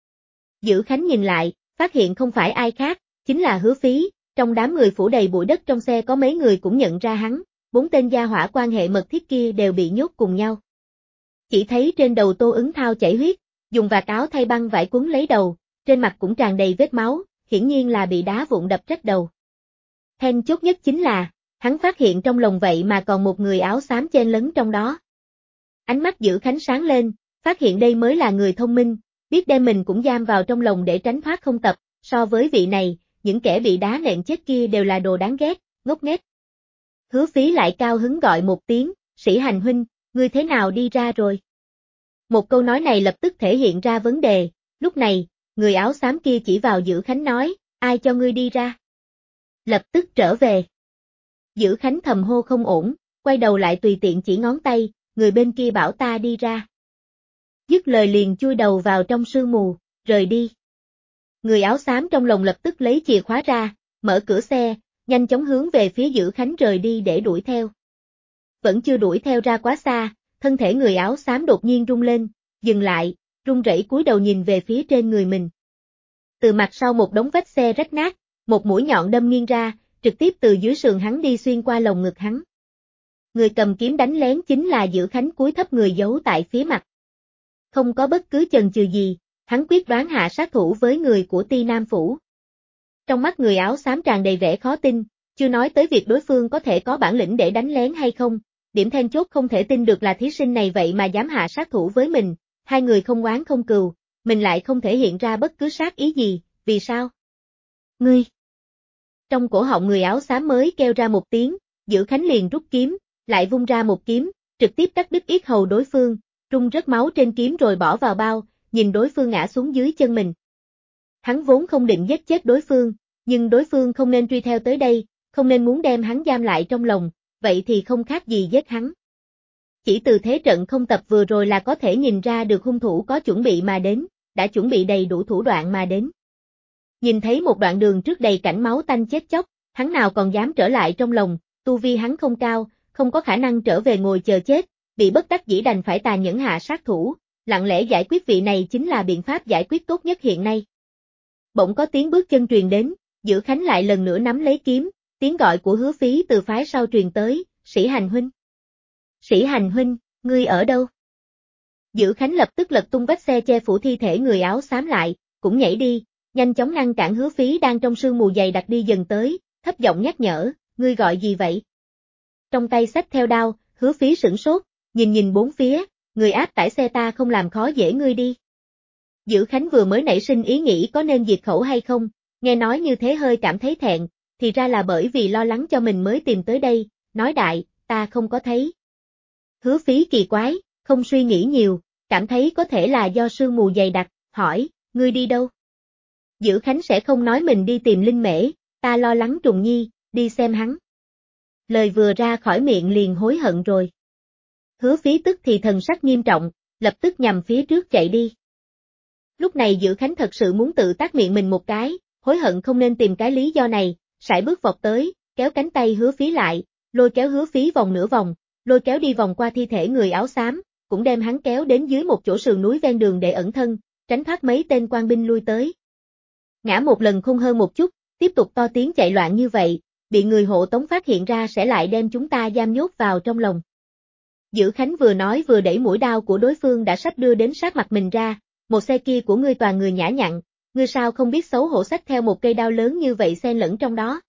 Dữ Khánh nhìn lại, phát hiện không phải ai khác, chính là Hứa Phí, trong đám người phủ đầy bụi đất trong xe có mấy người cũng nhận ra hắn, 4 tên gia hỏa quan hệ mật thiết kia đều bị nhốt cùng nhau. Chỉ thấy trên đầu Tô Ứng Thao chảy huyết, dùng vạt áo thay băng vải quấn lấy đầu, trên mặt cũng tràn đầy vết máu, hiển nhiên là bị đá vụn đập rách đầu. Then chốt nhất chính là, hắn phát hiện trong lồng vậy mà còn một người áo xám chen lấn trong đó. Ánh mắt Dữ Khánh sáng lên, phát hiện đây mới là người thông minh, biết đem mình cũng giam vào trong lồng để tránh thoát không tập, so với vị này, những kẻ bị đá nện chết kia đều là đồ đáng ghét, ngốc nghếch. Hứa Phí lại cao hứng gọi một tiếng, Sĩ Hành huynh, ngươi thế nào đi ra rồi? Một câu nói này lập tức thể hiện ra vấn đề, lúc này, người áo xám kia chỉ vào Dữ Khánh nói, ai cho ngươi đi ra? Lập tức trở về. Dữ Khánh thầm hô không ổn, quay đầu lại tùy tiện chỉ ngón tay, người bên kia bảo ta đi ra. Dứt lời liền chui đầu vào trong sương mù, rời đi. Người áo xám trong lồng lập tức lấy chìa khóa ra, mở cửa xe, nhanh chóng hướng về phía Dữ Khánh rời đi để đuổi theo. Vẫn chưa đuổi theo ra quá xa, thân thể người áo xám đột nhiên rung lên, dừng lại, run rẩy cúi đầu nhìn về phía trên người mình. Từ mặt sau một đống vách xe rách nát, một mũi nhọn đâm nghiêng ra, trực tiếp từ dưới sườn hắn đi xuyên qua lồng ngực hắn. Người cầm kiếm đánh lén chính là Dữ Khánh cúi thấp người giấu tại phía mặt. Không có bất cứ chần chừ gì, hắn quyết đoán hạ sát thủ với người của Ti Nam Phủ. Trong mắt người áo xám tràn đầy vẻ khó tin, chưa nói tới việc đối phương có thể có bản lĩnh để đánh lén hay không, điểm then chốt không thể tin được là thí sinh này vậy mà dám hạ sát thủ với mình, hai người không oán không cừu, mình lại không thể hiện ra bất cứ sát ý gì, vì sao? Ngươi! Trong cổ họng người áo xám mới kêu ra một tiếng, Dữ Khánh liền rút kiếm, lại vung ra một kiếm, trực tiếp cắt đứt yết hầu đối phương, rung rớt máu trên kiếm rồi bỏ vào bao, nhìn đối phương ngã xuống dưới chân mình. Hắn vốn không định giết chết đối phương, nhưng đối phương không nên truy theo tới đây, không nên muốn đem hắn giam lại trong lồng, vậy thì không khác gì giết hắn. Chỉ từ thế trận không tập vừa rồi là có thể nhìn ra được hung thủ có chuẩn bị mà đến, đã chuẩn bị đầy đủ thủ đoạn mà đến. Nhìn thấy một đoạn đường trước đầy cảnh máu tanh chết chóc, hắn nào còn dám trở lại trong lồng, tu vi hắn không cao, không có khả năng trở về ngồi chờ chết, bị bất đắc dĩ đành phải tàn nhẫn hạ sát thủ, lặng lẽ giải quyết vị này chính là biện pháp giải quyết tốt nhất hiện nay. Bỗng có tiếng bước chân truyền đến, Dữ Khánh lại lần nữa nắm lấy kiếm, tiếng gọi của Hứa Phí từ phái sau truyền tới, Sĩ Hành huynh. Sĩ Hành huynh, ngươi ở đâu? Dữ Khánh lập tức lật tung vách xe che phủ thi thể người áo xám lại, cũng nhảy đi, nhanh chóng ngăn cản Hứa Phí đang trong sương mù dày đặc đi dần tới, thấp giọng nhắc nhở, ngươi gọi gì vậy? Trong tay xách theo đao, Hứa Phí sửng sốt, nhìn bốn phía, người áp tải xe ta không làm khó dễ ngươi đi. Dữ Khánh vừa mới nảy sinh ý nghĩ có nên diệt khẩu hay không, nghe nói như thế hơi cảm thấy thẹn, thì ra là bởi vì lo lắng cho mình mới tìm tới đây, nói đại, ta không có thấy. Hứa Phí kỳ quái, không suy nghĩ nhiều, cảm thấy có thể là do sương mù dày đặc, hỏi, ngươi đi đâu? Dữ Khánh sẽ không nói mình đi tìm Linh Mễ, ta lo lắng Trùng Nhi, đi xem hắn. Lời vừa ra khỏi miệng liền hối hận rồi. Hứa Phí tức thì thần sắc nghiêm trọng, lập tức nhằm phía trước chạy đi. Lúc này Dữ Khánh thật sự muốn tự tát miệng mình một cái, hối hận không nên tìm cái lý do này, sải bước vọt tới, kéo cánh tay Hứa Phí lại, lôi kéo Hứa Phí vòng nửa vòng, lôi kéo đi vòng qua thi thể người áo xám, cũng đem hắn kéo đến dưới một chỗ sườn núi ven đường để ẩn thân, tránh thoát mấy tên quan binh lui tới. Ngã một lần không hơn một chút, tiếp tục to tiếng chạy loạn như vậy, bị người hộ tống phát hiện ra sẽ lại đem chúng ta giam nhốt vào trong lòng. Dữ Khánh vừa nói vừa đẩy mũi đao của đối phương đã sắp đưa đến sát mặt mình ra, một xe kia của ngươi toàn người nhã nhặn, ngươi sao không biết xấu hổ xách theo một cây đao lớn như vậy xen lẫn trong đó.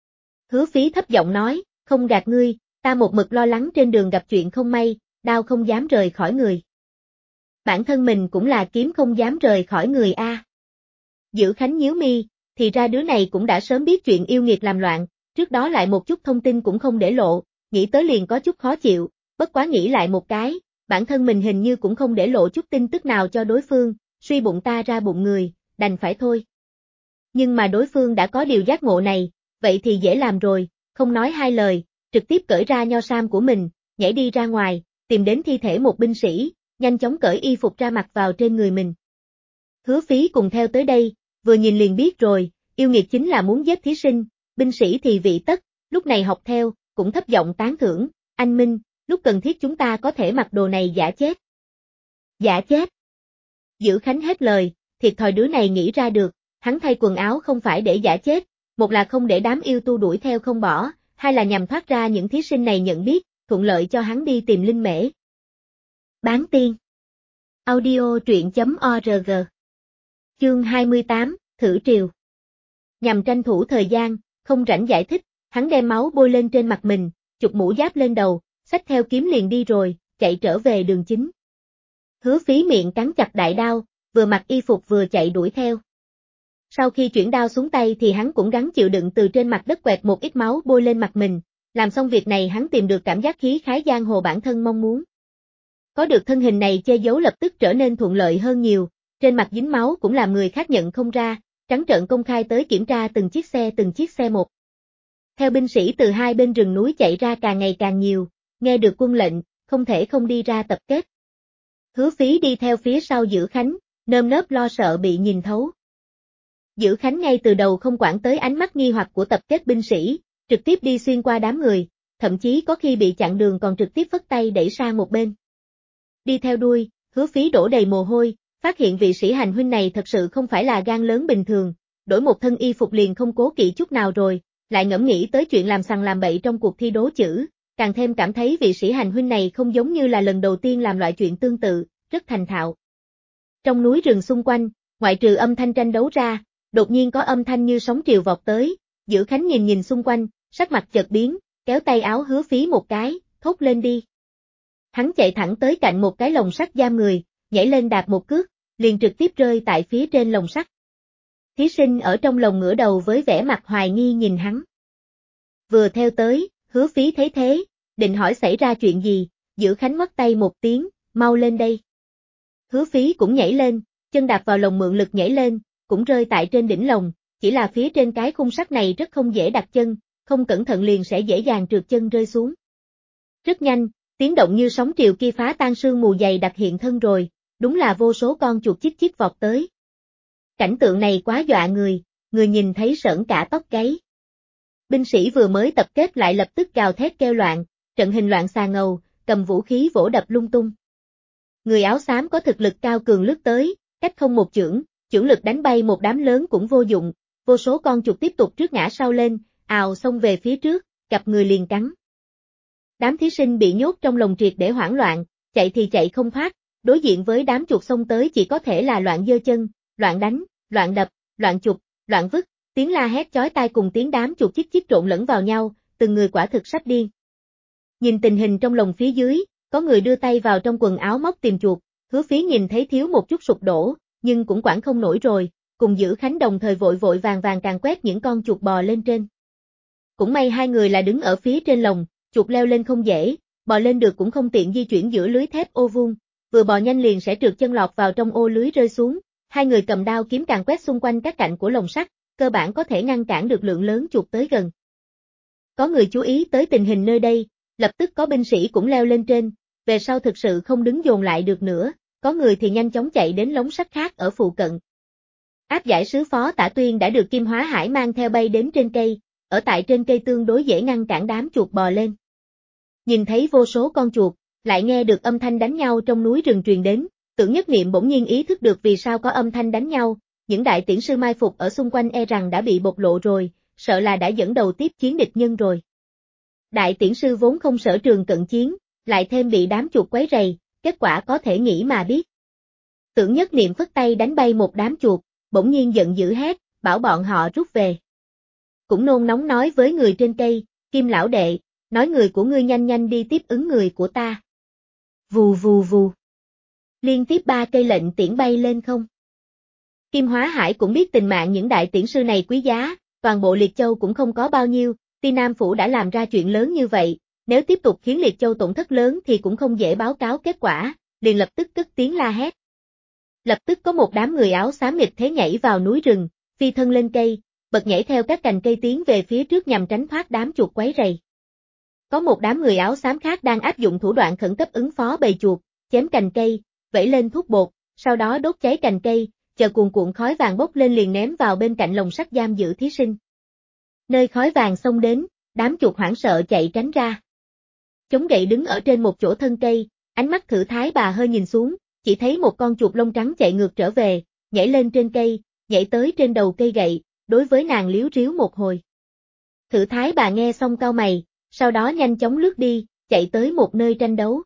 Hứa Phí thấp giọng nói, không gạt ngươi, ta một mực lo lắng trên đường gặp chuyện không may, đao không dám rời khỏi người. Bản thân mình cũng là kiếm không dám rời khỏi người a. Dữ Khánh nhíu mi, thì ra đứa này cũng đã sớm biết chuyện yêu nghiệt làm loạn, trước đó lại một chút thông tin cũng không để lộ, nghĩ tới liền có chút khó chịu, bất quá nghĩ lại một cái, bản thân mình hình như cũng không để lộ chút tin tức nào cho đối phương, suy bụng ta ra bụng người, đành phải thôi. Nhưng mà đối phương đã có điều giác ngộ này, vậy thì dễ làm rồi, không nói hai lời, trực tiếp cởi ra nho sam của mình, nhảy đi ra ngoài, tìm đến thi thể một binh sĩ, nhanh chóng cởi y phục ra mặc vào trên người mình. Hứa Phí cùng theo tới đây, vừa nhìn liền biết rồi, yêu nghiệt chính là muốn giết thí sinh, binh sĩ thì vị tất, lúc này học theo, cũng thấp giọng tán thưởng, anh Minh, lúc cần thiết chúng ta có thể mặc đồ này giả chết. Giả chết. Dữ Khánh hết lời, thiệt thòi đứa này nghĩ ra được, hắn thay quần áo không phải để giả chết, một là không để đám yêu tu đuổi theo không bỏ, hai là nhằm thoát ra những thí sinh này nhận biết, thuận lợi cho hắn đi tìm Linh Mễ. Bán tiên. Audio truyện.org. Chương 28, Thử Triều. Nhằm tranh thủ thời gian, không rảnh giải thích, hắn đem máu bôi lên trên mặt mình, chụp mũ giáp lên đầu, xách theo kiếm liền đi rồi, chạy trở về đường chính. Hứa Phí miệng cắn chặt đại đao, vừa mặc y phục vừa chạy đuổi theo. Sau khi chuyển đao xuống tay thì hắn cũng gắng chịu đựng từ trên mặt đất quẹt một ít máu bôi lên mặt mình, làm xong việc này hắn tìm được cảm giác khí khái giang hồ bản thân mong muốn. Có được thân hình này che giấu lập tức trở nên thuận lợi hơn nhiều, trên mặt dính máu cũng làm người khác nhận không ra, trắng trợn công khai tới kiểm tra từng chiếc xe một. Theo binh sĩ từ hai bên rừng núi chạy ra càng ngày càng nhiều, nghe được quân lệnh, không thể không đi ra tập kết. Hứa Phí đi theo phía sau Dữ Khánh, nơm nớp lo sợ bị nhìn thấu. Dữ Khánh ngay từ đầu không quản tới ánh mắt nghi hoặc của tập kết binh sĩ, trực tiếp đi xuyên qua đám người, thậm chí có khi bị chặn đường còn trực tiếp phất tay đẩy sang một bên. Đi theo đuôi, Hứa Phí đổ đầy mồ hôi, phát hiện vị sĩ hành huynh này thật sự không phải là gan lớn bình thường, đổi một thân y phục liền không cố kỵ chút nào rồi, lại ngẫm nghĩ tới chuyện làm sằng làm bậy trong cuộc thi đố chữ, càng thêm cảm thấy vị sĩ hành huynh này không giống như là lần đầu tiên làm loại chuyện tương tự, rất thành thạo. Trong núi rừng xung quanh, ngoại trừ âm thanh tranh đấu ra, đột nhiên có âm thanh như sóng triều vọt tới, Dữ Khánh nhìn xung quanh, sắc mặt chợt biến, kéo tay áo Hứa Phí một cái, thốt lên đi. Hắn chạy thẳng tới cạnh một cái lồng sắt giam người, nhảy lên đạp một cước, liền trực tiếp rơi tại phía trên lồng sắt. Thí sinh ở trong lồng ngửa đầu với vẻ mặt hoài nghi nhìn hắn. Vừa theo tới, Hứa Phí thấy thế, định hỏi xảy ra chuyện gì, Dữ Khánh ngoắc tay một tiếng, mau lên đây. Hứa Phí cũng nhảy lên, chân đạp vào lồng mượn lực nhảy lên, cũng rơi tại trên đỉnh lồng, chỉ là phía trên cái khung sắt này rất không dễ đặt chân, không cẩn thận liền sẽ dễ dàng trượt chân rơi xuống. Rất nhanh, tiếng động như sóng triều kia phá tan sương mù dày đặc hiện thân rồi, đúng là vô số con chuột chích chích vọt tới. Cảnh tượng này quá dọa người nhìn thấy sởn cả tóc gáy. Binh sĩ vừa mới tập kết lại lập tức gào thét kêu loạn, trận hình loạn xà ngầu, cầm vũ khí vỗ đập lung tung. Người áo xám có thực lực cao cường lướt tới, cách không một chưởng lực đánh bay một đám lớn cũng vô dụng, vô số con chuột tiếp tục trước ngã sau lên, ào xông về phía trước, gặp người liền cắn. Đám thí sinh bị nhốt trong lồng triệt để hoảng loạn, chạy thì chạy không thoát, đối diện với đám chuột xông tới chỉ có thể là loạn giơ chân, loạn đánh, loạn đập, loạn chụp, loạn vứt, tiếng la hét chói tai cùng tiếng đám chuột chích chích trộn lẫn vào nhau, từng người quả thực sắp điên. Nhìn tình hình trong lồng phía dưới, có người đưa tay vào trong quần áo móc tìm chuột, Hứa Phí nhìn thấy thiếu một chút sụp đổ, nhưng cũng quản không nổi rồi, cùng Dữ Khánh đồng thời vội vội vàng vàng càng quét những con chuột bò lên trên. Cũng may hai người là đứng ở phía trên lồng, chuột leo lên không dễ, bò lên được cũng không tiện di chuyển giữa lưới thép ô vuông, vừa bò nhanh liền sẽ trượt chân lọt vào trong ô lưới rơi xuống. Hai người cầm đao kiếm càng quét xung quanh các cạnh của lồng sắt, cơ bản có thể ngăn cản được lượng lớn chuột tới gần. Có người chú ý tới tình hình nơi đây, lập tức có binh sĩ cũng leo lên trên, về sau thực sự không đứng dồn lại được nữa, có người thì nhanh chóng chạy đến lống sắt khác ở phụ cận. Áp giải sứ phó Tả Tuyên đã được Kim Hóa Hải mang theo bay đến trên cây, ở tại trên cây tương đối dễ ngăn cản đám chuột bò lên. Nhìn thấy vô số con chuột, lại nghe được âm thanh đánh nhau trong núi rừng truyền đến, Tưởng Nhất Niệm bỗng nhiên ý thức được vì sao có âm thanh đánh nhau, những đại tiễn sư mai phục ở xung quanh e rằng đã bị bộc lộ rồi, sợ là đã dẫn đầu tiếp chiến địch nhân rồi. Đại tiễn sư vốn không sở trường cận chiến, lại thêm bị đám chuột quấy rầy, kết quả có thể nghĩ mà biết. Tưởng Nhất Niệm phất tay đánh bay một đám chuột, bỗng nhiên giận dữ hét, bảo bọn họ rút về. Cũng nôn nóng nói với người trên cây, Kim lão đệ, nói người của ngươi nhanh nhanh đi tiếp ứng người của ta. Vù vù vù. Liên tiếp 3 cây lệnh tiễn bay lên không. Kim Hóa Hải cũng biết tình mạng những đại tiễn sư này quý giá, toàn bộ Liệt Châu cũng không có bao nhiêu, Ti Nam Phủ đã làm ra chuyện lớn như vậy, nếu tiếp tục khiến Liệt Châu tổn thất lớn thì cũng không dễ báo cáo kết quả, liền lập tức cất tiếng la hét. Lập tức có một đám người áo xám nghịch thế nhảy vào núi rừng, phi thân lên cây, bật nhảy theo các cành cây tiến về phía trước nhằm tránh thoát đám chuột quấy rầy. Có một đám người áo xám khác đang áp dụng thủ đoạn khẩn cấp ứng phó bầy chuột, chém cành cây, vẩy lên thuốc bột, sau đó đốt cháy cành cây, chờ cuồn cuộn khói vàng bốc lên liền ném vào bên cạnh lồng sắt giam giữ thí sinh. Nơi khói vàng xông đến, đám chuột hoảng sợ chạy tránh ra. Chống gậy đứng ở trên một chỗ thân cây, ánh mắt Thử Thái Bà hơi nhìn xuống, chỉ thấy một con chuột lông trắng chạy ngược trở về, nhảy lên trên cây, nhảy tới trên đầu cây gậy, đối với nàng líu ríu một hồi. Thử Thái Bà nghe xong cau mày, sau đó nhanh chóng lướt đi, chạy tới một nơi tranh đấu.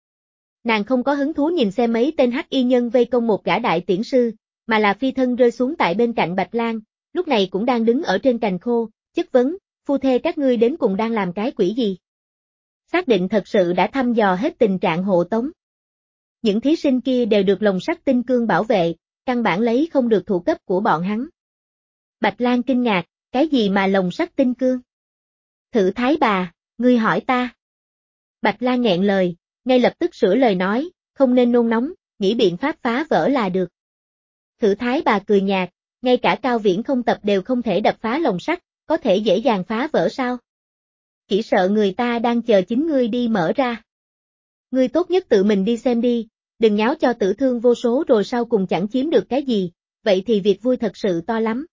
Nàng không có hứng thú nhìn xem mấy tên hắc y nhân vây công một gã đại tiễn sư, mà là phi thân rơi xuống tại bên cạnh Bạch Lang, lúc này cũng đang đứng ở trên cành khô, chất vấn, phu thê các ngươi đến cùng đang làm cái quỷ gì? Xác định thật sự đã thăm dò hết tình trạng hộ tống. Những thí sinh kia đều được lồng sắt tinh cương bảo vệ, căn bản lấy không được thủ cấp của bọn hắn. Bạch Lang kinh ngạc, cái gì mà lồng sắt tinh cương? Thử Thái Bà, ngươi hỏi ta. Bạch Lang nghẹn lời, ngay lập tức sửa lời nói, không nên nôn nóng, nghĩ biện pháp phá vỡ là được. Thử Thái Bà cười nhạt, ngay cả Cao Viễn không tập đều không thể đập phá lồng sắt, có thể dễ dàng phá vỡ sao? Chỉ sợ người ta đang chờ chính ngươi đi mở ra. Ngươi tốt nhất tự mình đi xem đi, đừng nháo cho tử thương vô số rồi sau cùng chẳng chiếm được cái gì, vậy thì việc vui thật sự to lắm.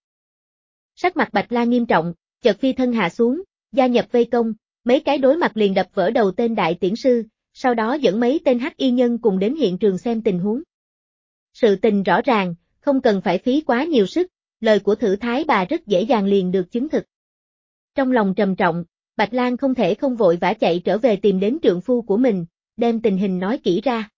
Sắc mặt Bạch Lang nghiêm trọng, chợt phi thân hạ xuống, gia nhập vây công, mấy cái đối mặt liền đập vỡ đầu tên đại tiễn sư, sau đó dẫn mấy tên hắc y nhân cùng đến hiện trường xem tình huống. Sự tình rõ ràng, không cần phải phí quá nhiều sức, lời của Thử Thái Bà rất dễ dàng liền được chứng thực. Trong lòng trầm trọng, Bạch Lang không thể không vội vã chạy trở về tìm đến trượng phu của mình, đem tình hình nói kỹ ra.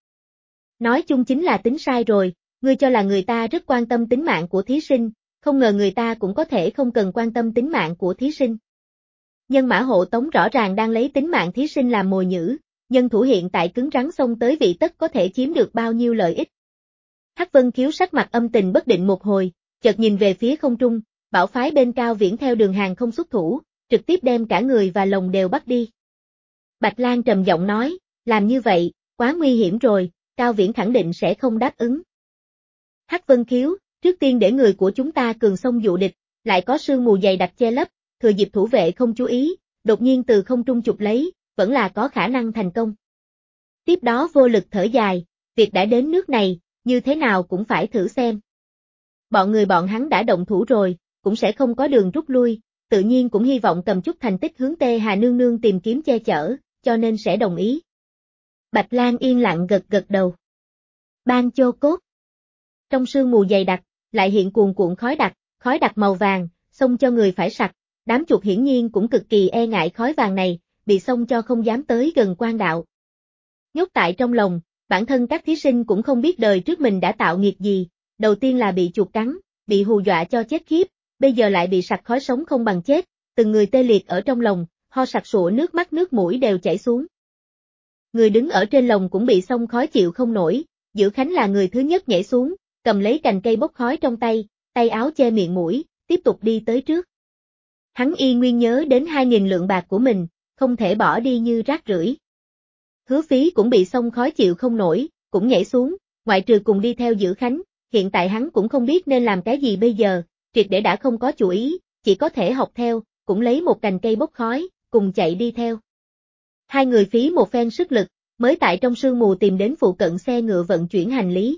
Nói chung chính là tính sai rồi, ngươi cho là người ta rất quan tâm tính mạng của thí sinh, không ngờ người ta cũng có thể không cần quan tâm tính mạng của thí sinh. Nhân mã hộ tống rõ ràng đang lấy tính mạng thí sinh làm mồi nhử, nhân thủ hiện tại cứng rắn xông tới vị tất có thể chiếm được bao nhiêu lợi ích. Hắc Vân Khiếu sắc mặt âm tình bất định một hồi, chợt nhìn về phía không trung, bảo phái bên Cao Viễn theo đường hàng không xuất thủ, trực tiếp đem cả người và lồng đều bắt đi. Bạch Lang trầm giọng nói, làm như vậy, quá nguy hiểm rồi, Cao Viễn khẳng định sẽ không đáp ứng. Hắc Vân Khiếu, trước tiên để người của chúng ta cường xông dụ địch, lại có sương mù dày đặc che lấp, thừa dịp thủ vệ không chú ý, đột nhiên từ không trung chụp lấy, vẫn là có khả năng thành công. Tiếp đó vô lực thở dài, việc đã đến nước này, như thế nào cũng phải thử xem. Bọn hắn đã động thủ rồi, cũng sẽ không có đường rút lui, tự nhiên cũng hy vọng cầm chút thành tích hướng Tê Hà nương nương tìm kiếm che chở, cho nên sẽ đồng ý. Bạch Lang yên lặng gật gật đầu. Ban Chô Cốt. Trong sương mù dày đặc, lại hiện cuồn cuộn khói đặc màu vàng, xông cho người phải sặc, đám chuột hiển nhiên cũng cực kỳ e ngại khói vàng này, bị xông cho không dám tới gần quan đạo. Nhốt tại trong lòng, bản thân các thí sinh cũng không biết đời trước mình đã tạo nghiệp gì, đầu tiên là bị chuột cắn, bị hù dọa cho chết khiếp, bây giờ lại bị sặc khói sống không bằng chết, từng người tê liệt ở trong lòng, ho sặc sụa nước mắt nước mũi đều chảy xuống. Người đứng ở trên lồng cũng bị xông khói chịu không nổi, Dữ Khánh là người thứ nhất nhảy xuống, cầm lấy cành cây bốc khói trong tay, tay áo che miệng mũi, tiếp tục đi tới trước. Hắn y nguyên nhớ đến 2.000 lượng bạc của mình, không thể bỏ đi như rác rưởi. Hứa Phí cũng bị xông khói chịu không nổi, cũng nhảy xuống, ngoại trừ cùng đi theo Dữ Khánh, hiện tại hắn cũng không biết nên làm cái gì bây giờ, triệt để đã không có chủ ý, chỉ có thể học theo, cũng lấy một cành cây bốc khói, cùng chạy đi theo. Hai người phí một phen sức lực, mới tại trong sương mù tìm đến phụ cận xe ngựa vận chuyển hành lý.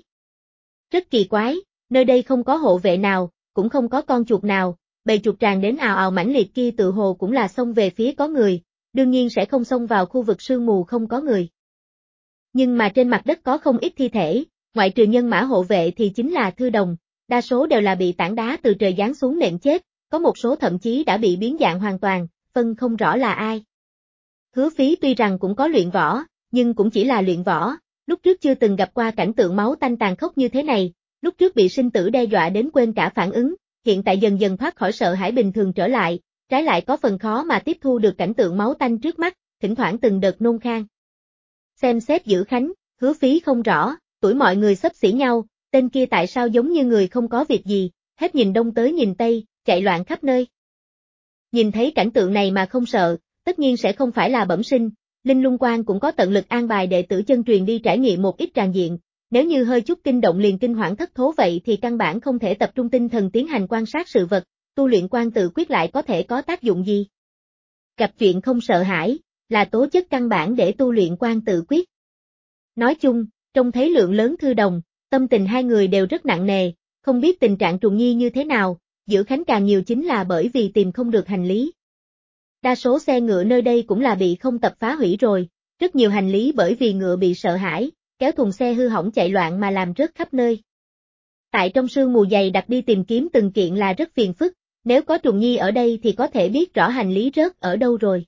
Rất kỳ quái, nơi đây không có hộ vệ nào, cũng không có con chuột nào, bầy chuột tràn đến ào ào mãnh liệt kia tự hồ cũng là xông về phía có người, đương nhiên sẽ không xông vào khu vực sương mù không có người. Nhưng mà trên mặt đất có không ít thi thể, ngoại trừ nhân mã hộ vệ thì chính là thư đồng, đa số đều là bị tảng đá từ trời giáng xuống nện chết, có một số thậm chí đã bị biến dạng hoàn toàn, phân không rõ là ai. Hứa Phí tuy rằng cũng có luyện võ, nhưng cũng chỉ là luyện võ, lúc trước chưa từng gặp qua cảnh tượng máu tanh tàn khốc như thế này, lúc trước bị sinh tử đe dọa đến quên cả phản ứng, hiện tại dần dần thoát khỏi sợ hãi bình thường trở lại, trái lại có phần khó mà tiếp thu được cảnh tượng máu tanh trước mắt, thỉnh thoảng từng đợt nôn khan. Xem xét Dữ Khánh, Hứa Phí không rõ, tuổi mọi người xấp xỉ nhau, tên kia tại sao giống như người không có việc gì, hết nhìn đông tới nhìn tây, chạy loạn khắp nơi. Nhìn thấy cảnh tượng này mà không sợ, tất nhiên sẽ không phải là bẩm sinh, Linh Lung Quan cũng có tận lực an bài đệ tử chân truyền đi trải nghiệm một ít tràng diện, nếu như hơi chút kinh động liền kinh hoảng thất thố vậy thì căn bản không thể tập trung tinh thần tiến hành quan sát sự vật, tu luyện quan tự quyết lại có thể có tác dụng gì. Gặp chuyện không sợ hãi, là tố chất căn bản để tu luyện quan tự quyết. Nói chung, trông thấy lượng lớn thư đồng, tâm tình hai người đều rất nặng nề, không biết tình trạng Trùng Nhi như thế nào, Dữ Khánh càng nhiều chính là bởi vì tìm không được hành lý. Đa số xe ngựa nơi đây cũng là bị không tập phá hủy rồi, rất nhiều hành lý bởi vì ngựa bị sợ hãi, kéo thùng xe hư hỏng chạy loạn mà làm rớt khắp nơi. Tại trong sương mù dày đặc đi tìm kiếm từng kiện là rất phiền phức, nếu có Trùng Nhi ở đây thì có thể biết rõ hành lý rớt ở đâu rồi.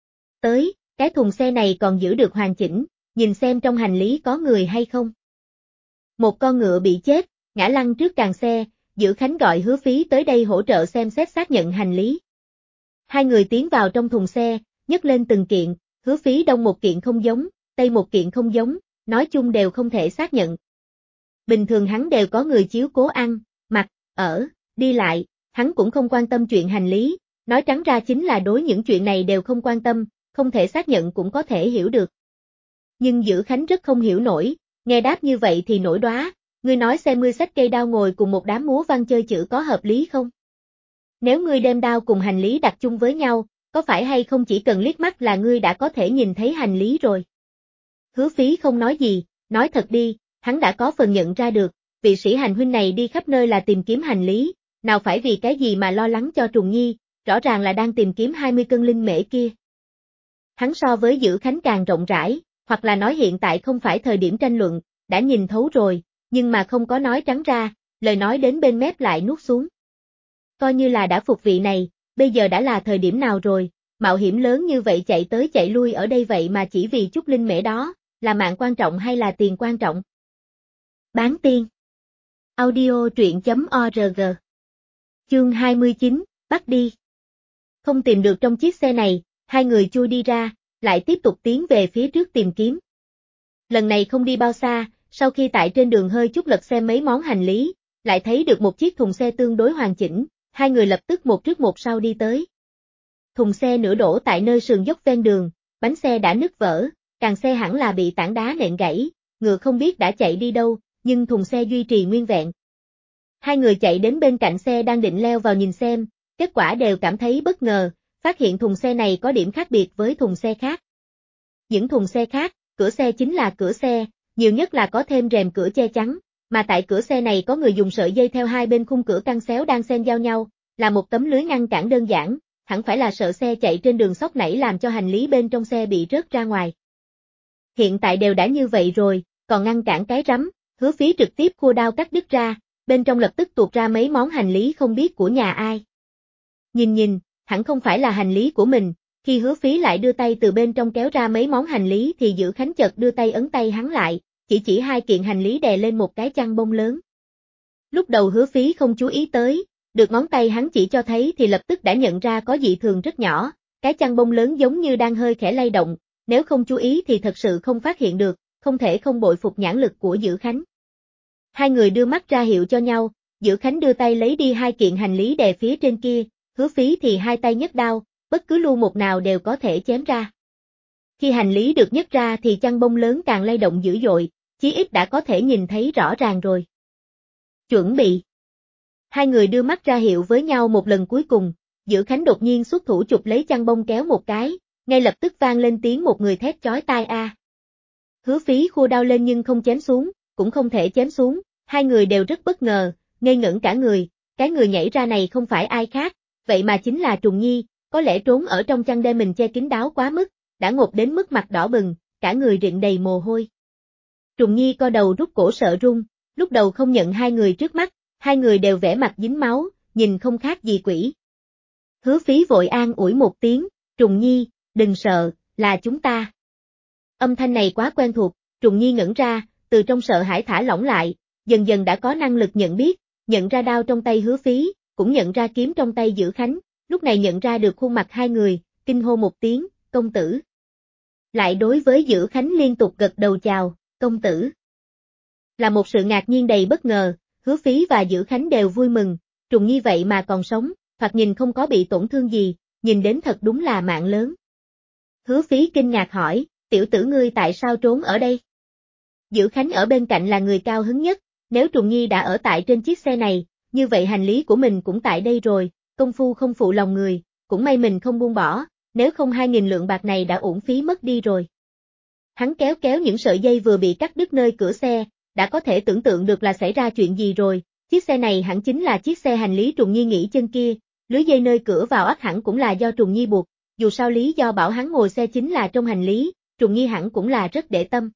Tới, cái thùng xe này còn giữ được hoàn chỉnh, nhìn xem trong hành lý có người hay không. Một con ngựa bị chết, ngã lăn trước càng xe, Dữ Khánh gọi Hứa Phí tới đây hỗ trợ xem xét xác nhận hành lý. Hai người tiến vào trong thùng xe, nhấc lên từng kiện, Hứa Phí đông một kiện không giống, tây một kiện không giống, nói chung đều không thể xác nhận. Bình thường hắn đều có người chiếu cố ăn, mặc, ở, đi lại, hắn cũng không quan tâm chuyện hành lý, nói trắng ra chính là đối những chuyện này đều không quan tâm, không thể xác nhận cũng có thể hiểu được. Nhưng Dữ Khánh rất không hiểu nổi, nghe đáp như vậy thì nổi đoá, ngươi nói xem ngươi xách cây đao ngồi cùng một đám múa văn chơi chữ có hợp lý không? Nếu ngươi đem đao cùng hành lý đặt chung với nhau, có phải hay không chỉ cần liếc mắt là ngươi đã có thể nhìn thấy hành lý rồi? Hứa Phí không nói gì, nói thật đi, hắn đã có phần nhận ra được, vị sĩ hành huynh này đi khắp nơi là tìm kiếm hành lý, nào phải vì cái gì mà lo lắng cho Trùng Nhi, rõ ràng là đang tìm kiếm 20 cân linh mễ kia. Hắn so với Dữ Khánh càng rộng rãi, hoặc là nói hiện tại không phải thời điểm tranh luận, đã nhìn thấu rồi, nhưng mà không có nói trắng ra, lời nói đến bên mép lại nuốt xuống. Coi như là đã phục vị này, bây giờ đã là thời điểm nào rồi, mạo hiểm lớn như vậy chạy tới chạy lui ở đây vậy mà chỉ vì chút linh mễ đó, là mạng quan trọng hay là tiền quan trọng? Bán tiên. Audio truyện.org. Chương 29, bắt đi. Không tìm được trong chiếc xe này, hai người chui đi ra, lại tiếp tục tiến về phía trước tìm kiếm. Lần này không đi bao xa, sau khi tại trên đường hơi chút lật xem mấy món hành lý, lại thấy được một chiếc thùng xe tương đối hoàn chỉnh, hai người lập tức một trước một sau đi tới. Thùng xe nửa đổ tại nơi sườn dốc ven đường, bánh xe đã nứt vỡ, càng xe hẳn là bị tảng đá nện gãy, ngựa không biết đã chạy đi đâu, nhưng thùng xe duy trì nguyên vẹn. Hai người chạy đến bên cạnh xe đang định leo vào nhìn xem, kết quả đều cảm thấy bất ngờ, phát hiện thùng xe này có điểm khác biệt với thùng xe khác. Những thùng xe khác, cửa xe chính là cửa xe, nhiều nhất là có thêm rèm cửa che chắn, mà tại cửa xe này có người dùng sợi dây theo hai bên khung cửa căng xéo đang xen giao nhau, là một tấm lưới ngăn cản đơn giản, hẳn phải là sợ xe chạy trên đường sóc nảy làm cho hành lý bên trong xe bị rớt ra ngoài. Hiện tại đều đã như vậy rồi, còn ngăn cản cái rắm, Hứa Phí trực tiếp khua đao cắt đứt ra, bên trong lập tức tuột ra mấy món hành lý không biết của nhà ai. Nhìn, hẳn không phải là hành lý của mình, khi Hứa Phí lại đưa tay từ bên trong kéo ra mấy món hành lý thì Dữ Khánh chợt đưa tay ấn tay hắn lại, chỉ hai kiện hành lý đè lên một cái chăn bông lớn. Lúc đầu Hứa Phí không chú ý tới, được ngón tay hắn chỉ cho thấy thì lập tức đã nhận ra có dị thường rất nhỏ, cái chăn bông lớn giống như đang hơi khẽ lay động, nếu không chú ý thì thật sự không phát hiện được, không thể không bội phục nhãn lực của Dữ Khánh. Hai người đưa mắt ra hiệu cho nhau, Dữ Khánh đưa tay lấy đi hai kiện hành lý đè phía trên kia, Hứa Phí thì hai tay nhấc đao, bất cứ lu một nào đều có thể chém ra. Khi hành lý được nhấc ra thì chăn bông lớn càng lay động dữ dội, chí ít đã có thể nhìn thấy rõ ràng rồi. Chuẩn bị. Hai người đưa mắt ra hiệu với nhau một lần cuối cùng, Dữ Khánh đột nhiên xuất thủ chụp lấy chăn bông kéo một cái, ngay lập tức vang lên tiếng một người thét chói tai a. Hứa Phí khua đao lên nhưng không chém xuống, cũng không thể chém xuống, hai người đều rất bất ngờ, ngây ngẩn cả người, cái người nhảy ra này không phải ai khác, vậy mà chính là Trùng Nhi, có lẽ trốn ở trong chăn đêm mình che kín đáo quá mức, đã ngộp đến mức mặt đỏ bừng, cả người rịn đầy mồ hôi. Trùng Nhi co đầu rút cổ sợ run, lúc đầu không nhận hai người trước mắt, hai người đều vẻ mặt dính máu, nhìn không khác gì quỷ. Hứa Phí vội an ủi một tiếng, Trùng Nhi, đừng sợ, là chúng ta. Âm thanh này quá quen thuộc, Trùng Nhi ngẩn ra, từ trong sợ hãi thả lỏng lại, dần dần đã có năng lực nhận biết, nhận ra đao trong tay Hứa Phí, cũng nhận ra kiếm trong tay Dữ Khánh, lúc này nhận ra được khuôn mặt hai người, kinh hô một tiếng, công tử. Lại đối với Dữ Khánh liên tục gật đầu chào, công tử. Là một sự ngạc nhiên đầy bất ngờ, Hứa Phí và Dữ Khánh đều vui mừng, Trùng Nhi vậy mà còn sống, thoạt nhìn không có bị tổn thương gì, nhìn đến thật đúng là mạng lớn. Hứa Phí kinh ngạc hỏi, tiểu tử ngươi tại sao trốn ở đây? Dữ Khánh ở bên cạnh là người cao hứng nhất, nếu Trùng Nhi đã ở tại trên chiếc xe này, như vậy hành lý của mình cũng tại đây rồi, công phu không phụ lòng người, cũng may mình không buông bỏ, nếu không 2.000 lượng bạc này đã uổng phí mất đi rồi. Hắn kéo kéo những sợi dây vừa bị cắt đứt nơi cửa xe, đã có thể tưởng tượng được là xảy ra chuyện gì rồi, chiếc xe này hẳn chính là chiếc xe hành lý Trùng Nhi nghỉ chân kia, lưới dây nơi cửa vào ắt hẳn cũng là do Trùng Nhi buộc, dù sao lý do bảo hắn ngồi xe chính là trong hành lý, Trùng Nhi hẳn cũng là rất để tâm.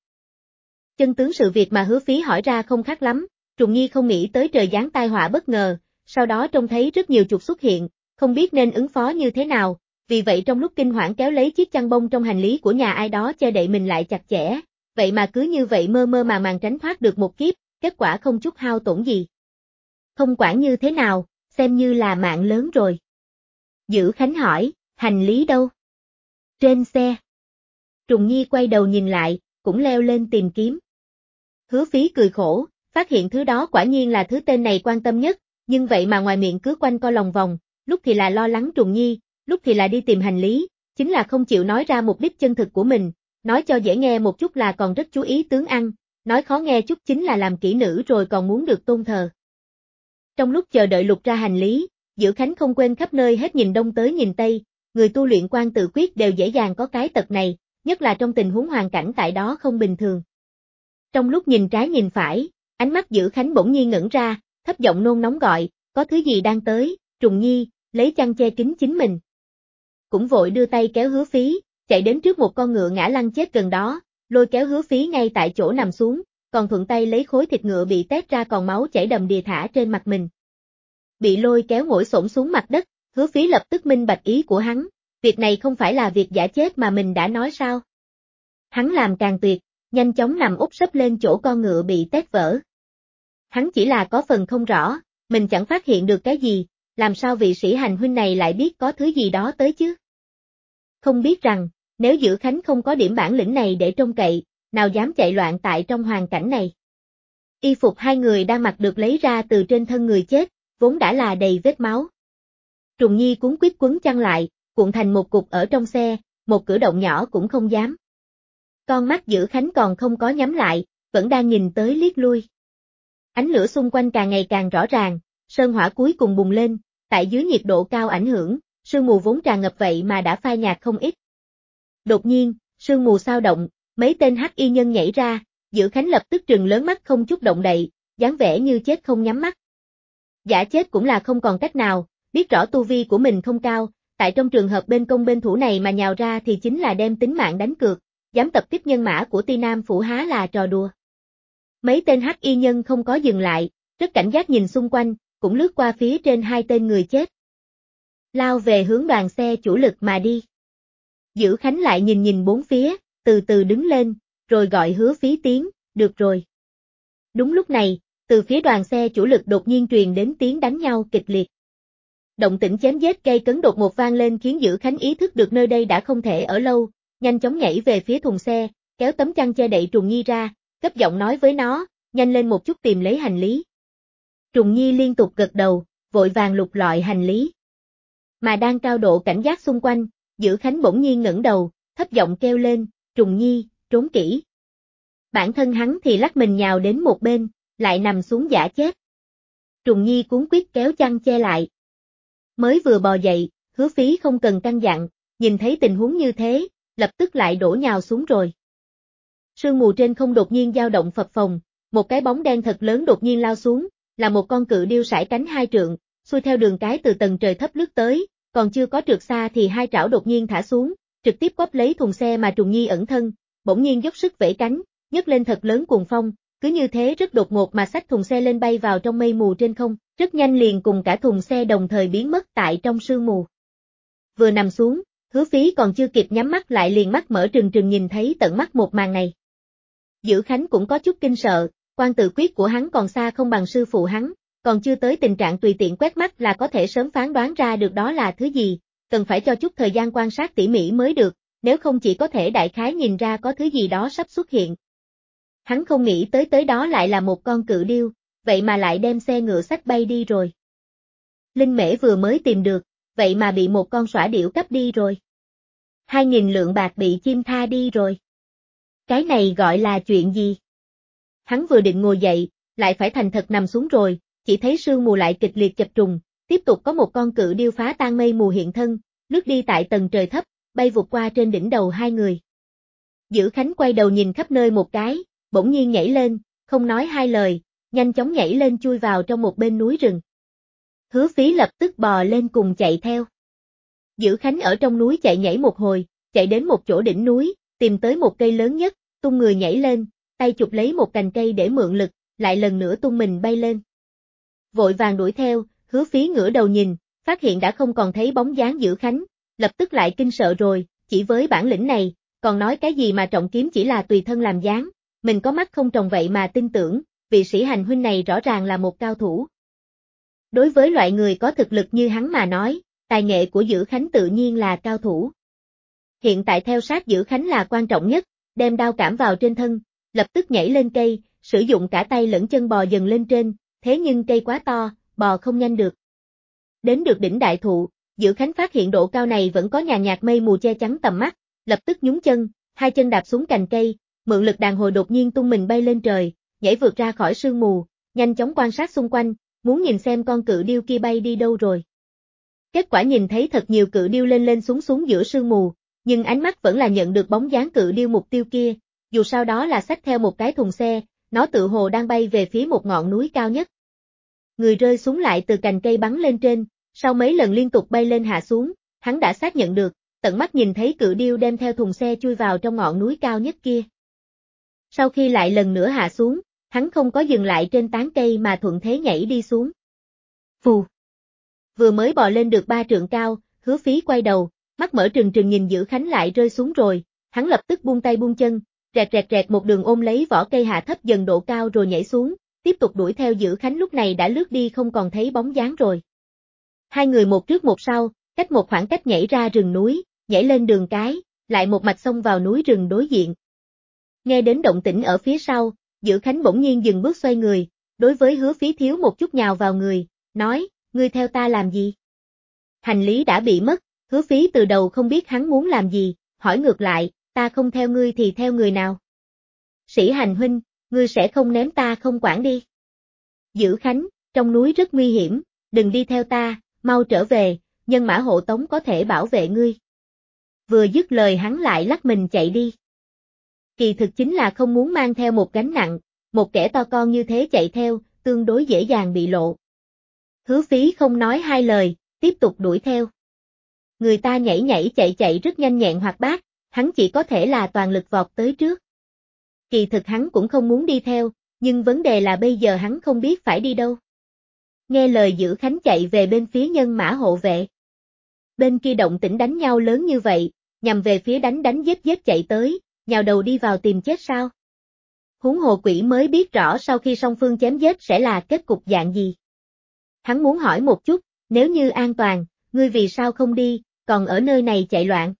Chân tướng sự việc mà Hứa Phí hỏi ra không khác lắm, Trùng Nhi không nghĩ tới trời giáng tai họa bất ngờ, sau đó trông thấy rất nhiều chuột xuất hiện, không biết nên ứng phó như thế nào, vì vậy trong lúc kinh hoảng kéo lấy chiếc chăn bông trong hành lý của nhà ai đó che đậy mình lại chặt chẽ, vậy mà cứ như vậy mơ mơ màng tránh thoát được một kiếp, kết quả không chút hao tổn gì. Không quản như thế nào, xem như là mạng lớn rồi. Dữ Khánh hỏi, hành lý đâu? Trên xe. Trùng Nhi quay đầu nhìn lại, cũng leo lên tìm kiếm. Hứa Phí cười khổ, phát hiện thứ đó quả nhiên là thứ tên này quan tâm nhất, nhưng vậy mà ngoài miệng cứ quanh co lòng vòng, lúc thì là lo lắng Trùng Nhi, lúc thì là đi tìm hành lý, chính là không chịu nói ra mục đích chân thực của mình, nói cho dễ nghe một chút là còn rất chú ý tướng ăn, nói khó nghe chút chính là làm kỹ nữ rồi còn muốn được tôn thờ. Trong lúc chờ đợi lục ra hành lý, Dữ Khánh không quên khắp nơi hết nhìn đông tới nhìn tây, người tu luyện quan tự quyết đều dễ dàng có cái tật này, nhất là trong tình huống hoàn cảnh tại đó không bình thường. Trong lúc nhìn trái nhìn phải, ánh mắt Dữ Khánh bỗng nhiên ngẩn ra, thấp giọng nôn nóng gọi, có thứ gì đang tới, Trùng Nhi, lấy chăn che kín chính mình. Cũng vội đưa tay kéo Hứa Phí, chạy đến trước một con ngựa ngã lăn chết gần đó, lôi kéo Hứa Phí ngay tại chỗ nằm xuống, còn thuận tay lấy khối thịt ngựa bị tét ra còn máu chảy đầm đìa thả trên mặt mình. Bị lôi kéo ngồi xổm xuống mặt đất, Hứa Phí lập tức minh bạch ý của hắn, việc này không phải là việc giả chết mà mình đã nói sao. Hắn làm càng tuyệt, nhanh chóng nằm úp sấp lên chỗ con ngựa bị tét vỡ. Hắn chỉ là có phần không rõ, mình chẳng phát hiện được cái gì, làm sao vị sĩ hành huynh này lại biết có thứ gì đó tới chứ? Không biết rằng, nếu Dữ Khánh không có điểm bản lĩnh này để trông cậy, nào dám chạy loạn tại trong hoàn cảnh này. Y phục hai người đang mặc được lấy ra từ trên thân người chết, vốn đã là đầy vết máu. Trùng Nhi cuống quýt quấn chăn lại, cuộn thành một cục ở trong xe, một cử động nhỏ cũng không dám. Con mắt Dữ Khánh còn không có nhắm lại, vẫn đang nhìn tới liếc lui. Ánh lửa xung quanh càng ngày càng rõ ràng, sơn hỏa cuối cùng bùng lên, tại dưới nhiệt độ cao ảnh hưởng, sương mù vốn tràn ngập vậy mà đã phai nhạt không ít. Đột nhiên, sương mù xao động, mấy tên hắc y nhân nhảy ra, Dữ Khánh lập tức trừng lớn mắt không chút động đậy, dáng vẻ như chết không nhắm mắt. Giả chết cũng là không còn cách nào, biết rõ tu vi của mình không cao, tại trong trường hợp bên công bên thủ này mà nhào ra thì chính là đem tính mạng đánh cược, dám tập kích nhân mã của Ti Nam phủ há là trò đùa. Mấy tên hắc y nhân không có dừng lại, rất cảnh giác nhìn xung quanh, cũng lướt qua phía trên hai tên người chết. Lao về hướng đoàn xe chủ lực mà đi. Dữ Khánh lại nhìn nhìn bốn phía, từ từ đứng lên, rồi gọi Hứa Phí tiếng, được rồi. Đúng lúc này, từ phía đoàn xe chủ lực đột nhiên truyền đến tiếng đánh nhau kịch liệt. Động tĩnh chém giết gây cấn đột ngột vang lên khiến Dữ Khánh ý thức được nơi đây đã không thể ở lâu, nhanh chóng nhảy về phía thùng xe, kéo tấm chăn che đậy Trùng Nhi ra, cấp giọng nói với nó, nhanh lên một chút tìm lấy hành lý. Trùng Nhi liên tục gật đầu, vội vàng lục lọi hành lý. Mà đang cao độ cảnh giác xung quanh, Dữ Khánh bỗng nhiên ngẩng đầu, thấp giọng kêu lên, Trùng Nhi, trốn kỹ. Bản thân hắn thì lắc mình nhào đến một bên, lại nằm xuống giả chết. Trùng Nhi cuống quýt kéo chăn che lại. Mới vừa bò dậy, Hứa Phí không cần căn dặn, nhìn thấy tình huống như thế, lập tức lại đổ nhào xuống rồi. Sương mù trên không đột nhiên dao động phập phồng, một cái bóng đen thật lớn đột nhiên lao xuống, là một con cự điêu sải cánh 2 trượng, xuôi theo đường cái từ tầng trời thấp lướt tới, còn chưa có trượt xa thì hai trảo đột nhiên thả xuống, trực tiếp quắp lấy thùng xe mà Trùng Nhi ẩn thân, bỗng nhiên dốc sức vẫy cánh, nhấc lên thật lớn cuồng phong, cứ như thế rất đột ngột mà xách thùng xe lên bay vào trong mây mù trên không, rất nhanh liền cùng cả thùng xe đồng thời biến mất tại trong sương mù. Vừa nằm xuống, Hứa Phí còn chưa kịp nhắm mắt lại liền mắt mở trừng trừng nhìn thấy tận mắt một màn này. Dữ Khánh cũng có chút kinh sợ, quan tự quyết của hắn còn xa không bằng sư phụ hắn, còn chưa tới tình trạng tùy tiện quét mắt là có thể sớm phán đoán ra được đó là thứ gì, cần phải cho chút thời gian quan sát tỉ mỉ mới được, nếu không chỉ có thể đại khái nhìn ra có thứ gì đó sắp xuất hiện. Hắn không nghĩ tới đó lại là một con cự điêu, vậy mà lại đem xe ngựa xách bay đi rồi. Linh mễ vừa mới tìm được, vậy mà bị một con sỏa điểu cắp đi rồi. 2.000 lượng bạc bị chim tha đi rồi. Cái này gọi là chuyện gì? Hắn vừa định ngồi dậy, lại phải thành thật nằm xuống rồi, chỉ thấy sương mù lại kịch liệt chập trùng, tiếp tục có một con cự điêu phá tan mây mù hiện thân, lướt đi tại tầng trời thấp, bay vụt qua trên đỉnh đầu hai người. Dữ Khánh quay đầu nhìn khắp nơi một cái, bỗng nhiên nhảy lên, không nói hai lời, nhanh chóng nhảy lên chui vào trong một bên núi rừng. Hứa Phí lập tức bò lên cùng chạy theo. Dữ Khánh ở trong núi chạy nhảy một hồi, chạy đến một chỗ đỉnh núi, tìm tới một cây lớn nhất, tung người nhảy lên, tay chụp lấy một cành cây để mượn lực, lại lần nữa tung mình bay lên. Vội vàng đuổi theo, Hứa Phí ngửa đầu nhìn, phát hiện đã không còn thấy bóng dáng Dữ Khánh, lập tức lại kinh sợ rồi, chỉ với bản lĩnh này, còn nói cái gì mà trọng kiếm chỉ là tùy thân làm dáng, mình có mắt không tròng vậy mà tin tưởng, vị sĩ hành huynh này rõ ràng là một cao thủ. Đối với loại người có thực lực như hắn mà nói, tài nghệ của Dữ Khánh tự nhiên là cao thủ. Hiện tại theo sát Dữ Khánh là quan trọng nhất, đem đao cảm vào trên thân, lập tức nhảy lên cây, sử dụng cả tay lẫn chân bò dần lên trên, thế nhưng cây quá to, bò không nhanh được. Đến được đỉnh đại thụ, Dữ Khánh phát hiện độ cao này vẫn có nhàn nhạt mây mù che chắn tầm mắt, lập tức nhún chân, hai chân đạp xuống cành cây, mượn lực đàn hồi đột nhiên tung mình bay lên trời, nhảy vượt ra khỏi sương mù, nhanh chóng quan sát xung quanh, muốn nhìn xem con cự điêu kia bay đi đâu rồi. Kết quả nhìn thấy thật nhiều cự điêu lên lên xuống xuống giữa sương mù, nhưng ánh mắt vẫn là nhận được bóng dáng cự điêu mục tiêu kia, dù sau đó là xách theo một cái thùng xe, nó tự hồ đang bay về phía một ngọn núi cao nhất. Người rơi xuống lại từ cành cây bắn lên trên, sau mấy lần liên tục bay lên hạ xuống, hắn đã xác nhận được, tận mắt nhìn thấy cự điêu đem theo thùng xe chui vào trong ngọn núi cao nhất kia. Sau khi lại lần nữa hạ xuống, hắn không có dừng lại trên tán cây mà thuận thế nhảy đi xuống. Phù. Vừa mới bò lên được 3 trượng cao, Hứa Phí quay đầu, mắt mở trừng trừng nhìn Dữ Khánh lại rơi xuống rồi, hắn lập tức buông tay buông chân, rẹt một đường ôm lấy vỏ cây hạ thấp dần độ cao rồi nhảy xuống, tiếp tục đuổi theo Dữ Khánh lúc này đã lướt đi không còn thấy bóng dáng rồi. Hai người một trước một sau, cách một khoảng cách nhảy ra rừng núi, nhảy lên đường cái, lại một mạch xông vào núi rừng đối diện. Nghe đến động tĩnh ở phía sau, Dữ Khánh bỗng nhiên dừng bước xoay người, đối với Hứa Phí thiếu một chút nhào vào người, nói, ngươi theo ta làm gì? Hành lý đã bị mất, Hứa Phí từ đầu không biết hắn muốn làm gì, hỏi ngược lại, ta không theo ngươi thì theo người nào? Sĩ hành huynh, ngươi sẽ không ném ta không quản đi. Dữ Khánh, trong núi rất nguy hiểm, đừng đi theo ta, mau trở về, nhân mã hộ tống có thể bảo vệ ngươi. Vừa dứt lời hắn lại lắc mình chạy đi. Kỳ thực chính là không muốn mang theo một gánh nặng, một kẻ to con như thế chạy theo, tương đối dễ dàng bị lộ. Hứa Phí không nói hai lời, tiếp tục đuổi theo. Người ta nhảy chạy rất nhanh nhẹn hoạt bát, hắn chỉ có thể là toàn lực vọt tới trước. Kỳ thực hắn cũng không muốn đi theo, nhưng vấn đề là bây giờ hắn không biết phải đi đâu. Nghe lời Dữ Khánh chạy về bên phía nhân mã hộ vệ. Bên kia động tĩnh đánh nhau lớn như vậy, nhằm về phía đánh giết chạy tới, nhào đầu đi vào tìm chết sao? Huống hồ quỷ mới biết rõ sau khi song phương chém giết sẽ là kết cục dạng gì. Hắn muốn hỏi một chút, nếu như an toàn, ngươi vì sao không đi, còn ở nơi này chạy loạn?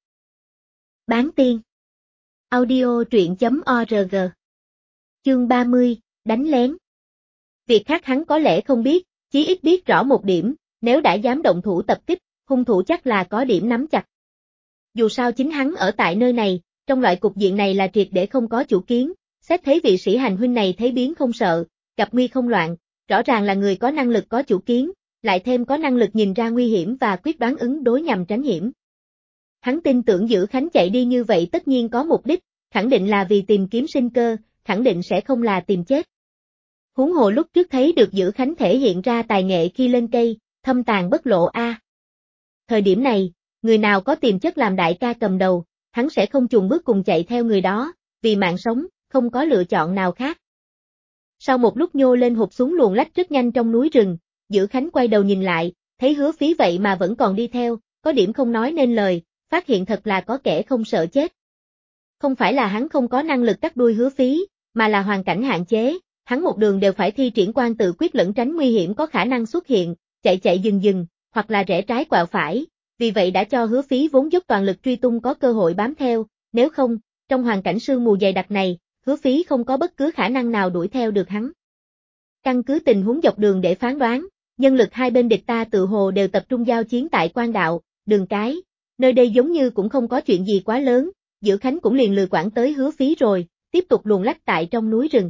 Bán tiên. Audio truyện.org. Chương 30, đánh lén. Việc khác hắn có lẽ không biết, chí ít biết rõ một điểm, nếu đã dám động thủ tập kích, hung thủ chắc là có điểm nắm chặt. Dù sao chính hắn ở tại nơi này, trong loại cục diện này là triệt để không có chủ kiến, xét thấy vị sĩ hành huynh này thấy biến không sợ, gặp nguy không loạn, rõ ràng là người có năng lực có chủ kiến, lại thêm có năng lực nhìn ra nguy hiểm và quyết đoán ứng đối nhằm tránh hiểm. Hắn tin tưởng Dữ Khánh chạy đi như vậy tất nhiên có mục đích, khẳng định là vì tìm kiếm sinh cơ, khẳng định sẽ không là tìm chết. Huống hồ lúc trước thấy được Dữ Khánh thể hiện ra tài nghệ khi lên cây, thâm tàng bất lộ a. Thời điểm này, người nào có tiềm chất làm đại ca cầm đầu, hắn sẽ không chùn bước cùng chạy theo người đó, vì mạng sống, không có lựa chọn nào khác. Sau một lúc nhô lên hụt xuống luồn lách rất nhanh trong núi rừng, Dữ Khánh quay đầu nhìn lại, thấy Hứa Phí vậy mà vẫn còn đi theo, có điểm không nói nên lời, phát hiện thật là có kẻ không sợ chết. Không phải là hắn không có năng lực cắt đuôi Hứa Phí, mà là hoàn cảnh hạn chế, hắn một đường đều phải thi triển quan tự quyết lẫn tránh nguy hiểm có khả năng xuất hiện, chạy chạy dừng dừng, hoặc là rẽ trái quẹo phải, vì vậy đã cho Hứa Phí vốn dốc toàn lực truy tung có cơ hội bám theo, nếu không, trong hoàn cảnh sương mù dày đặc này, Hứa Phí không có bất cứ khả năng nào đuổi theo được hắn. Căn cứ tình huống dọc đường để phán đoán, nhân lực hai bên địch ta tự hồ đều tập trung giao chiến tại Quan Đạo, Đường Cái, nơi đây giống như cũng không có chuyện gì quá lớn, Dữ Khánh cũng liền lười quản tới Hứa Phí rồi, tiếp tục luồn lách tại trong núi rừng.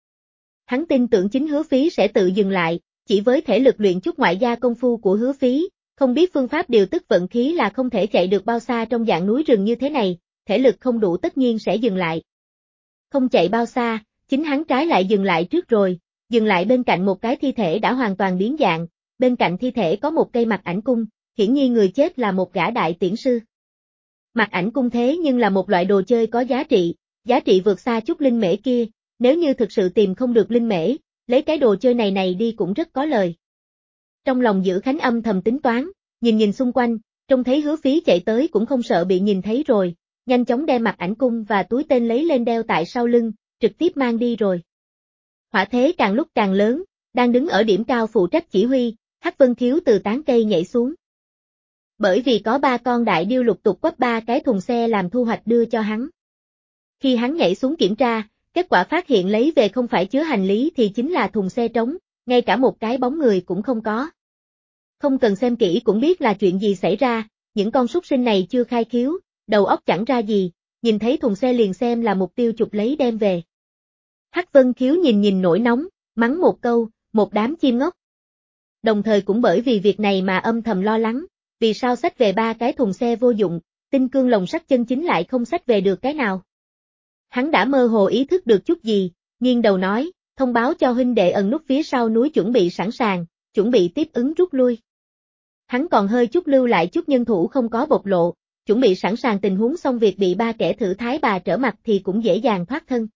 Hắn tin tưởng chính Hứa Phí sẽ tự dừng lại, chỉ với thể lực luyện chút ngoại gia công phu của Hứa Phí, không biết phương pháp điều tức vận khí là không thể chạy được bao xa trong dạng núi rừng như thế này, thể lực không đủ tất nhiên sẽ dừng lại. Không chạy bao xa, chính hắn trái lại dừng lại trước rồi, dừng lại bên cạnh một cái thi thể đã hoàn toàn biến dạng, bên cạnh thi thể có một cây mạc ảnh cung, hiển nhiên người chết là một gã đại tiễn sư. Mạc ảnh cung thế nhưng là một loại đồ chơi có giá trị vượt xa chút linh mễ kia, nếu như thực sự tìm không được linh mễ, lấy cái đồ chơi này đi cũng rất có lời. Trong lòng Dữ Khánh âm thầm tính toán, nhìn xung quanh, trông thấy Hứa Phí chạy tới cũng không sợ bị nhìn thấy rồi, nhanh chóng đem mạc ảnh cung và túi tên lấy lên đeo tại sau lưng, trực tiếp mang đi rồi. Hỏa thế càng lúc càng lớn, đang đứng ở điểm cao phụ trách chỉ huy, Hắc Vân Khiếu từ tán cây nhảy xuống. Bởi vì có 3 con đại điêu lục tục quắp 3 cái thùng xe làm thu hoạch đưa cho hắn. Khi hắn nhảy xuống kiểm tra, kết quả phát hiện lấy về không phải chứa hành lý thì chính là thùng xe trống, ngay cả một cái bóng người cũng không có. Không cần xem kỹ cũng biết là chuyện gì xảy ra, những con súc sinh này chưa khai khiếu, đầu óc chẳng ra gì, nhìn thấy thùng xe liền xem là mục tiêu chụp lấy đem về. Hắc Vân Khiếu nhìn nổi nóng, mắng một câu, một đám chim ngốc. Đồng thời cũng bởi vì việc này mà âm thầm lo lắng, vì sao xách về 3 cái thùng xe vô dụng, tinh cương lồng sắt chân chính lại không xách về được cái nào. Hắn đã mơ hồ ý thức được chút gì, nghiêng đầu nói, thông báo cho huynh đệ ẩn nút phía sau núi chuẩn bị sẵn sàng, chuẩn bị tiếp ứng rút lui. Hắn còn hơi chút lưu lại chút nhân thủ không có bộc lộ, chuẩn bị sẵn sàng tình huống xong việc bị 3 kẻ thử thái bà trở mặt thì cũng dễ dàng thoát thân.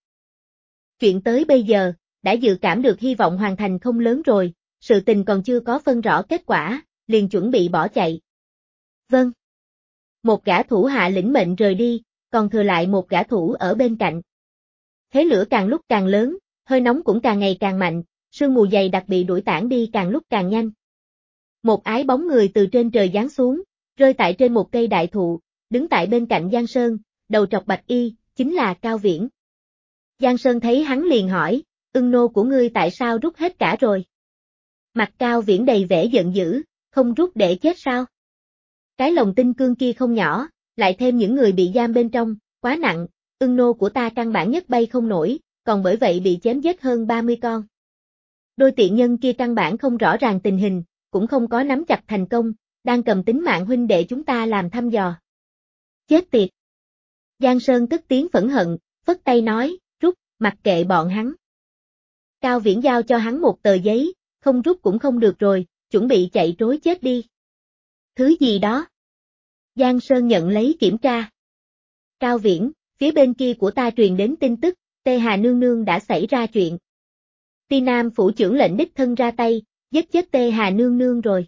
Chuyện tới bây giờ, đã dự cảm được hy vọng hoàn thành không lớn rồi, sự tình còn chưa có phân rõ kết quả, liền chuẩn bị bỏ chạy. Vâng. Một gã thủ hạ lĩnh mệnh rời đi, còn thừa lại một gã thủ ở bên cạnh. Thế lửa càng lúc càng lớn, hơi nóng cũng càng ngày càng mạnh, sương mù dày đặc bị đuổi tản đi càng lúc càng nhanh. Một ái bóng người từ trên trời giáng xuống, rơi tại trên một cây đại thụ, đứng tại bên cạnh Giang Sơn, đầu trọc bạch y, chính là Cao Viễn. Giang Sơn thấy hắn liền hỏi, ưng nô của ngươi tại sao rút hết cả rồi? Mặt Cao Viễn đầy vẻ giận dữ, không rút để chết sao? Cái lồng tinh cương kia không nhỏ, lại thêm những người bị giam bên trong, quá nặng, ưng nô của ta căn bản nhất bay không nổi, còn bởi vậy bị chém giết hơn 30 con. Đôi tiện nhân kia căn bản không rõ ràng tình hình, cũng không có nắm chặt thành công, đang cầm tính mạng huynh đệ chúng ta làm thăm dò. Chết tiệt! Giang Sơn tức tiếng phẫn hận, phất tay nói, rút, mặc kệ bọn hắn. Cao Viễn giao cho hắn một tờ giấy, không rút cũng không được rồi, chuẩn bị chạy trối chết đi. Thứ gì đó? Giang Sơn nhận lấy kiểm tra. Cao Viễn, phía bên kia của ta truyền đến tin tức, Tê Hà Nương Nương đã xảy ra chuyện. Ti Nam phủ trưởng lệnh đích thân ra tay, giết chết Tê Hà Nương Nương rồi.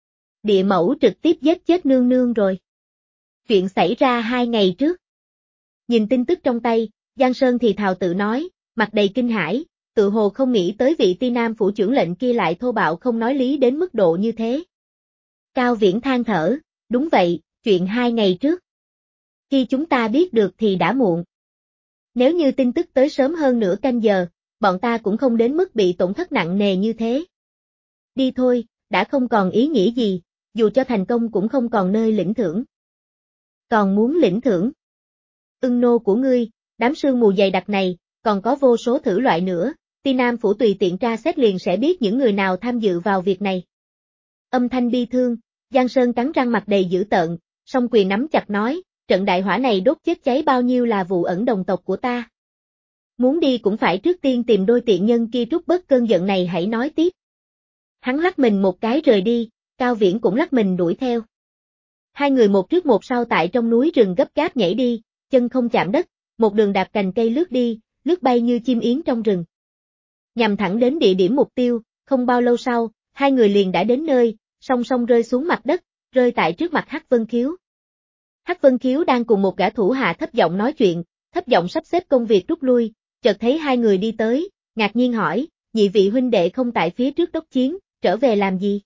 Địa mẫu trực tiếp giết chết Nương Nương rồi. Chuyện xảy ra 2 ngày trước. Nhìn tin tức trong tay, Giang Sơn thì thào tự nói, mặt đầy kinh hãi, tự hồ không nghĩ tới vị Ti Nam phủ trưởng lệnh kia lại thô bạo không nói lý đến mức độ như thế. Cao Viễn than thở, đúng vậy, chuyện 2 ngày trước. Khi chúng ta biết được thì đã muộn. Nếu như tin tức tới sớm hơn nửa canh giờ, bọn ta cũng không đến mức bị tổn thất nặng nề như thế. Đi thôi, đã không còn ý nghĩa gì, dù cho thành công cũng không còn nơi lĩnh thưởng. Còn muốn lĩnh thưởng? Ưng nô của ngươi, đám sương mù dày đặc này, còn có vô số thử loại nữa, Ti Nam Phủ tùy tiện tra xét liền sẽ biết những người nào tham dự vào việc này. Âm thanh bi thương, Giang Sơn cắn răng mặt đầy dữ tợn, song quyền nắm chặt nói, trận đại hỏa này đốt chết cháy bao nhiêu là vụ ẩn đồng tộc của ta. Muốn đi cũng phải trước tiên tìm đôi tiện nhân kia trút bớt cơn giận này hãy nói tiếp. Hắn lắc mình một cái rời đi, Cao Viễn cũng lắc mình đuổi theo. Hai người một trước một sau tại trong núi rừng gấp gáp nhảy đi, chân không chạm đất, một đường đạp cành cây lướt đi, lướt bay như chim yến trong rừng. Nhằm thẳng đến địa điểm mục tiêu, không bao lâu sau, hai người liền đã đến nơi, song song rơi xuống mặt đất, rơi tại trước mặt Hắc Vân Khiếu. Hắc Vân Khiếu đang cùng một gã thủ hạ thấp giọng nói chuyện, thấp giọng sắp xếp công việc rút lui, chợt thấy hai người đi tới, ngạc nhiên hỏi, nhị vị huynh đệ không tại phía trước đốc chiến, trở về làm gì?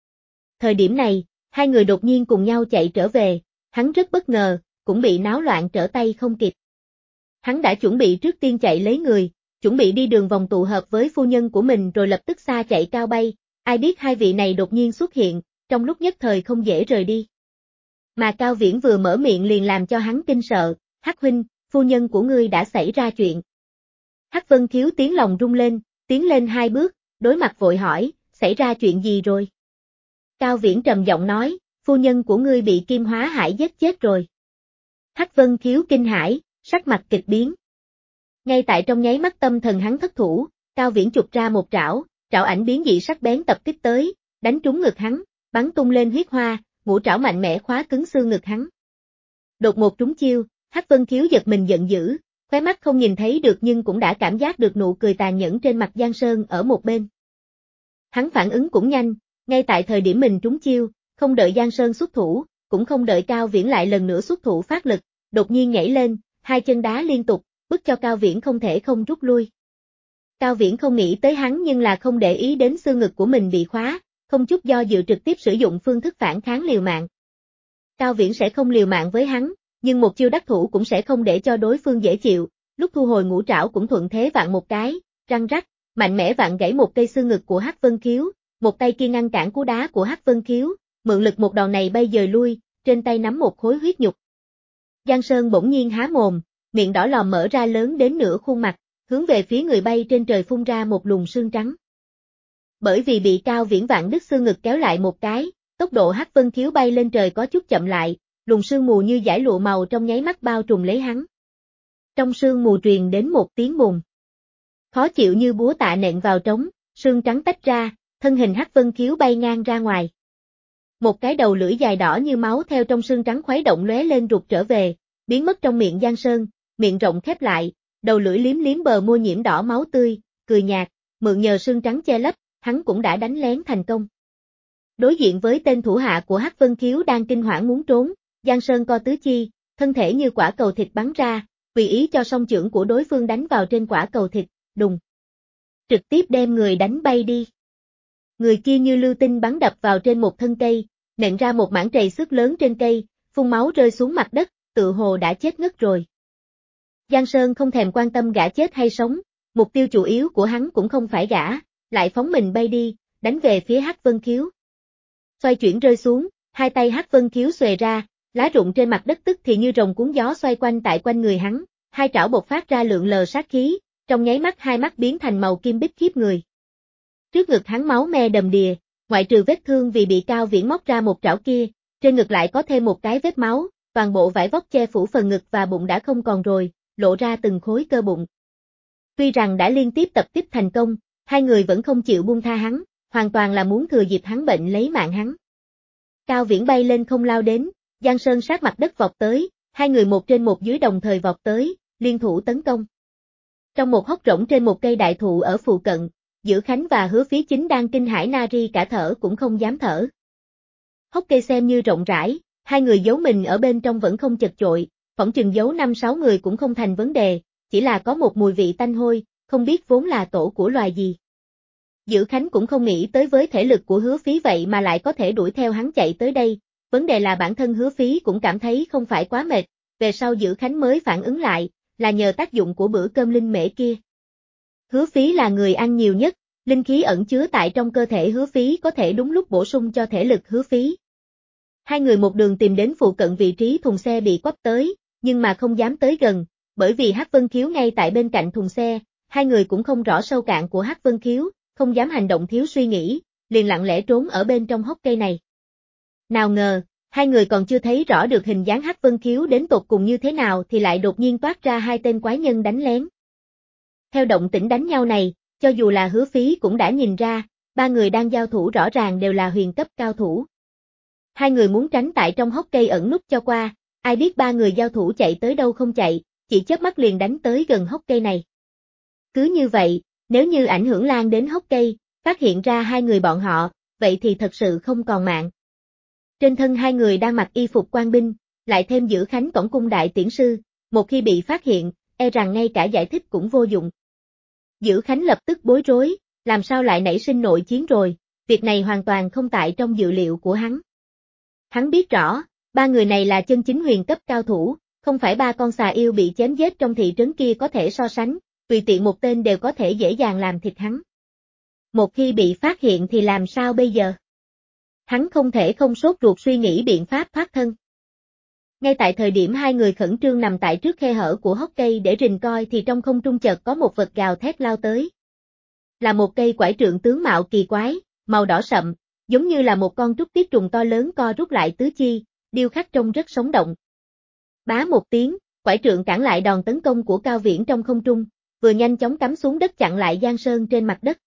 Thời điểm này, hai người đột nhiên cùng nhau chạy trở về, hắn rất bất ngờ, cũng bị náo loạn trở tay không kịp. Hắn đã chuẩn bị trước tiên chạy lấy người, chuẩn bị đi đường vòng tụ hợp với phu nhân của mình rồi lập tức xa chạy cao bay, ai biết hai vị này đột nhiên xuất hiện, trong lúc nhất thời không dễ rời đi. Mà Cao Viễn vừa mở miệng liền làm cho hắn kinh sợ, Hắc huynh, phu nhân của ngươi đã xảy ra chuyện. Hắc Vân Khiếu tiếng lòng rung lên, tiến lên hai bước, đối mặt vội hỏi, xảy ra chuyện gì rồi? Cao Viễn trầm giọng nói, phu nhân của ngươi bị Kim Hóa Hải giết chết rồi. Hắc Vân Khiếu kinh hãi, sắc mặt kịch biến. Ngay tại trong nháy mắt tâm thần hắn thất thủ, Cao Viễn chụp ra một trảo, trảo ảnh biến dị sắc bén tập kích tới, đánh trúng ngực hắn, bắn tung lên huyết hoa, ngũ trảo mạnh mẽ khóa cứng xương ngực hắn. Đột ngột trúng chiêu, Hắc Vân Khiếu giật mình giận dữ, khóe mắt không nhìn thấy được nhưng cũng đã cảm giác được nụ cười tàn nhẫn trên mặt Giang Sơn ở một bên. Hắn phản ứng cũng nhanh, ngay tại thời điểm mình trúng chiêu, không đợi Giang Sơn xuất thủ, cũng không đợi Cao Viễn lại lần nữa xuất thủ phát lực, đột nhiên nhảy lên, hai chân đá liên tục, bức cho Cao Viễn không thể không rút lui. Cao Viễn không nghĩ tới hắn nhưng là không để ý đến xương ngực của mình bị khóa, không chút do dự trực tiếp sử dụng phương thức phản kháng liều mạng. Cao Viễn sẽ không liều mạng với hắn, nhưng một chiêu đắc thủ cũng sẽ không để cho đối phương dễ chịu, lúc thu hồi ngũ trảo cũng thuận thế vặn một cái, răng rắc, mạnh mẽ vặn gãy một cây xương ngực của Hắc Vân Khiếu, một tay kia ngăn cản cú đá của Hắc Vân Khiếu, mượn lực một đòn này bay dời lui, trên tay nắm một khối huyết nhục. Giang Sơn bỗng nhiên há mồm, miệng đỏ lòm mở ra lớn đến nửa khuôn mặt, hướng về phía người bay trên trời phun ra một luồng sương trắng. Bởi vì bị Cao Viễn vặn đứt xương ngực kéo lại một cái, tốc độ Hắc Vân Khiếu bay lên trời có chút chậm lại, luồng sương mù như dải lụa màu trong nháy mắt bao trùm lấy hắn. Trong sương mù truyền đến một tiếng bùng. Khó chịu như búa tạ nện vào trống, sương trắng tách ra, thân hình Hắc Vân Khiếu bay ngang ra ngoài. Một cái đầu lưỡi dài đỏ như máu theo trong sương trắng khuấy động lóe lên rụt trở về, biến mất trong miệng Giang Sơn, miệng rộng khép lại, đầu lưỡi liếm liếm bờ môi nhiễm đỏ máu tươi, cười nhạt, mượn nhờ sương trắng che lấp, hắn cũng đã đánh lén thành công. Đối diện với tên thủ hạ của Hắc Vân Khiếu đang kinh hoảng muốn trốn, Giang Sơn co tứ chi, thân thể như quả cầu thịt bắn ra, tùy ý cho song chưởng của đối phương đánh vào trên quả cầu thịt, đùng. Trực tiếp đem người đánh bay đi. Người kia như lưu tinh bắn đập vào trên một thân cây, nện ra một mảng trầy xước lớn trên cây, phun máu rơi xuống mặt đất, tự hồ đã chết ngất rồi. Giang Sơn không thèm quan tâm gã chết hay sống, mục tiêu chủ yếu của hắn cũng không phải gã, lại phóng mình bay đi, đánh về phía Hắc Vân Khiếu. Xoay chuyển rơi xuống, hai tay Hắc Vân Khiếu xòe ra, lá rụng trên mặt đất tức thì như rồng cuốn gió xoay quanh tại quanh người hắn, hai trảo bộc phát ra lượng lờ sát khí, trong nháy mắt hai mắt biến thành màu kim bích khiếp người. Trước ngực hắn máu me đầm đìa, ngoại trừ vết thương vì bị Cao Viễn móc ra một trảo kia, trên ngực lại có thêm một cái vết máu, toàn bộ vải vóc che phủ phần ngực và bụng đã không còn rồi, lộ ra từng khối cơ bụng. Tuy rằng đã liên tiếp tập kích thành công, hai người vẫn không chịu buông tha hắn, hoàn toàn là muốn thừa dịp hắn bệnh lấy mạng hắn. Cao Viễn bay lên không lao đến, Giang Sơn sát mặt đất vọt tới, hai người một trên một dưới đồng thời vọt tới, liên thủ tấn công. Trong một hốc rỗng trên một cây đại thụ ở phụ cận, Dữ Khánh và Hứa Phí Chính đang kinh hãi nari cả thở cũng không dám thở. Hốc cây xem như rộng rãi, hai người giấu mình ở bên trong vẫn không chật chội, phỏng chừng giấu 5-6 người cũng không thành vấn đề, chỉ là có một mùi vị tanh hôi, không biết vốn là tổ của loài gì. Dữ Khánh cũng không nghĩ tới với thể lực của Hứa Phí vậy mà lại có thể đuổi theo hắn chạy tới đây, vấn đề là bản thân Hứa Phí cũng cảm thấy không phải quá mệt, về sau Dữ Khánh mới phản ứng lại, là nhờ tác dụng của bữa cơm linh mễ kia. Hứa Phí là người ăn nhiều nhất, linh khí ẩn chứa tại trong cơ thể Hứa Phí có thể đúng lúc bổ sung cho thể lực Hứa Phí. Hai người một đường tìm đến phụ cận vị trí thùng xe bị quắp tới, nhưng mà không dám tới gần, bởi vì Hắc Vân Khiếu ngay tại bên cạnh thùng xe, hai người cũng không rõ sâu cạn của Hắc Vân Khiếu, không dám hành động thiếu suy nghĩ, liền lặng lẽ trốn ở bên trong hốc cây này. Nào ngờ, hai người còn chưa thấy rõ được hình dáng Hắc Vân Khiếu đến tột cùng như thế nào thì lại đột nhiên toát ra hai tên quái nhân đánh lén. Theo động tĩnh đánh nhau này, cho dù là Hứa Phí cũng đã nhìn ra, ba người đang giao thủ rõ ràng đều là huyền cấp cao thủ. Hai người muốn tránh tại trong hốc cây ẩn núp cho qua, ai biết ba người giao thủ chạy tới đâu không chạy, chỉ chớp mắt liền đánh tới gần hốc cây này. Cứ như vậy, nếu như ảnh hưởng lan đến hốc cây, phát hiện ra hai người bọn họ, vậy thì thật sự không còn mạng. Trên thân hai người đang mặc y phục quan binh, lại thêm Giữ Khánh cổng cung đại tiễn sư, một khi bị phát hiện, e rằng ngay cả giải thích cũng vô dụng. Giữ Khánh lập tức bối rối, làm sao lại nảy sinh nội chiến rồi, việc này hoàn toàn không tại trong dự liệu của hắn. Hắn biết rõ, ba người này là chân chính huyền cấp cao thủ, không phải ba con xà yêu bị chém giết trong thị trấn kia có thể so sánh, tùy tiện một tên đều có thể dễ dàng làm thịt hắn. Một khi bị phát hiện thì làm sao bây giờ? Hắn không thể không sốt ruột suy nghĩ biện pháp thoát thân. Ngay tại thời điểm hai người khẩn trương nằm tại trước khe hở của hốc cây để rình coi thì trong không trung chợt có một vật gào thét lao tới. Là một cây quải trượng tướng mạo kỳ quái, màu đỏ sậm, giống như là một con trúc tiết trùng to lớn co rút lại tứ chi, điêu khắc trông rất sống động. Bá một tiếng, quải trượng cản lại đòn tấn công của Cao Viễn trong không trung, vừa nhanh chóng cắm xuống đất chặn lại Giang Sơn trên mặt đất.